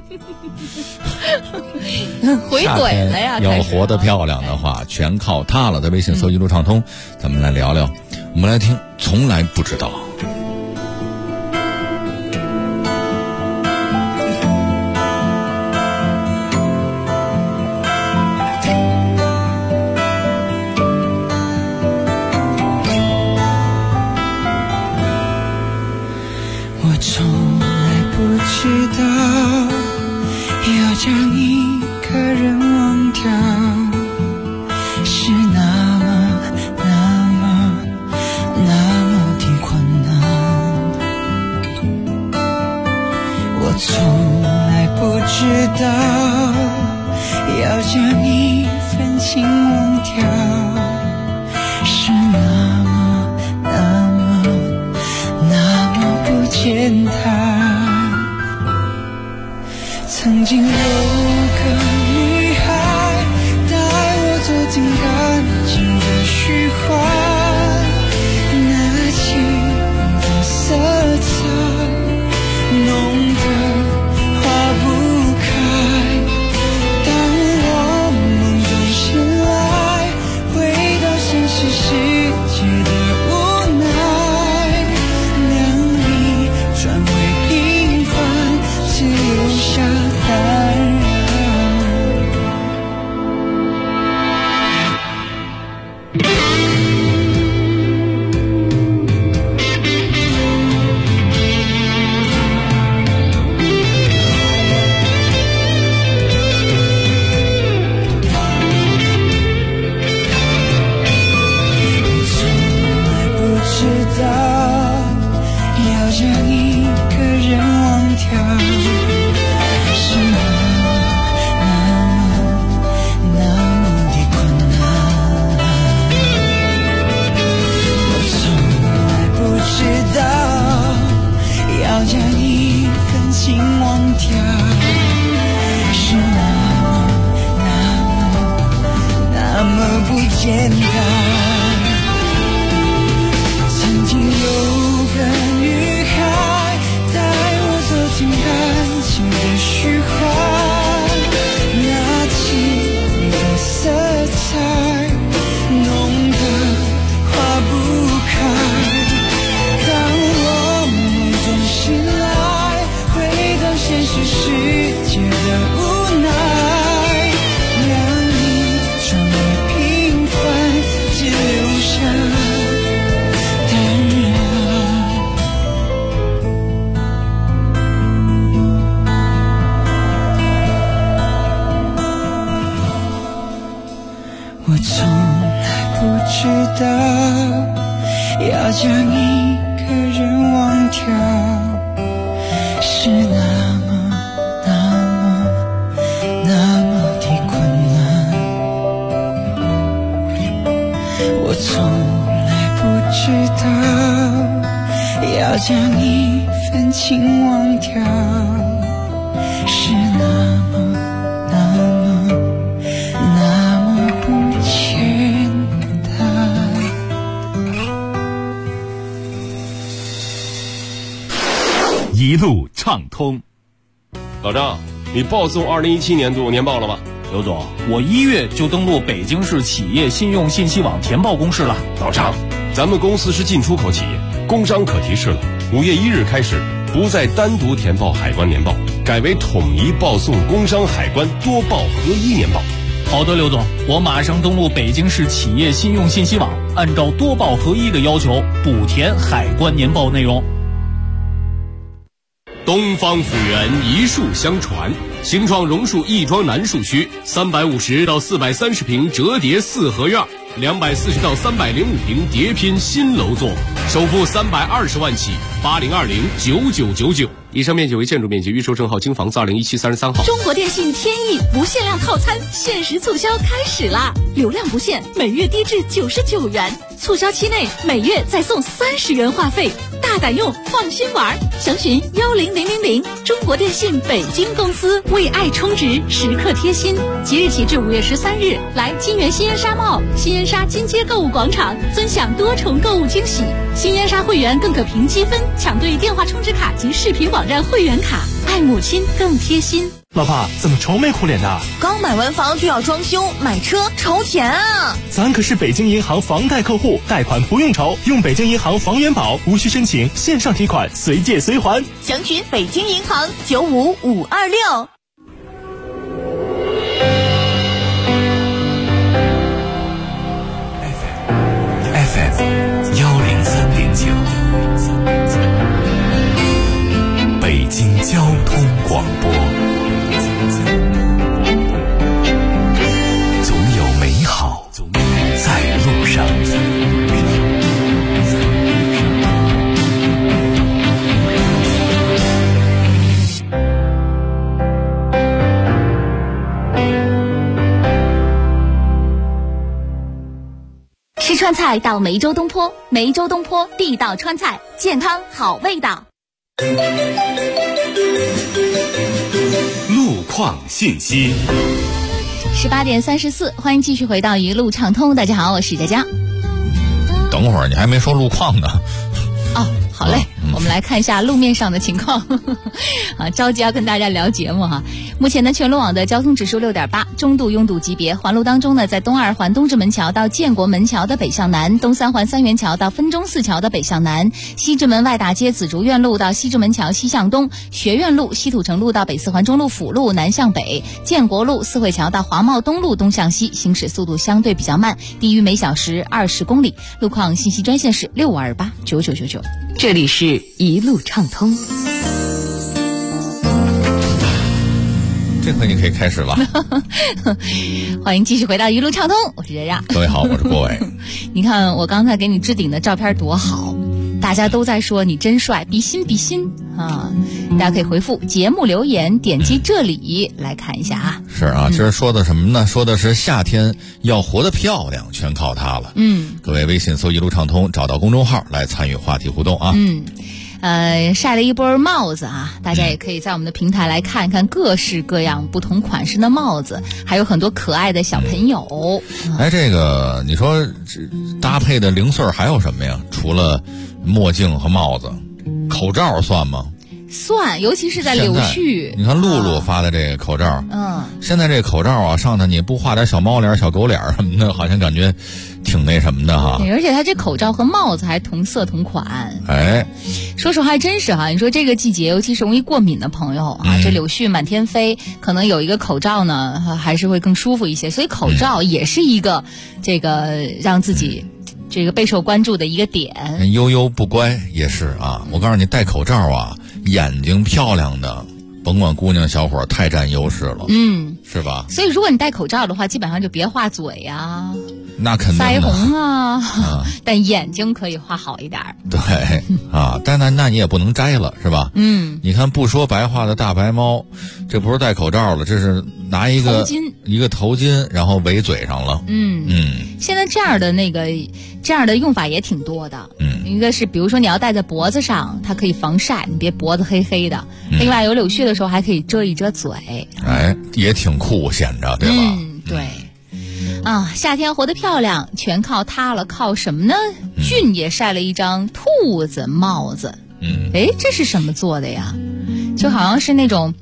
[SPEAKER 6] 回怼了呀！
[SPEAKER 13] 要活得漂亮的话，全靠它了。在微信搜一路畅通，咱们来聊聊，我们来听，从来不知道。
[SPEAKER 14] 我从来不知道要将一个人忘掉是那么的困难。我从来不知道要将一份情忘掉是那么不简单。曾经有个女孩带我走进感情的虚幻，那情的色彩浓得化不开。当我梦中醒来，回到现实世界的无奈，两里转为平凡，只留下淡然。 单。曾经有个女孩带我走进感情的虚幻，那情的色彩浓得化不开。当我梦中醒来，回到现实世界的无奈，让你转为平凡，只留下淡然。我从来不知道要将一个人忘掉是那么的困难。我从来不知道要将一份情忘掉是那么不简单。
[SPEAKER 1] 一路畅通。
[SPEAKER 8] 老张，你报送2017年度年报了吗？
[SPEAKER 20] 刘总，我1月就登录北京市企业信用信息网填报公示了。
[SPEAKER 8] 老张，咱们公司是进出口企业，工商可提示了，5月1日开始不再单独填报海关年报，改为统一报送工商海关多报合一年报。
[SPEAKER 20] 好的，刘总，我马上登录北京市企业信用信息网，按照多报合一的要求补填海关年报内容。
[SPEAKER 1] 东方府源一树相传，新创榕树亦庄南树区350到430平折叠4合院，240到305平叠拼新楼座，首付320万起，80209999。以上面积为建筑面积，预售证号京房子2017-33号。
[SPEAKER 7] 中国电信天翼不限量套餐限时促销开始啦！流量不限，每月低至99元，促销期内每月再送30元话费，大胆用，放心玩。详询10000，中国电信北京公司，为爱充值，时刻贴心。即日起至5月13日，来金源新烟沙贸、新烟沙金街购物广场，尊享多重购物惊喜。新烟沙会员更可凭积分抢兑电话充值卡及视频网站会员卡，爱母亲更贴心。
[SPEAKER 20] 老婆，怎么愁眉苦脸的？
[SPEAKER 2] 刚买完房就要装修，买车愁钱啊！
[SPEAKER 20] 咱可是北京银行房贷客户，贷款不用愁，用北京银行房源保，无需申请，线上提款，随借随还。
[SPEAKER 2] 详询北京银行95526。
[SPEAKER 4] FM 103.9，北京交通广播，总有美好在路上。
[SPEAKER 6] 吃川菜到梅州东坡，梅州东坡地道川菜，健康好味道。
[SPEAKER 1] 路况信息。
[SPEAKER 6] 18点34，欢迎继续回到一路畅通。大家好，我是佳佳。
[SPEAKER 13] 等会儿你还没说路况呢。
[SPEAKER 6] 哦，好嘞，我们来看一下路面上的情况。啊，着急要跟大家聊节目哈。目前呢，全路网的交通指数6.8，中度拥堵级别。环路当中呢，在东二环东直门桥到建国门桥的北向南，东三环三元桥到分钟寺桥的北向南，西直门外大街紫竹院路到西直门桥西向东，学院路西土城路到北四环中路辅路南向北，建国路四惠桥到华贸东路东向西，行驶速度相对比较慢，低于每小时20公里。路况信息专线是65289999。
[SPEAKER 18] 这里是一路畅通。
[SPEAKER 13] 这回你可以开始了。
[SPEAKER 6] 欢迎继续回到一路畅通，我是冉冉。
[SPEAKER 13] 各位好，我是郭伟。
[SPEAKER 6] 你看我刚才给你置顶的照片多好，大家都在说你真帅，比心比心啊！大家可以回复节目留言，点击这里来看一下啊。
[SPEAKER 13] 是啊，今儿说的什么呢？说的是夏天要活得漂亮，全靠它了。各位微信搜一路畅通，找到公众号来参与话题互动啊。
[SPEAKER 6] 晒了一波帽子啊，大家也可以在我们的平台来看一看各式各样不同款式的帽子，还有很多可爱的小朋友。
[SPEAKER 13] 这个你说搭配的零碎还有什么呀？除了墨镜和帽子，口罩算吗？
[SPEAKER 6] 算，尤其是在柳絮。
[SPEAKER 13] 你看露露发的这个口罩，现在这口罩啊，上头你不画点小猫脸、小狗脸什么的，好像感觉挺那什么的哈。
[SPEAKER 6] 对，而且它这口罩和帽子还同色同款。说实话还真是哈，你说这个季节，尤其是容易过敏的朋友啊，这柳絮满天飞，可能有一个口罩呢，还是会更舒服一些。所以口罩也是一个这个让自己这个备受关注的一个点。
[SPEAKER 13] 悠悠不乖也是啊，我告诉你，戴口罩啊，眼睛漂亮的，甭管姑娘小伙太占优势了，是吧？所
[SPEAKER 6] 以如果你戴口罩的话，基本上就别画嘴啊，
[SPEAKER 13] 那肯定
[SPEAKER 6] 腮红啊，但眼睛可以画好一点。
[SPEAKER 13] 对啊，但那你也不能摘了，是吧？你看不说白话的大白猫，这不是戴口罩了，这是拿一个头巾，然后围嘴上了。
[SPEAKER 6] 现在这样的用法也挺多的。一个是比如说你要戴在脖子上，它可以防晒，你别脖子黑黑的。另外有柳絮的时候还可以遮一遮嘴。
[SPEAKER 13] 也挺酷显着，对吧？
[SPEAKER 6] 对。夏天活得漂亮全靠它了，靠什么呢？俊也晒了一张兔子帽子。这是什么做的呀？就好像是那种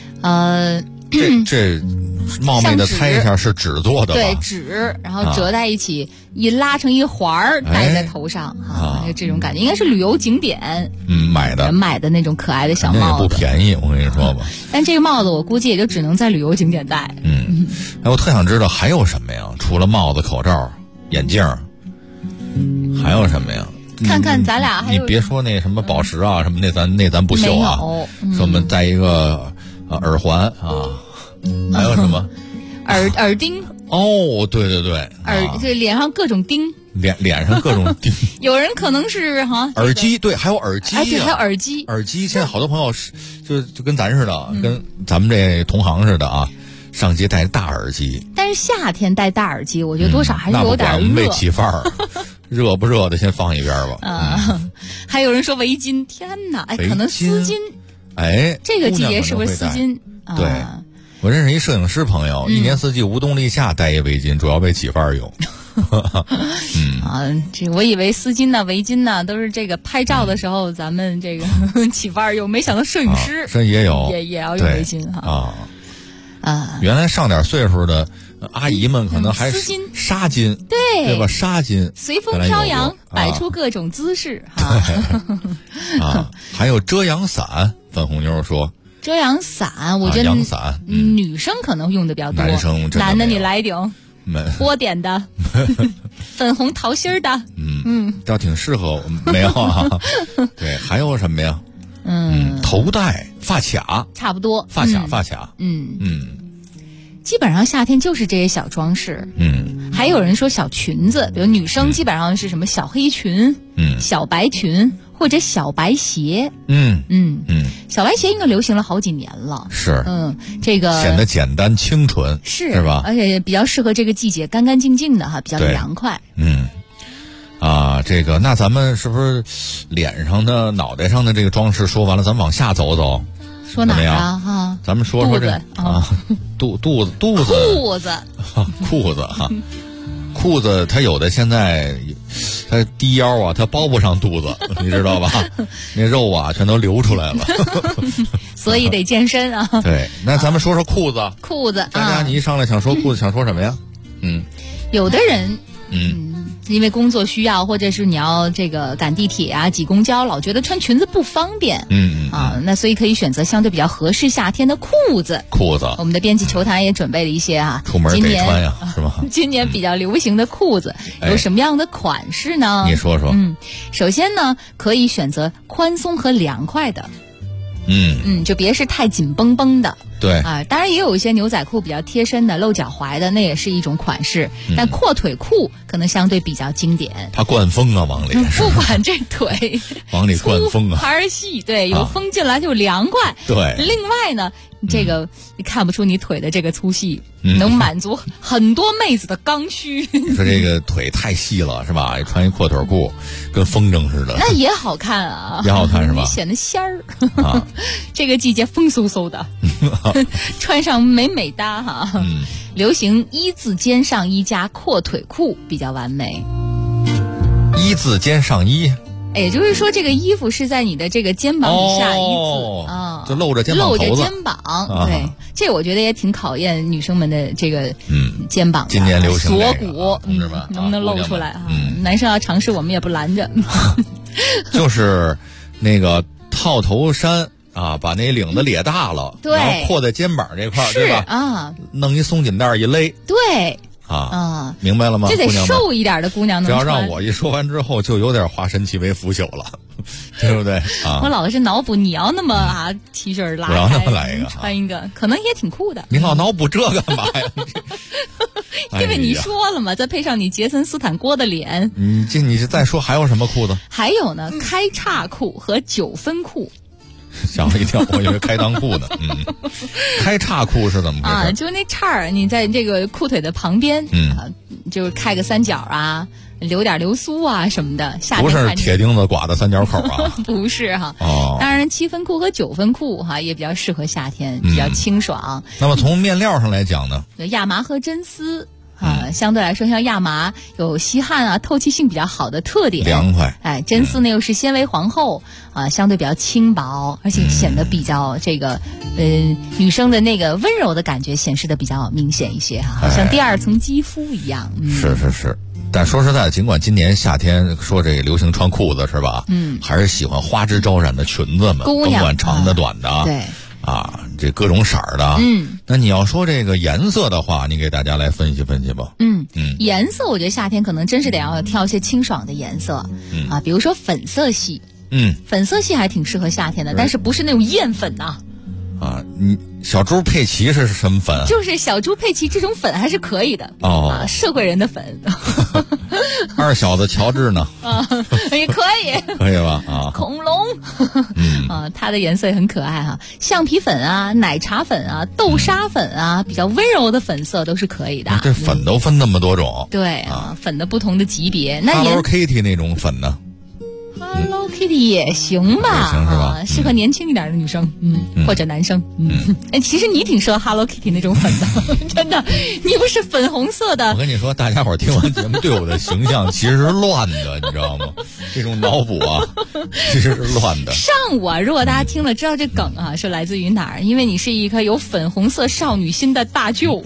[SPEAKER 13] 这冒昧的猜一下是纸做的吧？
[SPEAKER 6] 对，纸，然后折在一起，一拉成一环儿戴在头上就这种感觉，应该是旅游景点买的那种可爱的小帽子，
[SPEAKER 13] 也不便宜，我跟你说吧。
[SPEAKER 6] 但这个帽子我估计也就只能在旅游景点戴。
[SPEAKER 13] 我特想知道还有什么呀？除了帽子、口罩、眼镜，还有什么呀？
[SPEAKER 6] 看看咱俩还有，
[SPEAKER 13] 你别说那什么宝石啊什么，那咱不秀啊。说我们戴一个耳环啊。还有什么？
[SPEAKER 6] 耳钉。
[SPEAKER 13] 对对对，
[SPEAKER 6] 这脸上各种钉，
[SPEAKER 13] 脸上各种钉。
[SPEAKER 6] 有人可能是
[SPEAKER 13] 耳机，对，还有耳机。
[SPEAKER 6] 对，还有耳机。
[SPEAKER 13] 耳机现在好多朋友就跟咱似的，跟咱们这同行似的啊，上街戴大耳机。
[SPEAKER 6] 但是夏天戴大耳机，我觉得多少还是有点热。
[SPEAKER 13] 没起范儿，热不热的先放一边吧。
[SPEAKER 6] 还有人说围巾，天哪！可能丝巾。这个季节是不是丝巾？
[SPEAKER 13] 对。我认识一摄影师朋友，一年四季无冬立夏戴一围巾，主要为起范儿用。
[SPEAKER 6] 这我以为丝巾呢、围巾呢都是这个拍照的时候咱们这个起范儿用，没想到摄影师
[SPEAKER 13] 也有
[SPEAKER 6] 也要用围巾
[SPEAKER 13] 原来上点岁数的阿姨们可能还
[SPEAKER 6] 丝巾、
[SPEAKER 13] 纱巾，对吧？纱巾
[SPEAKER 6] 随风飘扬，摆出各种姿势
[SPEAKER 13] 还有遮阳伞，粉红妞说。
[SPEAKER 6] 遮阳伞，我觉得
[SPEAKER 13] 阳伞，
[SPEAKER 6] 女生可能用的比较多。男的你来一顶波点的，粉红桃心的，
[SPEAKER 13] 倒挺适合。没有啊？对，还有什么呀？头带、发卡，
[SPEAKER 6] 差不多。
[SPEAKER 13] 发卡，
[SPEAKER 6] 基本上夏天就是这些小装饰。还有人说小裙子，比如女生基本上是什么小黑裙、小白裙或者小白鞋。小白鞋应该流行了好几年了。
[SPEAKER 13] 是，
[SPEAKER 6] 这个
[SPEAKER 13] 显得简单清纯，是吧？
[SPEAKER 6] 而且比较适合这个季节，干干净净的比较凉快。
[SPEAKER 13] 这个那咱们是不是脸上的、脑袋上的这个装饰说完了，咱们往下走走。
[SPEAKER 6] 说哪啊？
[SPEAKER 13] 咱们说这肚子、裤子裤子，它有的现在它低腰啊，它包不上肚子，你知道吧？那肉啊全都流出来了，
[SPEAKER 6] 所以得健身啊。
[SPEAKER 13] 对，那咱们说说裤子。佳佳，你一上来想说裤子，想说什么呀？
[SPEAKER 6] 有的人因为工作需要，或者是你要这个赶地铁啊、挤公交，老觉得穿裙子不方便。那所以可以选择相对比较合适夏天的裤子。我们的编辑球坛也准备了一些
[SPEAKER 13] 出门得穿呀，是吧？
[SPEAKER 6] 今年比较流行的裤子有什么样的款式呢？
[SPEAKER 13] 你说说。
[SPEAKER 6] 首先呢，可以选择宽松和凉快的。就别是太紧绷绷的。
[SPEAKER 13] 对
[SPEAKER 6] 当然也有一些牛仔裤比较贴身的、露脚踝的，那也是一种款式。但阔腿裤可能相对比较经典。
[SPEAKER 13] 它灌风啊，往里
[SPEAKER 6] 不管这腿
[SPEAKER 13] 往里灌风啊，
[SPEAKER 6] 还是细，对，有风进来就凉快。
[SPEAKER 13] 对，
[SPEAKER 6] 另外呢，这个你看不出你腿的这个粗细，能满足很多妹子的刚需。
[SPEAKER 13] 你说这个腿太细了是吧？穿一阔腿裤，跟风筝似的。
[SPEAKER 6] 那也好看啊，
[SPEAKER 13] 也好看是吧？
[SPEAKER 6] 你显得仙儿。这个季节风嗖嗖的，穿上美搭哈。流行一字肩上衣加阔腿裤比较完美。
[SPEAKER 13] 一字肩上衣。
[SPEAKER 6] 也就是说，这个衣服是在你的这个肩膀以下一字
[SPEAKER 13] 就露着肩膀头子，
[SPEAKER 6] 露着肩膀。对，这我觉得也挺考验女生们的这个肩膀的。
[SPEAKER 13] 今年流行
[SPEAKER 6] 锁骨，
[SPEAKER 13] 是吧？
[SPEAKER 6] 能不能露出来啊？男生要尝试，我们也不拦着。
[SPEAKER 13] 就是那个套头衫啊，把那领子咧大了，
[SPEAKER 6] 对，
[SPEAKER 13] 然后扩在肩膀这块，对吧？
[SPEAKER 6] 啊，
[SPEAKER 13] 弄一松紧带一勒，
[SPEAKER 6] 对。
[SPEAKER 13] 明白了吗？
[SPEAKER 6] 这得瘦一点的姑娘能穿。
[SPEAKER 13] 只要让我一说完之后，就有点化神奇为腐朽了，对不对？
[SPEAKER 6] 我老是脑补，你要那么T 恤拉开，
[SPEAKER 13] 我要那么来一个，
[SPEAKER 6] 穿一个，可能也挺酷的。
[SPEAKER 13] 你老脑补这干嘛呀？
[SPEAKER 6] 因为你说了嘛，再配上你杰森斯坦郭的脸，
[SPEAKER 13] 你再说还有什么裤子？
[SPEAKER 6] 还有呢，开叉裤和9分裤。
[SPEAKER 13] 吓我一跳，我以为开裆裤呢。开叉裤是怎么回事？
[SPEAKER 6] 就那叉儿，你在这个裤腿的旁边，就是开个三角啊，留点流苏啊什么的。夏天
[SPEAKER 13] 不是铁钉子刮的三角口啊？
[SPEAKER 6] 不是哈。当然7分裤和9分裤也比较适合夏天，比较清爽。
[SPEAKER 13] 那么从面料上来讲呢？
[SPEAKER 6] 亚麻和真丝。相对来说，像亚麻有吸汗透气性比较好的特点，
[SPEAKER 13] 凉快。
[SPEAKER 6] 真丝呢又是纤维皇后相对比较轻薄，而且显得比较这个女生的那个温柔的感觉显示的比较明显一些好像第二层肌肤一样。
[SPEAKER 13] 是。但说实在的，尽管今年夏天说这个流行穿裤子是吧？还是喜欢花枝招展的裙子们，甭管长的短的。
[SPEAKER 6] 对。
[SPEAKER 13] 这各种色儿的。那你要说这个颜色的话，你给大家来分析分析吧。
[SPEAKER 6] 颜色我觉得夏天可能真是得要挑一些清爽的颜色。比如说粉色系。粉色系还挺适合夏天的，但是不是那种艳粉呐。
[SPEAKER 13] 小猪佩奇是什么粉？
[SPEAKER 6] 就是小猪佩奇这种粉还是可以的社会人的粉。
[SPEAKER 13] 二小子乔治呢？
[SPEAKER 6] 也可以，
[SPEAKER 13] 可以吧？
[SPEAKER 6] 恐龙，它的颜色也很可爱哈，橡皮粉奶茶粉豆沙粉比较温柔的粉色都是可以的。
[SPEAKER 13] 这粉都分那么多种。
[SPEAKER 6] 对粉的不同的级别。那
[SPEAKER 13] Hello Kitty 那种粉呢
[SPEAKER 6] ？Hello Kitty 也行吧，
[SPEAKER 13] 也行是吧？
[SPEAKER 6] 适合年轻一点的女生，或者男生，其实你挺适合 Hello Kitty 那种粉的，真的，你不是粉红色的。
[SPEAKER 13] 我跟你说，大家伙听完节目对我的形象其实是乱的，你知道吗？这种脑补其实是乱的。
[SPEAKER 6] 上午如果大家听了知道这梗是来自于哪儿？因为你是一颗有粉红色少女心的大舅。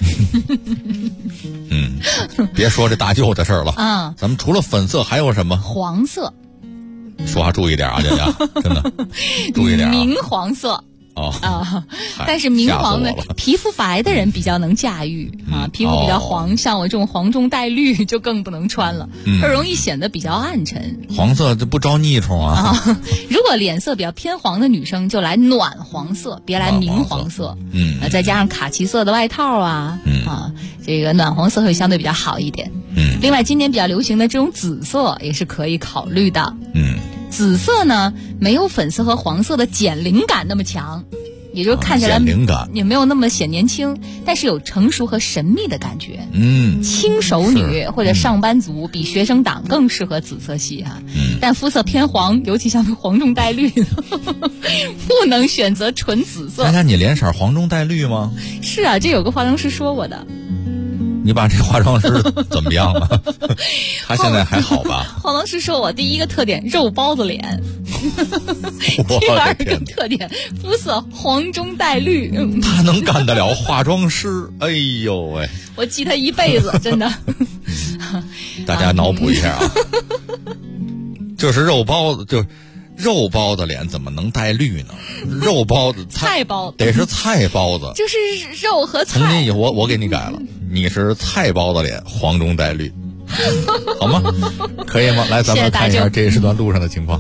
[SPEAKER 13] 别说这大舅的事儿了咱们除了粉色还有什么？
[SPEAKER 6] 黄色。
[SPEAKER 13] 说话注意点佳佳，真的注意点
[SPEAKER 6] 明黄色但是明黄的皮肤白的人比较能驾驭皮肤比较黄，像我这种黄中带绿就更不能穿了，它容易显得比较暗沉。
[SPEAKER 13] 黄色就不招腻虫
[SPEAKER 6] 如果脸色比较偏黄的女生就来暖黄色，别来明黄色。再加上卡其色的外套这个暖黄色会相对比较好一点。另外今年比较流行的这种紫色也是可以考虑的。紫色呢没有粉色和黄色的减龄感那么强，也就是看起来也没有那么显年轻，但是有成熟和神秘的感觉。轻熟女或者上班族比学生党更适合紫色系但肤色偏黄，尤其像黄中带绿不能选择纯紫色。
[SPEAKER 13] 佳佳，你脸色黄中带绿吗？
[SPEAKER 6] 是这有个化妆师说我的。
[SPEAKER 13] 你把这化妆师怎么样了？他现在还好吧？
[SPEAKER 6] 化妆师说我第一个特点肉包子脸，第二个特点肤色黄中带绿。
[SPEAKER 13] 他能干得了化妆师？哎呦喂！
[SPEAKER 6] 我记他一辈子，真的。
[SPEAKER 13] 大家脑补一下就是肉包子，就是肉包子脸怎么能带绿呢？肉包子
[SPEAKER 6] 菜包
[SPEAKER 13] 得是菜包子，
[SPEAKER 6] 就是肉和菜。
[SPEAKER 13] 从今以后我给你改了，你是菜包子脸，黄中带绿，好吗？可以吗？来，咱们看一下这一时段路上的情况。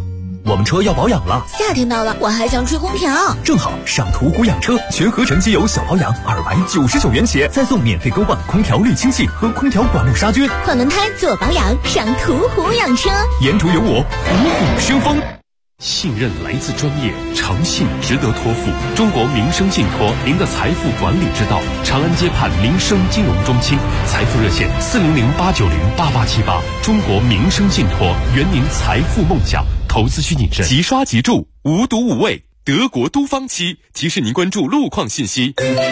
[SPEAKER 15] 我们车要保养了。
[SPEAKER 2] 夏天到了，我还想吹空调。
[SPEAKER 15] 正好上途虎养车，全合成机油小保养299元起，再送免费更换空调滤清器和空调管路杀菌。
[SPEAKER 2] 换轮胎做保养，上途虎养车。
[SPEAKER 15] 沿途有我，虎虎生风。
[SPEAKER 3] 信任来自专业，诚信值得托付。中国民生信托，您的财富管理之道。长安街畔民生金融中心，财富热线400-890-8878。中国民生信托，圆您财富梦想。投资需谨慎。即刷即住，无毒无味。德国都方漆提示您关注路况信息。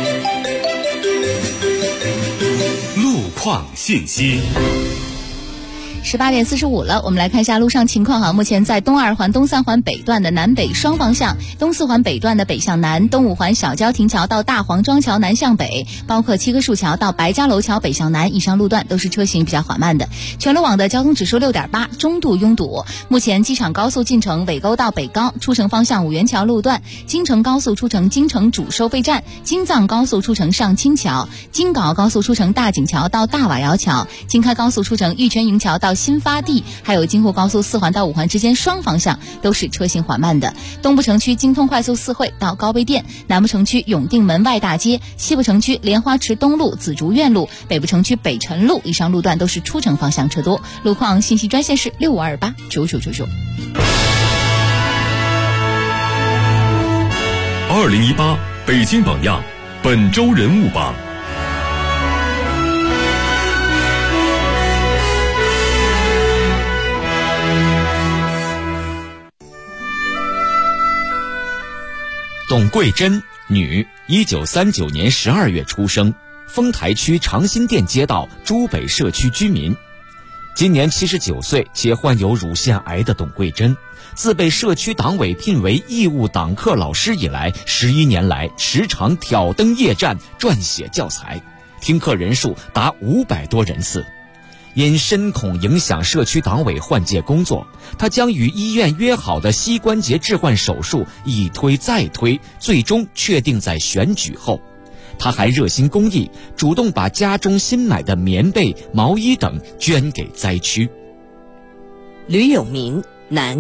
[SPEAKER 3] 路况信息。
[SPEAKER 6] 18点45了，我们来看一下路上情况哈。目前在东2环、东3环北段的南北双方向，东4环北段的北向南，东5环小郊亭桥到大黄庄桥南向北，包括七棵树桥到白家楼桥北向南，以上路段都是车行比较缓慢的。全路网的交通指数6.8，中度拥堵。目前机场高速进城尾沟到北高，出城方向五元桥路段，京承高速出城京承主收费站，京藏高速出城上清桥，京皋高速出城大井桥到大瓦窑桥，京开高速出城玉泉营桥到新发地，还有京沪高速4环到5环之间双方向都是车行缓慢的。东部城区京通快速4惠到高碑店，南部城区永定门外大街，西部城区莲花池东路、紫竹院路，北部城区北辰路，以上路段都是出城方向车多。路况信息专线是65289999。
[SPEAKER 1] 2018北京榜样本周人物榜。
[SPEAKER 16] 董桂珍，女，1939年12月出生，丰台区长辛店街道珠北社区居民。今年79岁且患有乳腺癌的董桂珍，自被社区党委聘为义务党课老师以来，11年来时常挑灯夜战，撰写教材，听课人数达500多人次。因深恐影响社区党委换届工作，他将与医院约好的膝关节置换手术一推再推，最终确定在选举后。他还热心公益，主动把家中新买的棉被、毛衣等捐给灾区。
[SPEAKER 18] 吕永民，男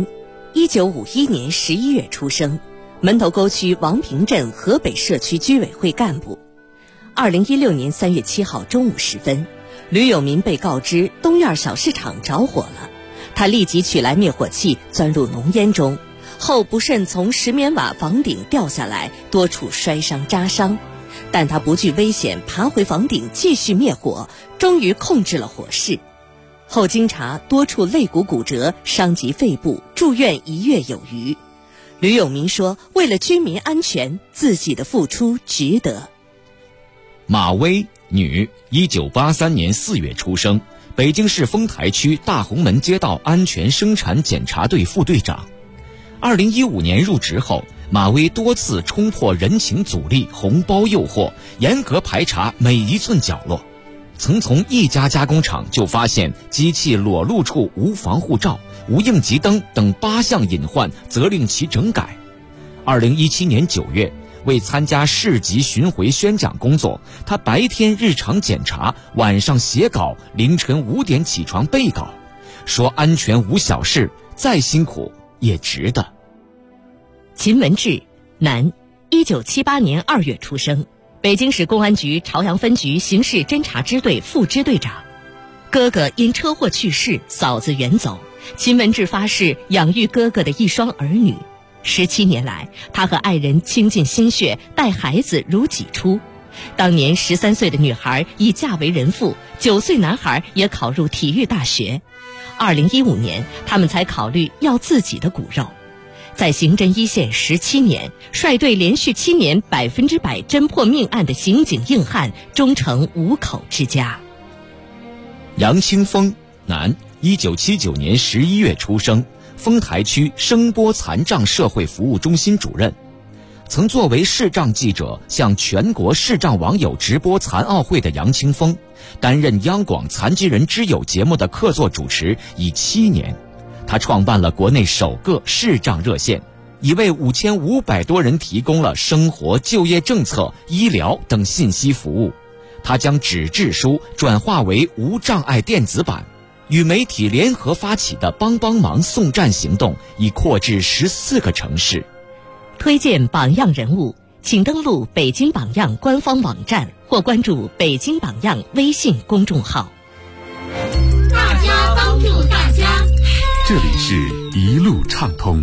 [SPEAKER 18] ，1951年11月出生，门头沟区王平镇河北社区居委会干部。2016年3月7号中午时分，吕永民被告知东院小市场着火了，他立即取来灭火器钻入浓烟中，后不慎从石棉瓦房顶掉下来，多处摔伤扎伤，但他不惧危险，爬回房顶继续灭火，终于控制了火势。后经查，多处肋骨骨折，伤及肺部，住院1月有余。吕永民说，为了居民安全，自己的付出值得。
[SPEAKER 16] 马薇，女，1983年4月出生，北京市丰台区大红门街道安全生产检查队副队长。2015年入职后，马薇多次冲破人情阻力、红包诱惑，严格排查每一寸角落。曾从一家加工厂就发现机器裸露处无防护罩、无应急灯等8项隐患，责令其整改。2017年9月，为参加市级巡回宣讲工作，他白天日常检查，晚上写稿，凌晨5点起床背稿，说安全无小事，再辛苦也值得。
[SPEAKER 18] 秦文志，男，1978年2月出生，北京市公安局朝阳分局刑事侦查支队副支队长。哥哥因车祸去世，嫂子远走，秦文志发誓养育哥哥的一双儿女。17年来，他和爱人倾尽心血，带孩子如己出。当年13岁的女孩已嫁为人妇，9岁男孩也考入体育大学。2015年，他们才考虑要自己的骨肉。在刑侦一线17年，率队连续7年100%侦破命案的刑警硬汉，终成5口之家。
[SPEAKER 16] 杨清峰，男，1979年11月出生，丰台区声波残障社会服务中心主任。曾作为视障记者向全国视障网友直播残奥会的杨清峰，担任央广残疾人之友节目的客座主持已7年。他创办了国内首个视障热线，已为5500多人提供了生活、就业政策、医疗等信息服务。他将纸质书转化为无障碍电子版。 与媒体联合发起的帮帮忙送站行动已扩至14个城市。
[SPEAKER 18] 推荐榜样人物，请登录北京榜样官方网站或关注北京榜样微信公众号。
[SPEAKER 9] 大家帮助大家，
[SPEAKER 1] 这里是一路畅通。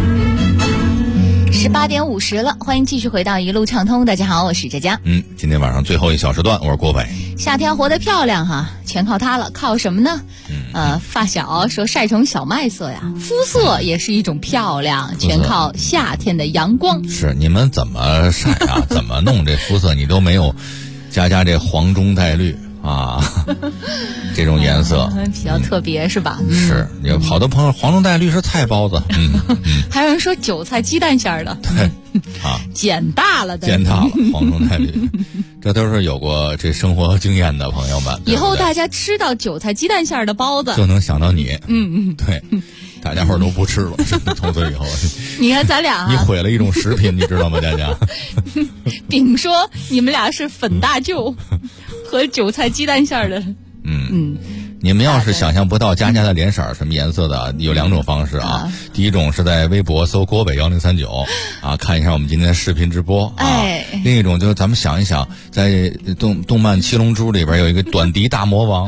[SPEAKER 6] 18点50了，欢迎继续回到一路畅通。大家好，我是佳佳。
[SPEAKER 13] 今天晚上最后一小时段，我是郭伟。
[SPEAKER 6] 夏天活得漂亮哈，全靠它了。靠什么呢？发小说晒成小麦色呀，肤色也是一种漂亮，全靠夏天的阳光。
[SPEAKER 13] 是你们怎么晒啊？怎么弄这肤色？你都没有佳佳这黄中带绿啊，这种颜色
[SPEAKER 6] 比较特别是吧？
[SPEAKER 13] 是有好多朋友黄中带绿是菜包子，
[SPEAKER 6] 还有人说韭菜鸡蛋馅的，
[SPEAKER 13] 对啊，
[SPEAKER 6] 捡大了的，
[SPEAKER 13] 捡大了黄中带绿，这都是有过这生活经验的朋友们。
[SPEAKER 6] 以后大家吃到韭菜鸡蛋馅的包子，
[SPEAKER 13] 就能想到你。对，大家伙都不吃了，从此以后，
[SPEAKER 6] 你看咱俩
[SPEAKER 13] 你毁了一种食品，你知道吗？佳佳，
[SPEAKER 6] 丙说你们俩是粉大舅和韭菜鸡蛋馅的。
[SPEAKER 13] 你们要是想象不到佳佳的脸色什么颜色的，有2种方式啊。第一种是在微博搜郭北1039啊，看一下我们今天的视频直播啊。另一种就是咱们想一想，在动漫《七龙珠》里边有一个短笛大魔王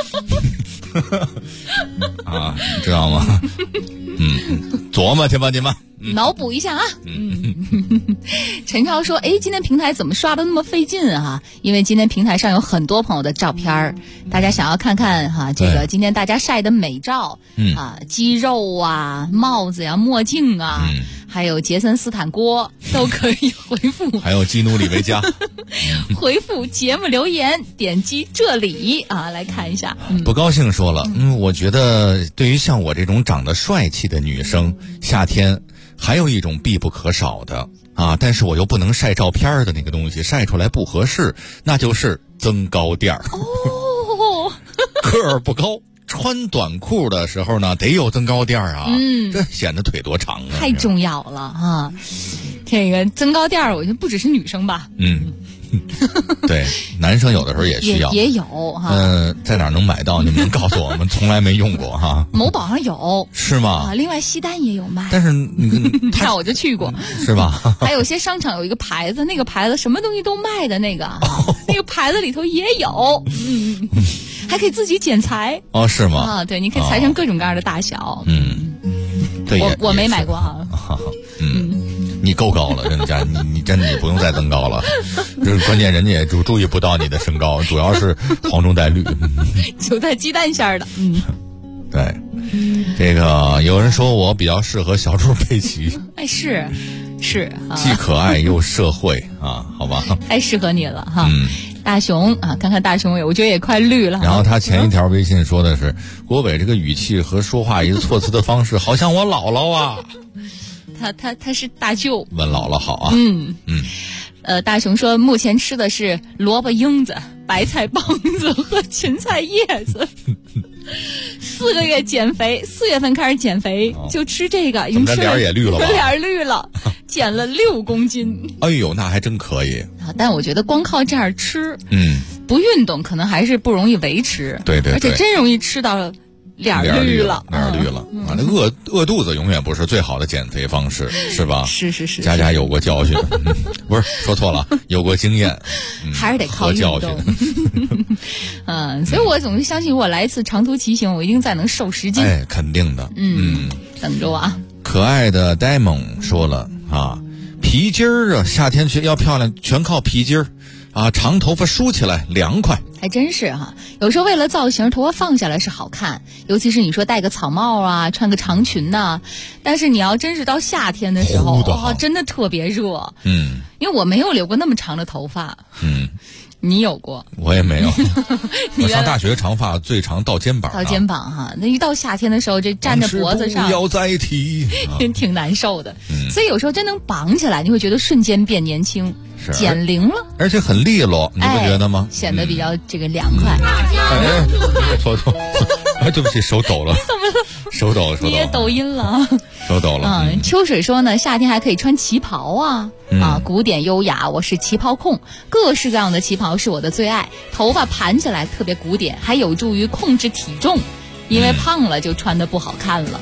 [SPEAKER 13] 啊，你知道吗？琢磨去吧你们。
[SPEAKER 6] 脑补一下啊。陈超说今天平台怎么刷的那么费劲啊？因为今天平台上有很多朋友的照片，大家想要看看哈，这个今天大家晒的美照肌肉啊、帽子呀、墨镜啊，还有杰森斯坦锅都可以回复，
[SPEAKER 13] 还有基努里维加
[SPEAKER 6] 回复节目留言，点击这里啊来看一下。
[SPEAKER 13] 不高兴说了，我觉得对于像我这种长得帅气的女生，夏天还有一种必不可少的啊，但是我又不能晒照片的那个东西，晒出来不合适，那就是增高垫儿。个儿不高，穿短裤的时候呢，得有增高垫儿啊，这显得腿多长啊，
[SPEAKER 6] 太重要了啊！这个增高垫儿，我觉得不只是女生吧，
[SPEAKER 13] 对，男生有的时候也需要，
[SPEAKER 6] 也有哈。
[SPEAKER 13] 在哪儿能买到？你们能告诉我们？从来没用过哈。
[SPEAKER 6] 某宝上有，
[SPEAKER 13] 是吗？
[SPEAKER 6] 另外西单也有卖，
[SPEAKER 13] 但是
[SPEAKER 6] 那我就去过，
[SPEAKER 13] 是吧？
[SPEAKER 6] 还有些商场有一个牌子，那个牌子什么东西都卖的那个，那个牌子里头也有，还可以自己剪裁
[SPEAKER 13] 是吗？
[SPEAKER 6] 啊，对，你可以裁成各种各样的大小。
[SPEAKER 13] 对，
[SPEAKER 6] 我没买过哈。
[SPEAKER 13] 你够高了，人家你真的也不用再增高了，就是关键人家也注意不到你的身高，主要是黄中带绿，
[SPEAKER 6] 韭菜鸡蛋馅的。
[SPEAKER 13] 对，这个有人说我比较适合小猪佩奇，
[SPEAKER 6] 是，
[SPEAKER 13] 既可爱又社会啊，好吧，
[SPEAKER 6] 太适合你了哈。大熊啊，看看大熊我觉得也快绿了。
[SPEAKER 13] 然后他前一条微信说的是郭伟这个语气和说话一个措辞的方式，好像我姥姥啊。
[SPEAKER 6] 他是大舅，
[SPEAKER 13] 问姥姥好啊。
[SPEAKER 6] 大熊说目前吃的是萝卜缨子、白菜帮子和芹菜叶子。4个月减肥，4月份开始减肥，就吃这个，已经吃了，
[SPEAKER 13] 脸也绿了吧？
[SPEAKER 6] 脸绿了，减了6公斤。
[SPEAKER 13] 哎呦，那还真可以。
[SPEAKER 6] 但我觉得光靠这样吃，不运动可能还是不容易维持。
[SPEAKER 13] 对，
[SPEAKER 6] 而且真容易吃到脸绿了，
[SPEAKER 13] 那饿肚子永远不是最好的减肥方式，是吧？
[SPEAKER 6] 是。
[SPEAKER 13] 佳佳有过教训，不是说错了，有过经验，
[SPEAKER 6] 还是得靠
[SPEAKER 13] 教训。
[SPEAKER 6] 所以我总是相信，我来一次长途骑行，我一定再能瘦10斤。
[SPEAKER 13] 肯定的。
[SPEAKER 6] 等着我啊！
[SPEAKER 13] 可爱的 Diamond 说了啊，皮筋儿啊，夏天要漂亮，全靠皮筋儿。长头发梳起来凉快，
[SPEAKER 6] 还真是哈。有时候为了造型，头发放下来是好看，尤其是你说戴个草帽啊，穿个长裙呐。但是你要真是到夏天的时候，真的特别热。因为我没有留过那么长的头发。你有过？
[SPEAKER 13] 我也没有。我上大学长发最长到肩膀。
[SPEAKER 6] 到肩膀哈，那一到夏天的时候，这站在脖子上，
[SPEAKER 13] 不要再提，
[SPEAKER 6] 挺难受的。所以有时候真能绑起来，你会觉得瞬间变年轻。减龄了，
[SPEAKER 13] 而且很利落，你不觉得吗？
[SPEAKER 6] 显得比较这个凉快。
[SPEAKER 13] 抖，对不起，手抖了。
[SPEAKER 6] 怎么了？
[SPEAKER 13] 手抖了。
[SPEAKER 6] 你也抖音了。
[SPEAKER 13] 手抖了。
[SPEAKER 6] 秋水说呢，夏天还可以穿旗袍啊，古典优雅，我是旗袍控，各式各样的旗袍是我的最爱。头发盘起来特别古典，还有助于控制体重。 因为胖了就穿的不好看了。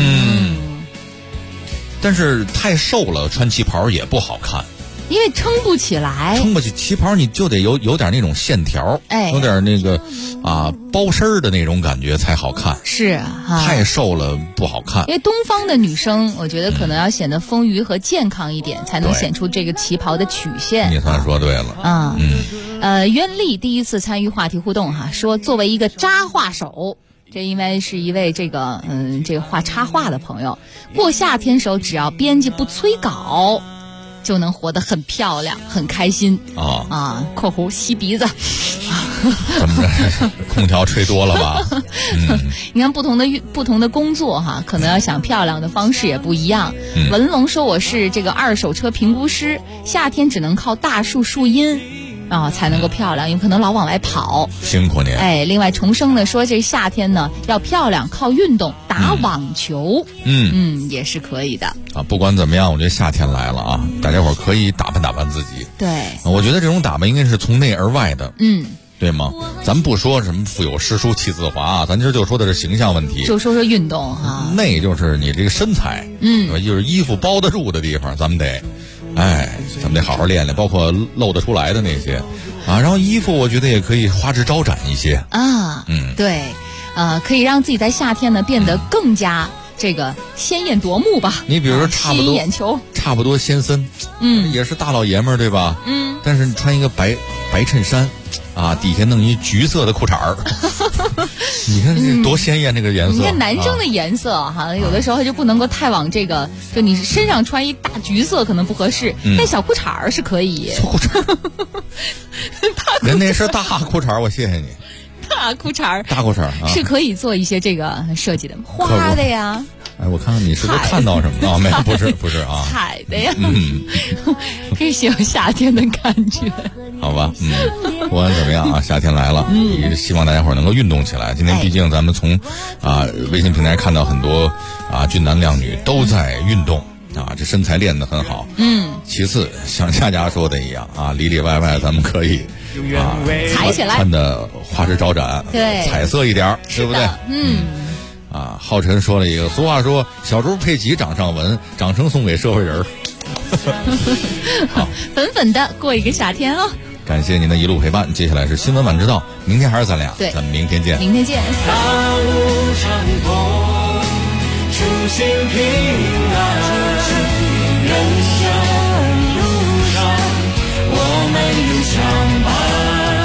[SPEAKER 13] 但是太瘦了穿旗袍也不好看，
[SPEAKER 6] 因为撑不起来，
[SPEAKER 13] 撑不起旗袍你就得有点那种线条，有点那个包身的那种感觉才好看。
[SPEAKER 6] 是
[SPEAKER 13] 太瘦了不好看。
[SPEAKER 6] 因为东方的女生，我觉得可能要显得丰腴和健康一点，才能显出这个旗袍的曲线。
[SPEAKER 13] 你算说对了。
[SPEAKER 6] 渊丽第一次参与话题互动说作为一个插画手。这因为是一位这个画插画的朋友，过夏天时候只要编辑不催稿，就能活得很漂亮，很开心括弧吸鼻子。
[SPEAKER 13] 怎么着？空调吹多了吧？
[SPEAKER 6] 你看不同的工作可能要想漂亮的方式也不一样。文龙说我是这个二手车评估师，夏天只能靠大树荫。才能够漂亮，有可能老往外跑，
[SPEAKER 13] 辛苦您。
[SPEAKER 6] 另外重生呢说这夏天呢要漂亮，靠运动，打网球，也是可以的
[SPEAKER 13] 不管怎么样，我觉得夏天来了大家伙可以打扮打扮自己。
[SPEAKER 6] 对，
[SPEAKER 13] 我觉得这种打扮应该是从内而外的，对吗？咱们不说什么腹有诗书气自华咱今儿就说的是形象问题，
[SPEAKER 6] 就说运动
[SPEAKER 13] 内就是你这个身材，就是衣服包得住的地方，咱们得好好练练，包括露得出来的那些然后衣服我觉得也可以花枝招展一些
[SPEAKER 6] 对，可以让自己在夏天呢变得更加这个鲜艳夺目吧。
[SPEAKER 13] 你比如说差不多
[SPEAKER 6] 吸引眼球，
[SPEAKER 13] 差不多先森，也是大老爷们儿对吧？但是你穿一个白衬衫底下弄一橘色的裤衩儿，你看这多鲜艳这个颜色。
[SPEAKER 6] 你看男生的颜色有的时候就不能够太往这个，就你身上穿一大橘色可能不合适，但小裤衩儿是可以。
[SPEAKER 13] 小裤衩人那是大裤衩儿，我谢谢你。
[SPEAKER 6] 大裤衩儿
[SPEAKER 13] 是
[SPEAKER 6] 可以做一些这个设计的，花的呀。
[SPEAKER 13] 我看看你是不是看到什么了？没有，不是
[SPEAKER 6] 彩的呀。可以有夏天的感觉。
[SPEAKER 13] 好吧，不管怎么样夏天来了，也希望大家伙能够运动起来。今天毕竟咱们从微信平台看到很多俊男靓女都在运动这身材练得很好。其次像佳佳说的一样里里外外咱们可以
[SPEAKER 6] 踩起来，
[SPEAKER 13] 穿的花枝招展，
[SPEAKER 6] 对，
[SPEAKER 13] 彩色一点，对不对？浩辰说了一个俗话说小猪佩奇掌上纹，掌声送给社会人。好，
[SPEAKER 6] 粉粉的过一个夏天
[SPEAKER 13] 感谢您的一路陪伴。接下来是新闻晚知道，明天还是咱俩，咱们明天见。
[SPEAKER 6] 明天见。
[SPEAKER 14] 大路长空，初心平安，人生路上我们有相伴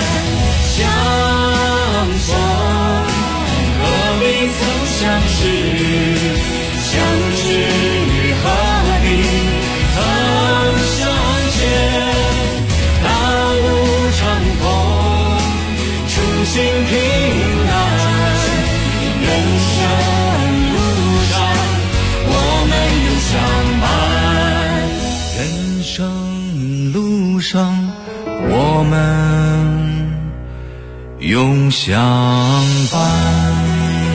[SPEAKER 14] 相逢，何必曾相识，相知何必曾相见。大路长空，初心平安，人生路上我们有相伴，人生路上我们永相伴。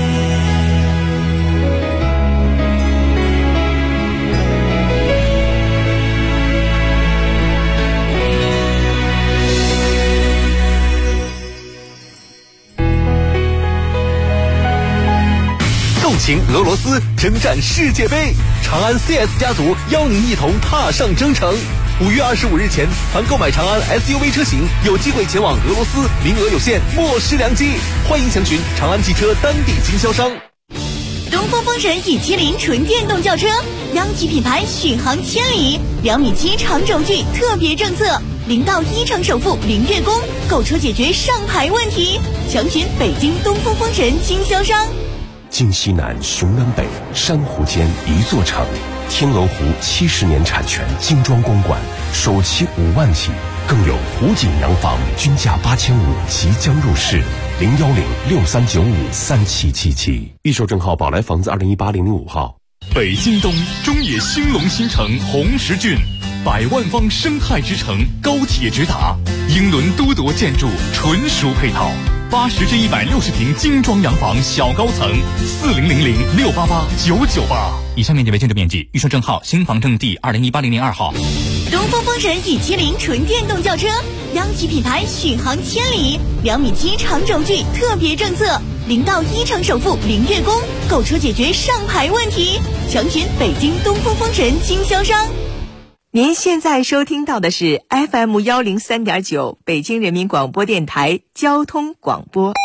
[SPEAKER 1] 请俄罗斯征战世界杯，长安 CS 家族邀您一同踏上征程。5月25日前，凡购买长安 SUV 车型，有机会前往俄罗斯，名额有限，莫失良机。欢迎详询长安汽车当地经销商。
[SPEAKER 2] 东风风神E70纯电动轿车，央企品牌续航千里，2.7米长轴距特别政策，0到1成首付0月供，购车解决上牌问题。详询北京东风风神经销商。
[SPEAKER 8] 京西南，雄南北，珊瑚间一座城。天鹅湖70年产权精装公馆，首期5万起，更有湖景洋房均价8500即将入市。01063953777，预售证号宝来房子2018-005号。
[SPEAKER 1] 北京东中野兴隆新城红石郡，100万方生态之城，高铁直达，英伦都铎建筑，纯属配套。80至160平精装洋房小高层，4000688998。以上面积为建筑面积，预售证号新房证第2018-002号。
[SPEAKER 2] 东风风神E70纯电动轿车，央企品牌续航千里，2.7米长轴距特别政策 0到1成首付零月供，购车解决上牌问题。详询北京东风风神经销商。
[SPEAKER 17] 您现在收听到的是 FM103.9 北京人民广播电台交通广播。